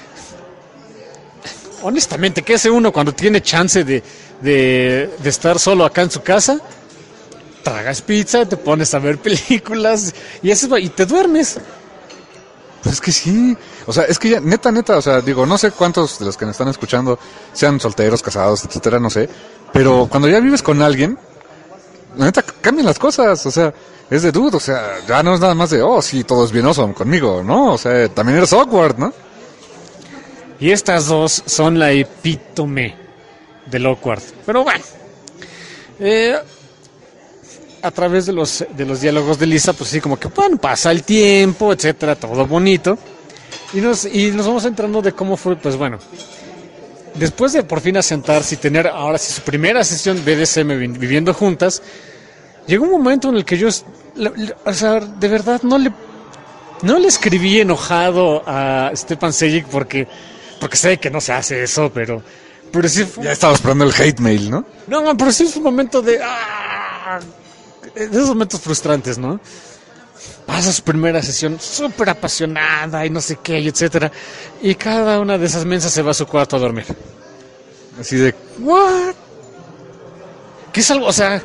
honestamente, ¿qué hace uno cuando tiene chance de, de, de estar solo acá en su casa? Tragas pizza, te pones a ver películas y, eso, y te duermes. pues es que sí. O sea, es que ya, neta, neta, o sea, digo, no sé cuántos de los que me están escuchando sean solteros, casados, etcétera, no sé. Pero cuando ya vives con alguien, la neta, cambian las cosas. O sea, es de dude, o sea, ya no es nada más de, oh, sí, todo es bien awesome conmigo, ¿no? O sea, también eres awkward, ¿no? Y estas dos son la epítome del awkward. Pero bueno, eh, a través de los, de los diálogos de Lisa, pues sí, como que bueno, pasa el tiempo, etcétera, todo bonito. Y nos, y nos vamos entrando de cómo fue, pues bueno, después de por fin asentarse y tener ahora sí su primera sesión B D S M vi- viviendo juntas, llegó un momento en el que yo, la- la- o sea, de verdad no le, no le escribí enojado a Stepan Sejic porque, porque sé que no se hace eso, pero, pero sí fue, Ya estaba esperando el hate mail, ¿no? no, no, pero sí fue un momento de, ah, de esos momentos frustrantes, ¿no? Pasa su primera sesión súper apasionada y no sé qué, y etcétera, y cada una de esas mensas se va a su cuarto a dormir. Así de, What? Que es algo, o sea,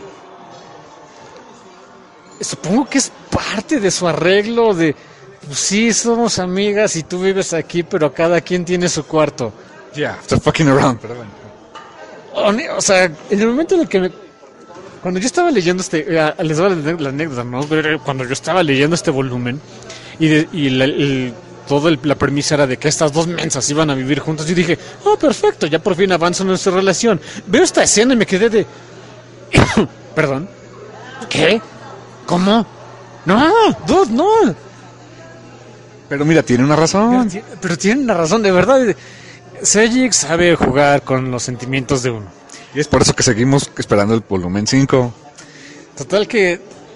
supongo que es parte de su arreglo de, pues sí, somos amigas y tú vives aquí, pero cada quien tiene su cuarto. yeah, after fucking around, perdón. O, ne- o sea, en el momento en el que me... Cuando yo estaba leyendo este... eh, les voy a la, la anécdota, ¿no? Pero cuando yo estaba leyendo este volumen y, de, y la, el, toda el- la premisa era de que estas dos mensas iban a vivir juntas, yo dije, oh, perfecto, ya por fin avanzan en nuestra relación. Veo esta escena y me quedé de... Perdón. ¿Qué? ¿Cómo? No, dude, no. Pero mira, tiene una Pero, razón. ti- pero tienen la razón, de verdad. Sejic sabe jugar con los sentimientos de uno. Y es por eso que seguimos esperando el volumen cinco. Total que...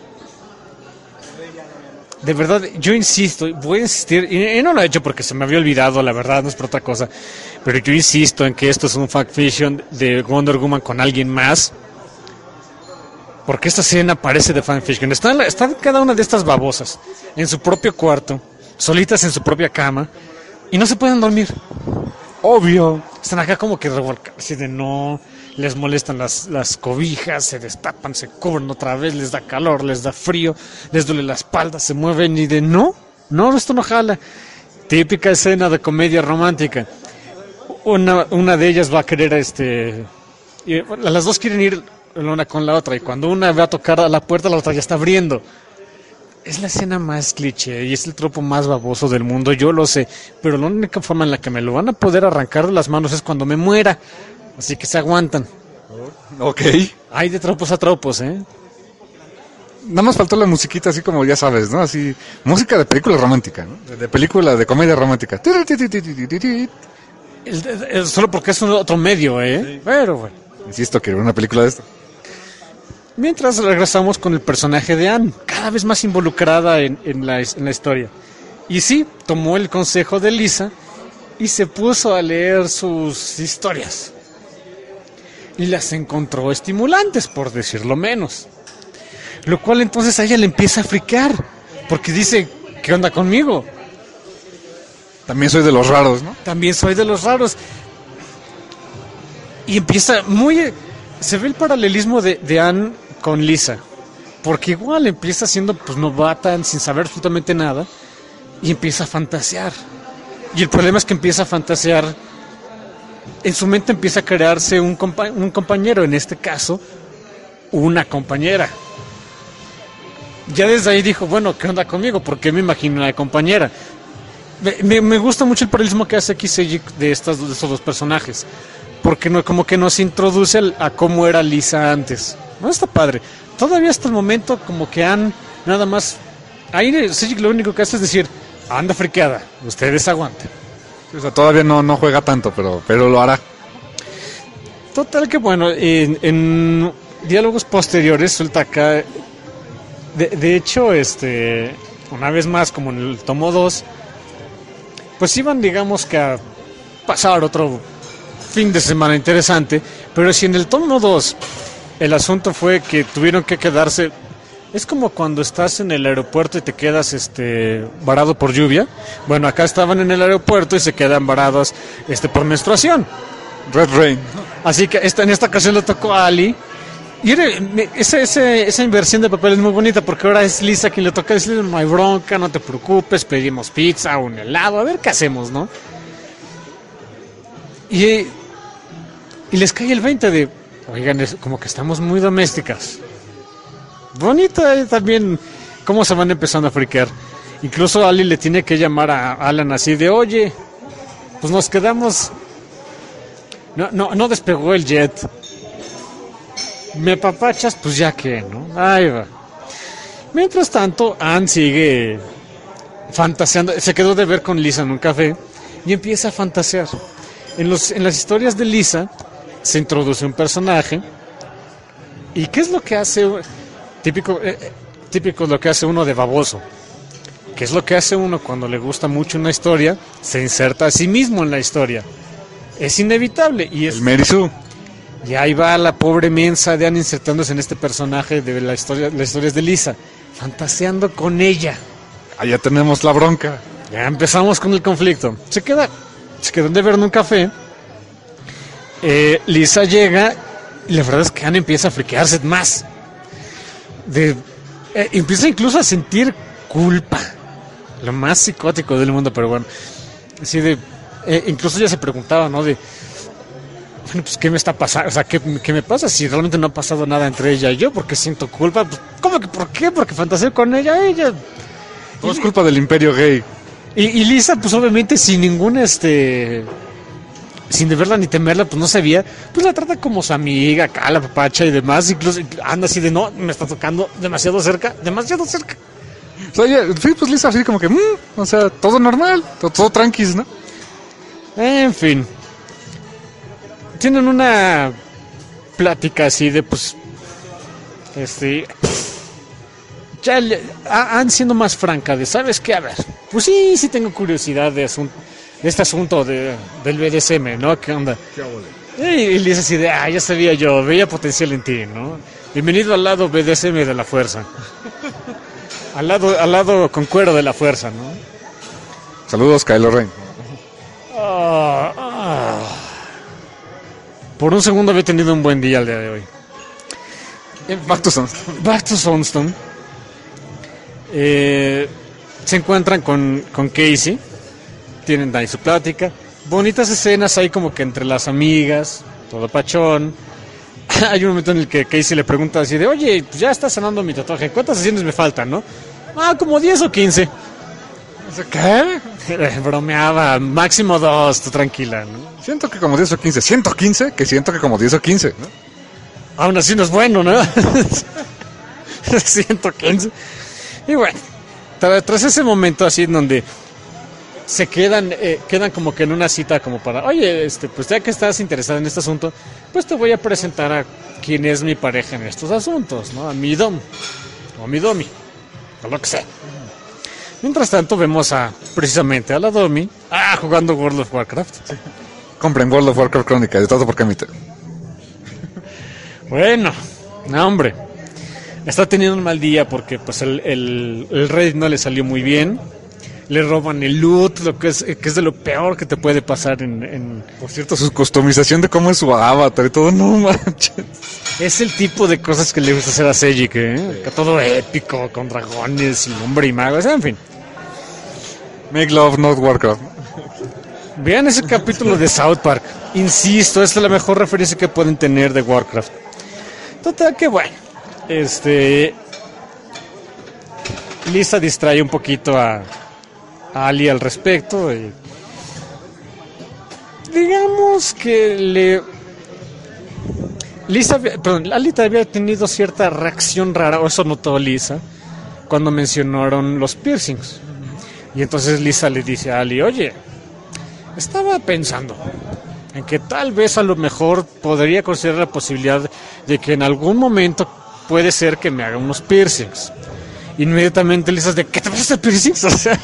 De verdad, yo insisto, voy a insistir, y, y no lo he hecho porque se me había olvidado, la verdad, no es por otra cosa, pero yo insisto en que esto es un fanfiction de Wonder Woman con alguien más, porque esta escena parece de fanfiction. Están, están cada una de estas babosas en su propio cuarto, solitas en su propia cama, y no se pueden dormir. Obvio. Están acá como que revolcados, de no, les molestan las, las cobijas, se destapan, se cubren otra vez, les da calor, les da frío, les duele la espalda, se mueven y de no, no, esto no jala. Típica escena de comedia romántica. Una, una de ellas va a querer este Y bueno, las dos quieren ir la una con la otra, y cuando una va a tocar a la puerta, la otra ya está abriendo. Es la escena más cliché y es el tropo más baboso del mundo, yo lo sé, pero la única forma en la que me lo van a poder arrancar de las manos es cuando me muera. Así que se aguantan. Ok. Hay de tropos a tropos, ¿eh? Nada más faltó la musiquita, así como ya sabes, ¿no? Así, música de película romántica, ¿no? De, de película de comedia romántica. El- el- solo porque es un otro medio, ¿eh? Sí. Pero bueno. Insisto, quiero una película de esto. Mientras regresamos con el personaje de Anne, cada vez más involucrada en, en, la, en la historia. Y sí, tomó el consejo de Lisa y se puso a leer sus historias. Y las encontró estimulantes, por decirlo menos. Lo cual entonces a ella le empieza a fricar, porque dice, ¿qué onda conmigo? También soy de los raros, ¿no? También soy de los raros. Y empieza muy... Se ve el paralelismo de, de Anne con Lisa. Porque igual empieza siendo pues novata, sin saber absolutamente nada. Y empieza a fantasear. Y el problema es que empieza a fantasear. En su mente empieza a crearse un, compa- un compañero. En este caso, una compañera. Ya desde ahí dijo, bueno, ¿qué onda conmigo? Porque me imagino una compañera. Me, me, me gusta mucho el paralelismo que hace aquí Seiji de, estas, de estos dos personajes. Porque no, como que nos introduce al- a cómo era Lisa antes. No está padre. Todavía hasta el momento como que han nada más... Ahí Seiji lo único que hace es decir, anda friqueada, ustedes aguanten. O sea, todavía no, no juega tanto, pero, pero lo hará. Total que bueno, en, en diálogos posteriores suelta acá... De, de hecho, este, una vez más, como en el tomo dos, pues iban, digamos, que a pasar otro fin de semana interesante, pero si en el tomo dos el asunto fue que tuvieron que quedarse, es como cuando estás en el aeropuerto y te quedas este varado por lluvia. Bueno, acá estaban en el aeropuerto y se quedan varados este por menstruación. Red Rain. Así que esta, en esta ocasión le tocó a Ali. Y era- me- ese, ese, esa inversión de papel es muy bonita porque ahora es Lisa quien le toca decirle, no hay bronca, no te preocupes, pedimos pizza, un helado, a ver qué hacemos, ¿no? Y, y les cae el veinte de, oigan, es como que estamos muy domésticas. Bonita eh, también cómo se van empezando a friquear. Incluso Ali le tiene que llamar a Alan así de, oye, pues nos quedamos... No, no, no despegó el jet. Me apapachas, pues ya que, ¿no? Ahí va. Mientras tanto, Anne sigue fantaseando. Se quedó de ver con Lisa en un café y empieza a fantasear. En, los, en las historias de Lisa se introduce un personaje. ¿Y qué es lo que hace? Típico, eh, eh, típico lo que hace uno de baboso. ¿Qué es lo que hace uno cuando le gusta mucho una historia? Se inserta a sí mismo en la historia. Es inevitable y es... El Mary Sue. Y ahí va la pobre mensa de Anne insertándose en este personaje de la historia, las historias de Lisa, fantaseando con ella. Allá tenemos la bronca. Ya empezamos con el conflicto. Se queda, se quedan de ver en un café. Eh, Lisa llega y la verdad es que Anne empieza a friquearse más. De, eh, empieza incluso a sentir culpa. Lo más psicótico del mundo, pero bueno. Así de, eh, incluso ella se preguntaba, ¿no? De, bueno, pues, ¿qué me está pasando? O sea, ¿qué, ¿qué me pasa si realmente no ha pasado nada entre ella y yo? ¿Por qué siento culpa? Pues, ¿cómo que por qué? Porque fantaseé con ella, ella. Todo es culpa del imperio gay. Y, y Lisa, pues obviamente sin ningún, este... sin deberla ni temerla, pues no sabía. Pues la trata como su amiga, acá, la papacha y demás. Incluso anda así de, no, me está tocando demasiado cerca, demasiado cerca. O sea, ella- sí, pues Lisa así como que, mm, o sea, todo normal, todo, todo tranquis, ¿no? En fin. Tienen una plática así de, pues, este, ya le- a- han siendo más franca de, ¿sabes qué? A ver, pues sí, sí tengo curiosidad de, asun- de este asunto de, del B D S M, ¿no? ¿Qué onda? Y, y le dice así de, ah, ya sabía yo, veía potencial en ti, ¿no? Bienvenido al lado B D S M de la fuerza. Al lado, al lado con cuero de la fuerza, ¿no? Saludos, Kylo Ren. Ah, ah. Por un segundo había tenido un buen día el día de hoy. Back to Sons. Back to Sunstone. Eh, se encuentran con, con Casey. Tienen ahí su plática. Bonitas escenas ahí como que entre las amigas. Todo pachón. hay un momento en el que Casey le pregunta así de, oye, pues ya está sanando mi tatuaje, ¿cuántas sesiones me faltan, no? Ah, como diez o quince. ¿Qué? Bromeaba, máximo dos, tú tranquila, ¿no? Siento que como diez o quince. ¿ciento quince? Que siento que como diez o quince, ¿no? Aún así no es bueno, ¿no? ciento quince. Y bueno, tra- tras ese momento así en donde se quedan eh, quedan como que en una cita como para, oye, este, pues ya que estás interesada en este asunto, pues te voy a presentar a quien es mi pareja en estos asuntos, ¿no? A mi dom, o a mi domi, o lo que sea. Mientras tanto vemos a, precisamente a la domi, ah, jugando World of Warcraft. Compren World of Warcraft Crónica, de todo por Camite. Bueno, no, hombre, está teniendo un mal día porque pues el, el, el raid no le salió muy bien. Le roban el loot, lo que es, que es de lo peor que te puede pasar en, en... Por cierto, su customización de cómo es su avatar y todo, no manches. Es el tipo de cosas que le gusta hacer a Seiji, ¿eh? Que todo épico, con dragones y hombre y magos, en fin. Make love, not Warcraft. Vean ese capítulo de South Park. Insisto, esta es la mejor referencia que pueden tener de Warcraft. Total que bueno, este... Lisa distrae un poquito a, a Ali al respecto. Y digamos que le... Lisa, perdón, Ali había tenido cierta reacción rara, o eso notó Lisa, cuando mencionaron los piercings. Y entonces Lisa le dice a Ali, oye, estaba pensando en que tal vez a lo mejor podría considerar la posibilidad de que en algún momento puede ser que me haga unos piercings. Inmediatamente Lisa de, ¿qué te vas a hacer piercings? O sea,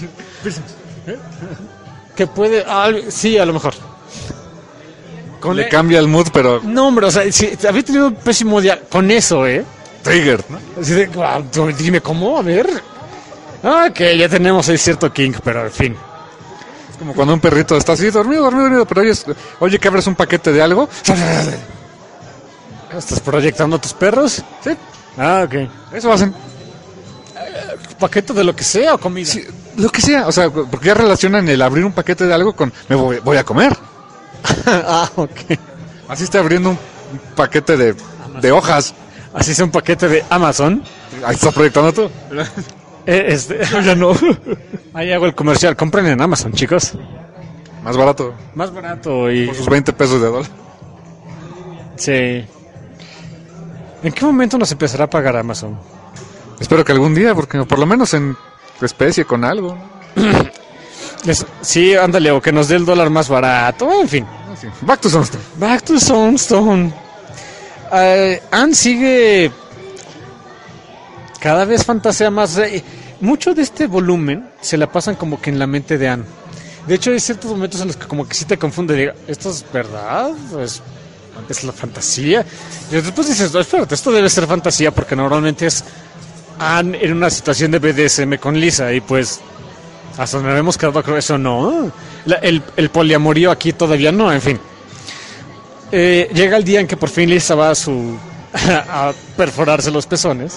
que puede, ah, sí, a lo mejor. Con Le cambia el mood, pero No, hombre, o sea, si, había tenido un pésimo día con eso, ¿eh? trigger, ¿no? Así de, ah, dime cómo, a ver. Ah, ok, ya tenemos ahí cierto kink, pero en fin. Es como cuando un perrito está así, dormido, dormido, dormido, pero oyes, oye, que abres un paquete de algo. ¿Estás proyectando a tus perros? Sí, Ah, ok. eso hacen. ¿Paquete de lo que sea o comida? Sí, lo que sea, o sea, porque ya relacionan el abrir un paquete de algo con me voy, voy a comer. Ah, ok. Así está abriendo un paquete de, de hojas. Así es un paquete de Amazon. Ahí estás proyectando tú. Eh, este, ya no. Ahí hago el comercial. Compren en Amazon, chicos. Más barato, Más barato y... por sus veinte pesos de dólar. Sí. ¿En qué momento nos empezará a pagar Amazon? Espero que algún día, porque por lo menos en especie con algo. Les- sí, ándale, o que nos dé el dólar más barato, en fin. Sí. Back to Sunstone. Back to Sunstone. Eh, Anne sigue cada vez fantasea más. Eh, mucho de este volumen se la pasan como que en la mente de Anne. De hecho, hay ciertos momentos en los que como que sí te confunde. Diga, ¿esto es verdad? ¿Es, es la fantasía? Y después dices, no, espérate, esto debe ser fantasía porque normalmente es Anne en una situación de B D S M con Lisa y pues hasta donde hemos quedado creo eso no. La- el, el poliamorío aquí todavía no, en fin. Eh, llega el día en que por fin Lisa va a su a perforarse los pezones.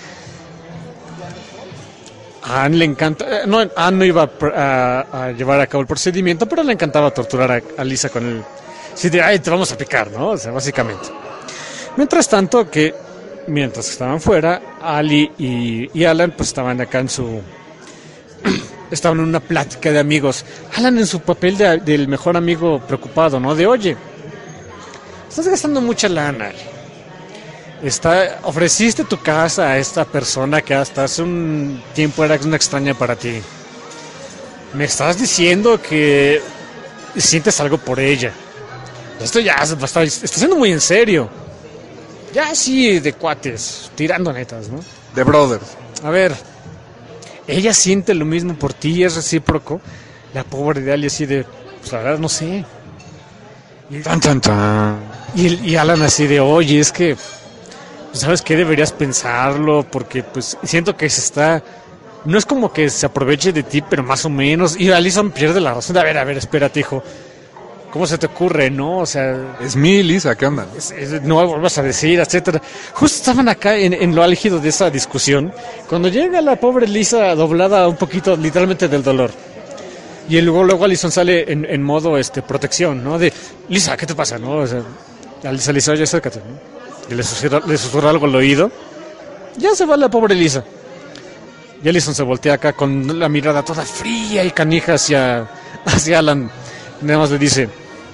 A Anne le encanta, eh, no, Anne no iba a, pr- a- a llevar a cabo el procedimiento, pero le encantaba torturar a, a Lisa con el, sí, de, ay, te vamos a picar, ¿no? O sea, básicamente. Mientras tanto que, mientras estaban fuera, Ali y, y Alan pues estaban acá en su, estaban en una plática de amigos. Alan en su papel de- del mejor amigo preocupado, ¿no? De, oye, estás gastando mucha lana. Está, ofreciste tu casa a esta persona que hasta hace un tiempo era una extraña para ti. Me estás diciendo que sientes algo por ella. Esto ya es bastante, está siendo muy en serio. Ya sí, de cuates, tirando netas, ¿no? The Brothers. A ver, ella siente lo mismo por ti, es recíproco. La pobre de Ali así de, pues la verdad no sé. Tan, tan, tan. Y, el- y Alan así de, oye, es que, pues, ¿sabes qué? Deberías pensarlo, porque pues siento que se está... No es como que se aproveche de ti, pero más o menos. Y Alison pierde la razón de, a ver, a ver, espérate, hijo. ¿Cómo se te ocurre, no? O sea, Es mi Lisa, ¿qué onda? es- es- no vuelvas a decir, etcétera. Justo estaban acá en, en lo álgido de esa discusión, cuando llega la pobre Lisa doblada un poquito, literalmente del dolor. Y luego, luego Alison sale en, en modo este protección, ¿no? De, Lisa, ¿qué te pasa, no? O sea, A Lisa le dice, oye, acércate, ¿no? Y le susurra, le susurra algo al oído. Ya se va la pobre Lisa. Y Allison se voltea acá con la mirada toda fría y canija hacia, hacia Alan. Nada más le dice,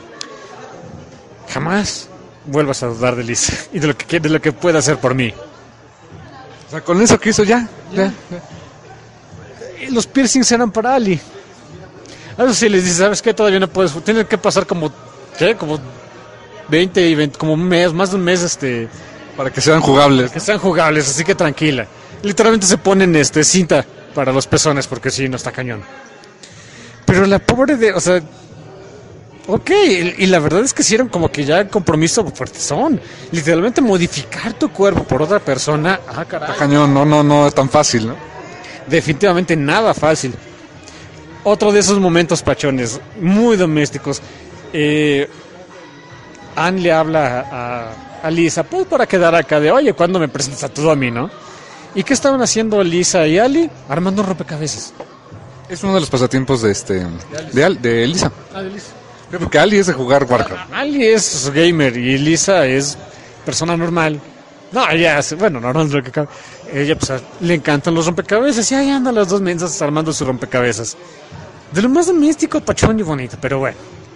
jamás vuelvas a dudar de Lisa y de lo que, de lo que pueda hacer por mí. O sea, con eso que hizo ya. ya, ya. Los piercings eran para Ali. A eso sí les dice, ¿sabes qué? Todavía no puedes. Tienen que pasar como, ¿qué? Como veinte y veinte, como un mes, más de un mes, este... Para que sean jugables. Que sean jugables, así que tranquila. Literalmente se ponen este cinta para los pezones, porque sí, no está cañón. Pero la pobre de, o sea... Ok, y, y la verdad es que hicieron como que ya compromiso fuertezón. Literalmente modificar tu cuerpo por otra persona. Ah, caray. Está cañón, no, no, no es tan fácil, ¿no? Definitivamente nada fácil. Otro de esos momentos pachones, muy domésticos. Eh, Anne le habla a, a Lisa, pues para quedar acá de, oye, ¿cuándo me presentas a tu Domi, no? ¿Y qué estaban haciendo Lisa y Ali? Armando un rompecabezas. Es uno de los pasatiempos de este de, Al, de Lisa. Ah, de Lisa. Porque Ali es de jugar Warcraft. Ali es gamer y Lisa es persona normal. No, ella es, bueno, normal lo que cabe. Ella pues le encantan los rompecabezas y ahí andan las dos mensas armando sus rompecabezas. De lo más doméstico, pachón y bonito, pero bueno.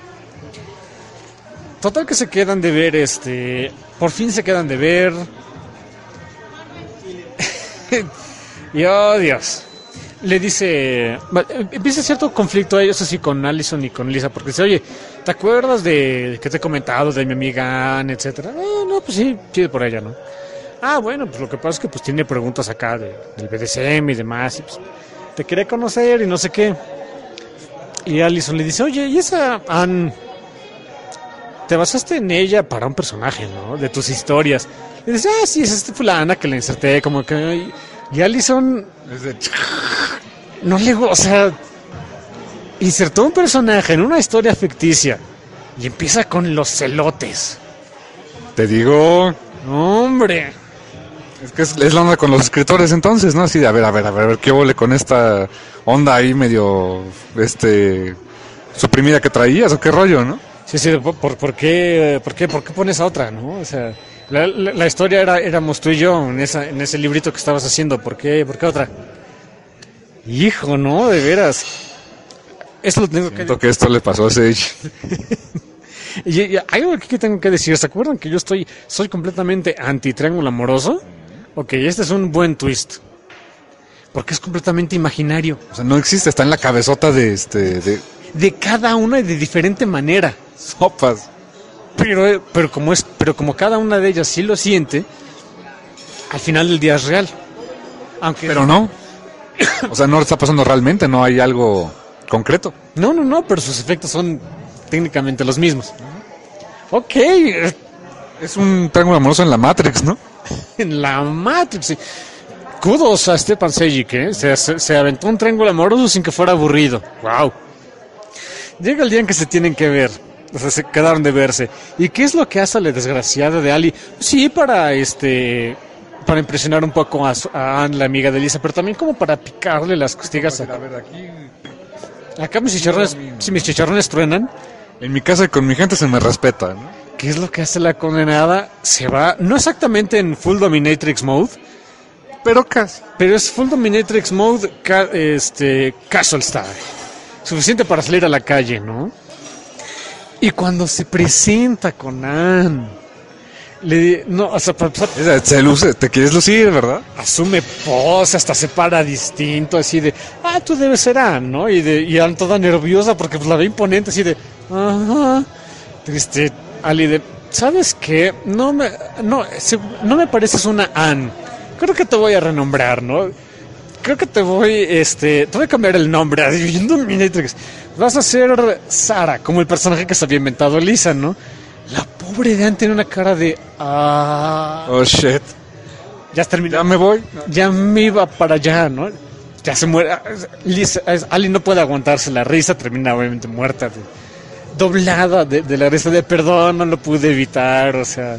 Total que se quedan de ver, este... Por fin se quedan de ver. Y oh, Dios. Le dice... Empieza cierto conflicto a ellos así con Allison y con Lisa, porque dice, oye, ¿te acuerdas de que te he comentado de mi amiga Anne, etcétera? Eh, no, pues sí, chido por ella, ¿no? Ah, bueno, pues lo que pasa es que pues tiene preguntas acá de, del B D S M y demás, y pues te quería conocer y no sé qué. Y Allison le dice, oye, ¿y esa Anne? Te basaste en ella para un personaje, ¿no? De tus historias. Y dice, ah, sí, es esta fulana que le inserté, como que... Y Allison... No le... O sea... Insertó un personaje en una historia ficticia. Y empieza con los celotes. Te digo... ¡Hombre! Es que es, es la onda con los escritores entonces, ¿no? Así de, a ver, a ver, a ver, a ver, qué vole con esta onda ahí medio... Este... suprimida que traías, o qué rollo, ¿no? Sí, sí, ¿por, por, por, qué, por, qué, ¿por qué pones a otra, no? O sea, la, la, la historia era éramos tú y yo en, esa, en ese librito que estabas haciendo. ¿Por qué, por qué otra? Hijo, no, de veras. Eso lo tengo Siento que... que esto le pasó a Sage. y, y hay algo que tengo que decir. ¿Se acuerdan que yo estoy soy completamente anti-triángulo amoroso? Ok, este es un buen twist. Porque es completamente imaginario. O sea, no existe, está en la cabezota de este... De... De cada una y de diferente manera. Sopas. Pero, pero, como es, pero como cada una de ellas sí lo siente, al final del día es real. Aunque Pero no. O sea, no está pasando realmente, no hay algo concreto. No, no, no, pero sus efectos son técnicamente los mismos. Ok, Es un triángulo amoroso en la Matrix, ¿no? en la Matrix. Sí. Kudos a Stepan Sejic, ¿eh? Se, se, se aventó un triángulo amoroso sin que fuera aburrido. Wow. Llega el día en que se tienen que ver. O sea, se quedaron de verse. ¿Y qué es lo que hace la desgraciada de Ali? Sí, para este... para impresionar un poco a, su, a Anne, la amiga de Lisa, pero también como para picarle las costillas. A, a ver, aquí... Acá mis chicharrones, si mis chicharrones truenan. En mi casa y con mi gente se me respeta, ¿no? ¿Qué es lo que hace la condenada? Se va, no exactamente en Full Dominatrix Mode, Pero casi. pero es Full Dominatrix Mode ca, este, Casual Style. Suficiente para salir a la calle, ¿no? Y cuando se presenta con Anne, le no, o sea, para empezar, Se luce, te quieres lucir, ¿verdad? asume pose, hasta se para distinto, así de, ah, tú debes ser Anne, ¿no? Y, de, y Anne toda nerviosa porque pues, la ve imponente, así de, ajá, triste, Ali de, ¿sabes qué? No me, no, se, no me pareces una Anne, creo que te voy a renombrar, ¿no? Creo que te voy, este, te voy a cambiar el nombre, a Dominatrix. Vas a ser Sara, como el personaje que se había inventado Lisa, ¿no? La pobre de Anne tiene una cara de, ah, Oh, shit. ya terminó. Ya me voy. Ya me iba para allá, ¿no? Ya se muere. Lisa, Ali no puede aguantarse la risa, termina obviamente muerta, de, doblada de, de la risa de perdón, no lo pude evitar, o sea.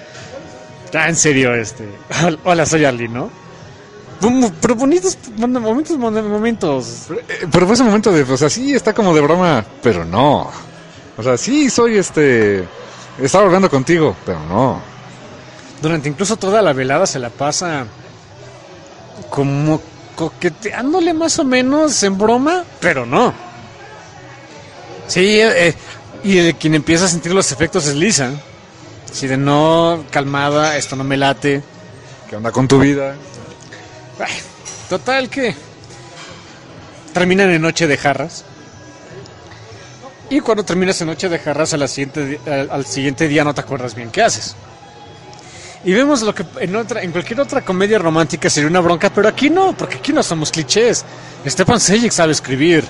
Ya en serio, este. Hola, soy Ali, ¿no? Pero bonitos momentos, momentos. Pero fue ese momento de, o sea, sí, está como de broma, pero no. O sea, sí, soy este... Estaba hablando contigo, pero no. Durante incluso toda la velada se la pasa como coqueteándole más o menos en broma, pero no. Sí, eh, y el, quien empieza a sentir los efectos es Lisa. Así de no, calmada, esto no me late. ¿Qué onda con tu vida? Ay, total que terminan en noche de jarras. Y cuando terminas en noche de jarras, a la siguiente, al, al siguiente día no te acuerdas bien qué haces. Y vemos lo que en otra, en cualquier otra comedia romántica sería una bronca, pero aquí no, porque aquí no somos clichés. Stefan Sejic sabe escribir.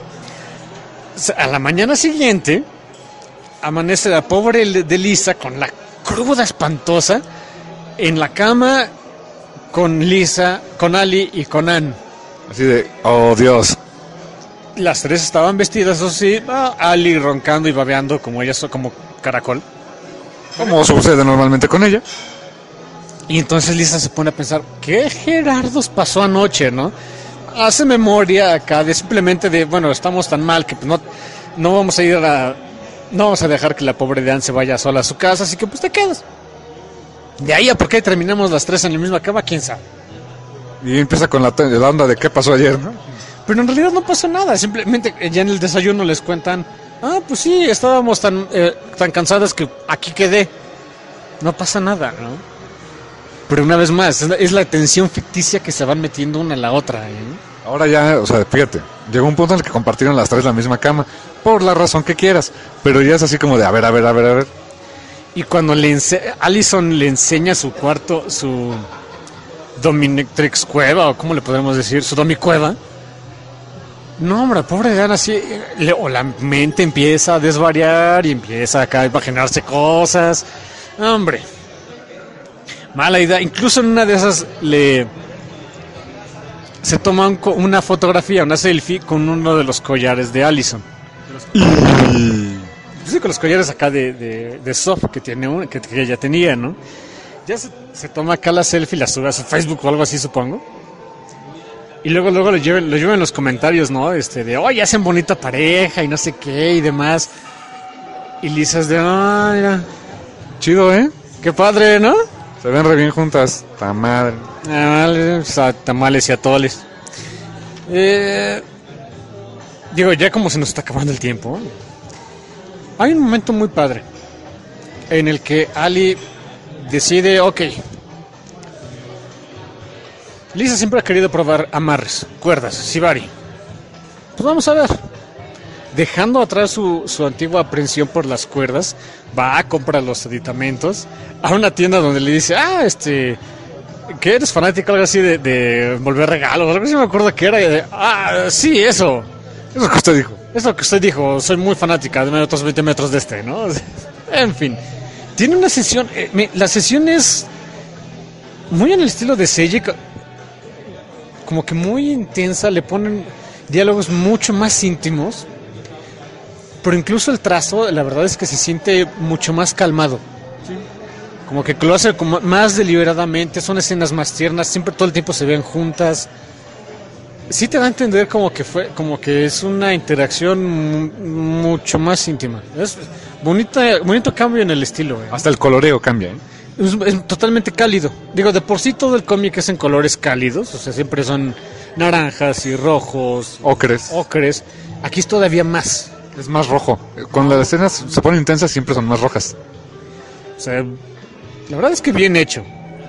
A la mañana siguiente amanece la pobre de Lisa con la cruda espantosa en la cama con Lisa, con Ali y con Ann. Así de, oh Dios. Las tres estaban vestidas, eso sí, ah, Ali roncando y babeando como ella, como caracol. Como sucede normalmente con ella. Y entonces Lisa se pone a pensar, ¿qué Gerardos pasó anoche, no? Hace memoria acá de simplemente de, bueno, estamos tan mal que pues, no, no vamos a ir a... No vamos a dejar que la pobre de Ann se vaya sola a su casa, así que pues te quedas. De ahí a por qué terminamos las tres en la misma cama, quién sabe. Y empieza con la, la onda de qué pasó ayer, ¿no? Pero en realidad no pasó nada, simplemente ya en el desayuno les cuentan, ah, pues sí, estábamos tan, eh, tan cansadas que aquí quedé. No pasa nada, ¿no? Pero una vez más, es la, es la tensión ficticia que se van metiendo una a la otra, ¿eh? Ahora ya, o sea, fíjate, llegó un punto en el que compartieron las tres la misma cama, por la razón que quieras, pero ya es así como de, a ver, a ver, a ver, a ver. Y cuando le ense- Allison le enseña su cuarto, su dominatrix cueva, o cómo le podemos decir, su domicueva. No, hombre, pobre Ana, así, le, o la mente empieza a desvariar y empieza acá a imaginarse cosas. Hombre, mala idea. Incluso en una de esas le se toma un, una fotografía, una selfie con uno de los collares de Allison. Sí, con los collares acá de, de, de Soft que tiene un, que, que ella tenía, ¿no? Ya se, se toma acá la selfie y la sube a su Facebook o algo así, supongo. Y luego luego lo llevan, lo llevan en los comentarios, ¿no? Este de, oye, hacen bonita pareja y no sé qué y demás. Y Lisa es de, ah, mira, Chido, ¿eh? qué padre, ¿no? Se ven re bien juntas, ta madre. Tamales, tamales y atoles. Eh, digo, ya como se nos está acabando el tiempo, hay un momento muy padre en el que Ali decide, ok, Lisa siempre ha querido probar amarres, cuerdas, shibari. Pues vamos a ver. Dejando atrás su, su antigua aprensión por las cuerdas, va a comprar los aditamentos a una tienda donde le dice, ah, este, ¿qué eres fanático? Algo así de, de volver regalos, algo así me acuerdo que era. De, ah, sí, eso. Eso que usted dijo. Eso que usted dijo, soy muy fanática, de otros veinte metros de este, ¿no? En fin. Tiene una sesión, eh, me, la sesión es muy en el estilo de Sejic, como que muy intensa, le ponen diálogos mucho más íntimos, pero incluso el trazo, la verdad es que se siente mucho más calmado. Sí. Como que lo hace como más deliberadamente, son escenas más tiernas, siempre todo el tiempo se ven juntas. Sí te da a entender como que fue, como que es una interacción m- mucho más íntima. Es bonita, bonito cambio en el estilo. ¿Eh? Hasta el coloreo cambia, ¿eh? Es, es totalmente cálido. Digo, de por sí todo el cómic es en colores cálidos, o sea, siempre son naranjas y rojos, Ocres. ocres. Aquí es todavía más. Es más rojo. Cuando las escenas se ponen intensas siempre son más rojas. O sea, la verdad es que bien hecho.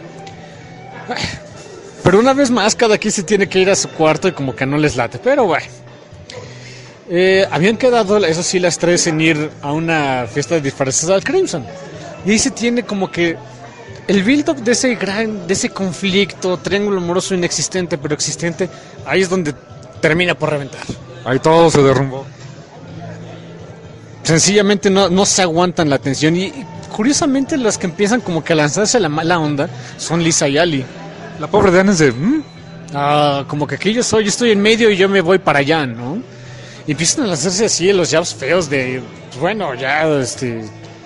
Pero una vez más, cada quien se tiene que ir a su cuarto y como que no les late. Pero bueno. Eh, habían quedado, eso sí, las tres en ir a una fiesta de disfraces al Crimson. Y ahí se tiene como que el build-up de ese gran, de ese conflicto, triángulo amoroso inexistente, pero existente, ahí es donde termina por reventar. Ahí todo se derrumbó. Sencillamente no, no se aguantan la tensión. Y, y curiosamente las que empiezan como que a lanzarse la mala onda son Lisa y Ali. La pobre de Anne es de... ¿Mm? Ah, como que aquí yo soy, yo estoy en medio y yo me voy para allá, ¿no? Y empiezan a lanzarse así los jabs feos de, bueno, ya, este...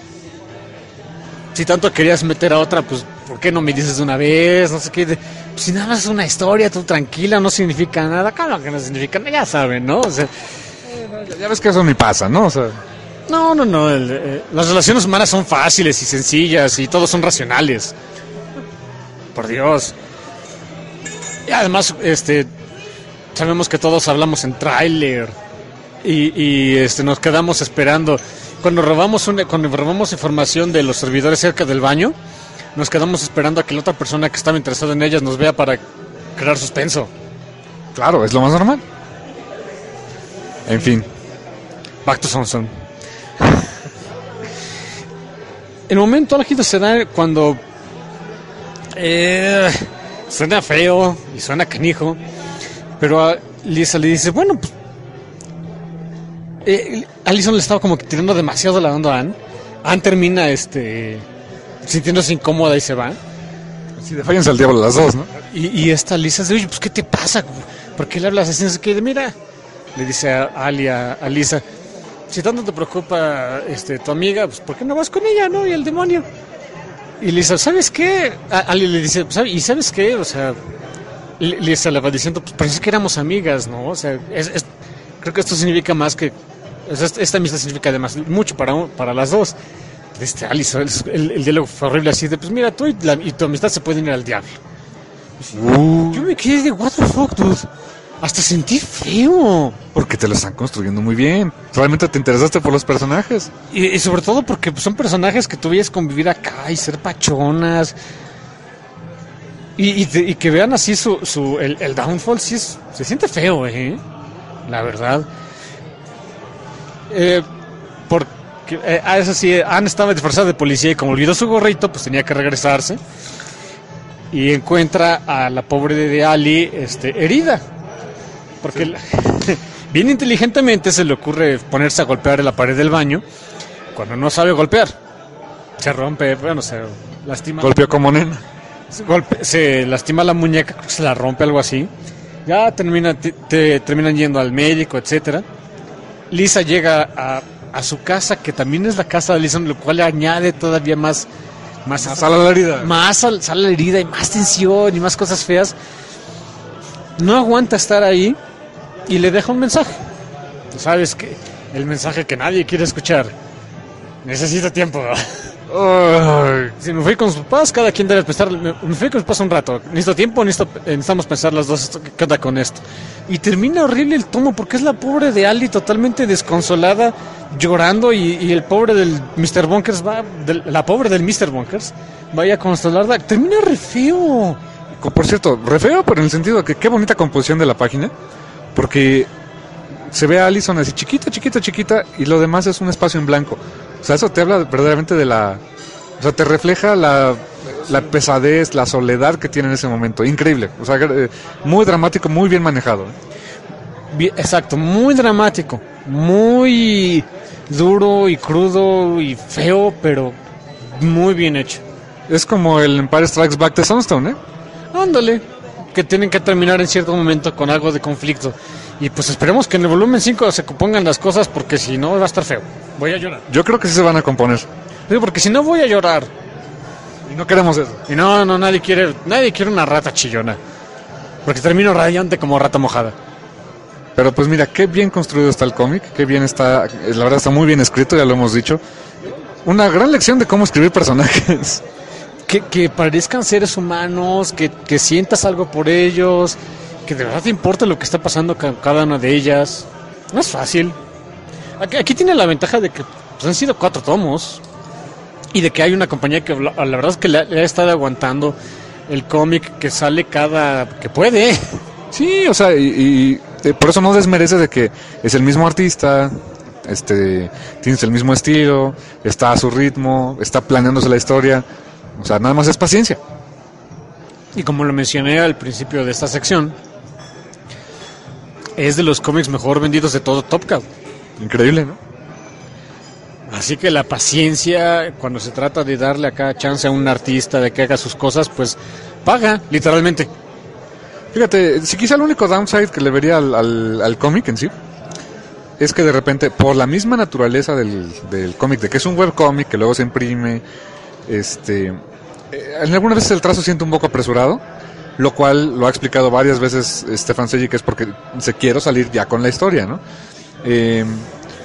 Si tanto querías meter a otra, pues, ¿por qué no me dices de una vez? No sé qué. De, pues, si nada más es una historia, tú tranquila, no significa nada. Claro que no significa nada, ya saben, ¿no? O sea, Eh, ya, ya ves que eso ni pasa, ¿no? O sea... No, no, no. el, eh, las relaciones humanas son fáciles y sencillas y todos son racionales. Por Dios. Y además, este, sabemos que todos hablamos en tráiler y, y este, nos quedamos esperando. Cuando robamos una, cuando robamos información de los servidores cerca del baño, nos quedamos esperando a que la otra persona que estaba interesada en ellas nos vea para crear suspenso. Claro, es lo más normal. En fin. Back to Samsung. El momento álgido se da cuando eh, suena feo y suena canijo, pero a Lisa le dice, bueno, pues eh, Allison le estaba como que tirando demasiado la onda a Anne. Anne termina este sintiéndose incómoda y se va. Sí, de fállense al diablo las dos, ¿no? Y, y esta Lisa dice, oye, pues ¿qué te pasa? ¿Por qué le hablas así? No sé qué. Mira, le dice a Ali, a, a Lisa, si tanto te preocupa este, tu amiga, pues ¿por qué no vas con ella, no? Y el demonio. Y Lisa, ¿sabes qué? A Ali le dice, ¿sabes? ¿Y sabes qué? O sea, Lisa le va diciendo, pues parece que éramos amigas, ¿no? O sea, es, es, creo que esto significa más que... O sea, esta amistad significa además mucho para, para las dos. Este, Alice, el, el, el diálogo fue horrible así de, pues mira, tú y, la, y tu amistad se pueden ir al diablo. Uh. Yo me quedé de, what the fuck, dude. Hasta sentí feo. Porque te lo están construyendo muy bien. Realmente te interesaste por los personajes. Y, y sobre todo porque pues, son personajes que tú veías convivir acá y ser pachonas. Y, y, te, y que vean así su, su el, el downfall, sí es, se siente feo, ¿eh? La verdad. Eh, porque, eh, ah, eso sí, Anne estaba disfrazada de policía y como olvidó su gorrito, pues tenía que regresarse. Y encuentra a la pobre de Ali este, herida. Porque sí. la, bien inteligentemente se le ocurre ponerse a golpear en la pared del baño cuando no sabe golpear. Se rompe, bueno, se lastima. Golpeó como nena. Se, golpe, se lastima la muñeca, se la rompe, algo así. Ya termina, te, te, terminan yendo al médico, etcétera. Lisa llega a, a su casa, que también es la casa de Lisa, lo cual le añade todavía más... Más, más sale la herida. Más sale la herida y más tensión y más cosas feas. No aguanta estar ahí y le deja un mensaje. ¿Sabes qué? El mensaje que nadie quiere escuchar. Necesito tiempo. Uh, si me fui con sus papás, cada quien debe pensar. Me, me fui con sus papás un rato. Necesito tiempo, necesito, necesitamos pensar las dos qué onda con esto. Y termina horrible el tomo porque es la pobre de Ali totalmente desconsolada, llorando. Y, y el pobre del mister Bunkers va. De, la pobre del mister Bunkers vaya a consolarla. Termina re feo. Por cierto, re feo, pero en el sentido de que qué bonita composición de la página. Porque se ve a Allison así chiquita, chiquita, chiquita. Y lo demás es un espacio en blanco. O sea, eso te habla verdaderamente de la... O sea, te refleja la, la pesadez, la soledad que tiene en ese momento. Increíble. O sea, muy dramático, muy bien manejado. Bien, exacto, muy dramático. Muy duro y crudo y feo, pero muy bien hecho. Es como el Empire Strikes Back de Sunstone, ¿eh? Ándale. Que tienen que terminar en cierto momento con algo de conflicto. Y pues esperemos que en el volumen cinco se compongan las cosas, porque si no va a estar feo. Voy a llorar. Yo creo que sí se van a componer. Sí, porque si no voy a llorar. Y no queremos eso. Y no, no, nadie quiere, nadie quiere una rata chillona. Porque termino radiante como rata mojada. Pero pues mira, qué bien construido está el cómic, qué bien está, la verdad está muy bien escrito, ya lo hemos dicho. Una gran lección de cómo escribir personajes. Que, que parezcan seres humanos, que, que sientas algo por ellos, que de verdad te importa lo que está pasando con cada una de ellas. No es fácil. Aquí, aquí tiene la ventaja de que pues, han sido cuatro tomos y de que hay una compañía que la, la verdad es que le, le ha estado aguantando el cómic que sale cada... que puede. Sí, o sea, y, y por eso no desmerece de que es el mismo artista, este, tienes el mismo estilo, está a su ritmo, está planeándose la historia. O sea, nada más es paciencia. Y como lo mencioné al principio de esta sección, es de los cómics mejor vendidos de todo Top Cow. Increíble, ¿no? Así que la paciencia, cuando se trata de darle acá chance a un artista de que haga sus cosas, pues paga, literalmente. Fíjate, si quizá el único downside que le vería al, al, al cómic en sí es que de repente, por la misma naturaleza del, del cómic, de que es un webcómic que luego se imprime, este, eh, en algunas veces el trazo siente un poco apresurado, lo cual lo ha explicado varias veces Stefan Sejic, que es porque se quiere salir ya con la historia, ¿no? Eh,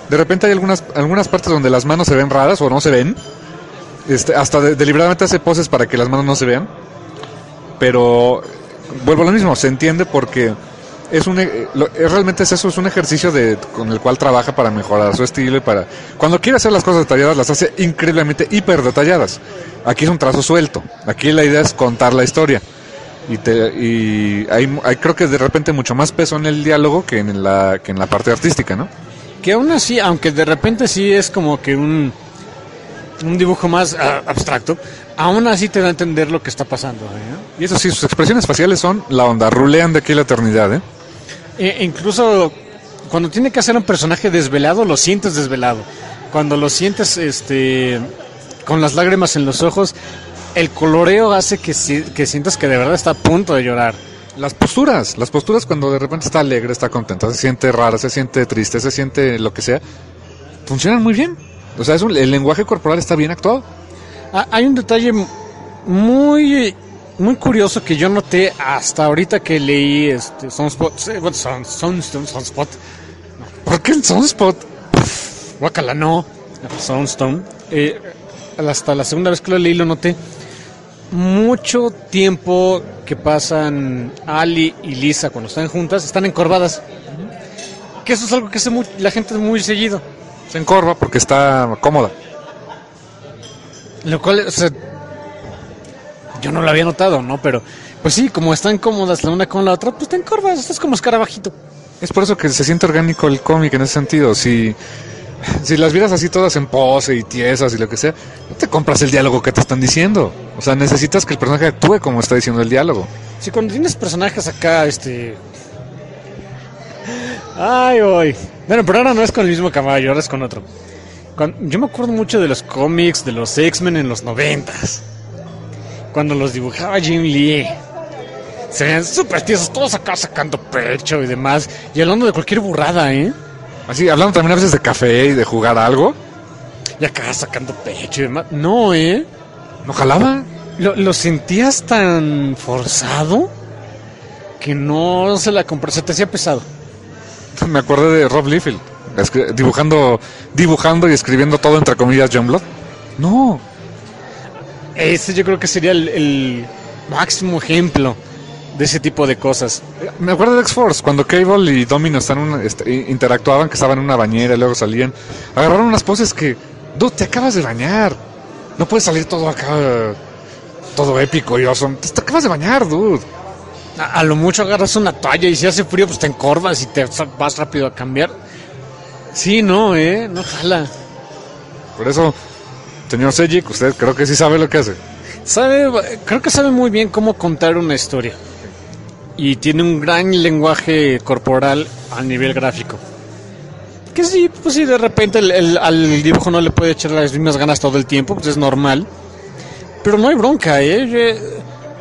De repente hay algunas algunas partes donde las manos se ven raras o no se ven. Este, hasta de, deliberadamente hace poses para que las manos no se vean. Pero vuelvo a lo mismo, se entiende porque es un eh, lo, es, realmente es eso, es un ejercicio de con el cual trabaja para mejorar su estilo y para cuando quiere hacer las cosas detalladas las hace increíblemente hiper detalladas. Aquí es un trazo suelto. Aquí la idea es contar la historia. Y, te, y hay, hay creo que de repente mucho más peso en el diálogo que en la que en la parte artística, ¿no? Que aún así, aunque de repente sí es como que un un dibujo más uh, abstracto, aún así te da a entender lo que está pasando, ¿eh? Y eso sí, sus expresiones faciales son la onda, rulean de aquí a la eternidad, ¿eh? E incluso cuando tiene que hacer un personaje desvelado, lo sientes desvelado. Cuando lo sientes este con las lágrimas en los ojos, el coloreo hace que, que sientas que de verdad está a punto de llorar. Las posturas, las posturas cuando de repente está alegre, está contenta, se siente rara, se siente triste, se siente lo que sea, funcionan muy bien. O sea, es un, el lenguaje corporal está bien actuado. Ah, hay un detalle muy muy curioso que yo noté hasta ahorita que leí este Sunspot, Sun, Sunstone, Sunspot. ¿Por qué el Sunspot? Guacala, no. Sunstone. Eh, hasta la segunda vez que lo leí lo noté. Mucho tiempo que pasan Ali y Lisa cuando están juntas, están encorvadas. Que eso es algo que hace muy, la gente muy seguido. Se encorva porque está cómoda. Lo cual, o sea, yo no lo había notado, ¿no? Pero, pues sí, como están cómodas la una con la otra, pues te encorvas, estás como escarabajito. Es por eso que se siente orgánico el cómic en ese sentido. Si, si las vieras así todas en pose y tiesas y lo que sea, no te compras el diálogo que te están diciendo. O sea, necesitas que el personaje actúe como está diciendo el diálogo. Sí, cuando tienes personajes acá, este... Ay, voy. Bueno, pero ahora no es con el mismo caballo, ahora es con otro. Cuando, yo me acuerdo mucho de los cómics de los X-Men en los noventas. Cuando los dibujaba Jim Lee. Se veían súper tiesos, todos acá sacando pecho y demás. Y hablando de cualquier burrada, ¿eh? Así, hablando también a veces de café y de jugar algo. Y acá sacando pecho y demás. No, ¿eh? ¿No jalaba? Lo, lo sentías tan forzado que no se la compró, se te hacía pesado. Me acordé de Rob Liefeld, dibujando, dibujando y escribiendo todo entre comillas John Blood. No. Ese yo creo que sería el, el máximo ejemplo de ese tipo de cosas. Me acuerdo de X-Force, cuando Cable y Domino están un, este, interactuaban, que estaban en una bañera y luego salían. Agarraron unas poses que, dude, te acabas de bañar. No puedes salir todo acá, todo épico y awesome. Te, te acabas de bañar, dude. A, a lo mucho agarras una toalla y si hace frío pues te encorvas y te vas rápido a cambiar. Sí, no, eh, no jala. Por eso, señor Sejic, usted creo que sí sabe lo que hace. Sabe, creo que sabe muy bien cómo contar una historia. Y tiene un gran lenguaje corporal a nivel gráfico. Que sí, pues sí, de repente el, el, al dibujo no le puede echar las mismas ganas todo el tiempo, pues es normal. Pero no hay bronca, eh. Yo,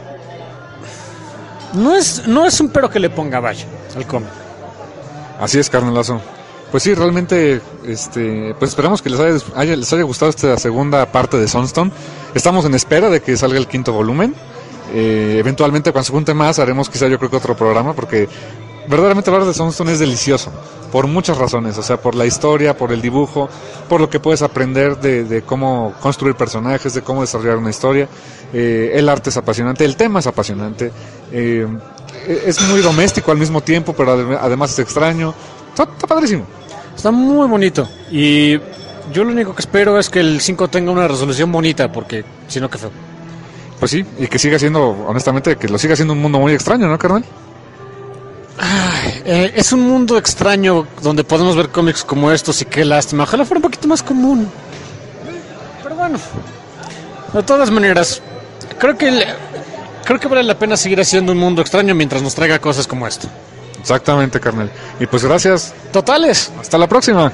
No es, no es un pero que le ponga vaya al cómic. Así es, carnalazo. Pues sí, realmente, este, pues esperamos que les haya, haya, les haya gustado esta segunda parte de Sunstone. Estamos en espera de que salga el quinto volumen. Eh, eventualmente, cuando se junte más, haremos quizá yo creo que otro programa, porque verdaderamente hablar de Sunstone es delicioso, por muchas razones. O sea, por la historia, por el dibujo, por lo que puedes aprender de, de cómo construir personajes, de cómo desarrollar una historia. Eh, el arte es apasionante, el tema es apasionante, eh, es muy doméstico al mismo tiempo, pero adem además es extraño. Está, está padrísimo. Está muy bonito. Y yo lo único que espero es que el cinco tenga una resolución bonita, porque si no, qué feo. Pues sí, y que siga siendo, honestamente, que lo siga siendo un mundo muy extraño, ¿no, carnal? Ay, eh, es un mundo extraño donde podemos ver cómics como estos y qué lástima. Ojalá fuera un poquito más común. Pero bueno, de todas maneras, creo que le, creo que vale la pena seguir haciendo un mundo extraño mientras nos traiga cosas como esto. Exactamente, carnal. Y pues gracias. Totales. Hasta la próxima.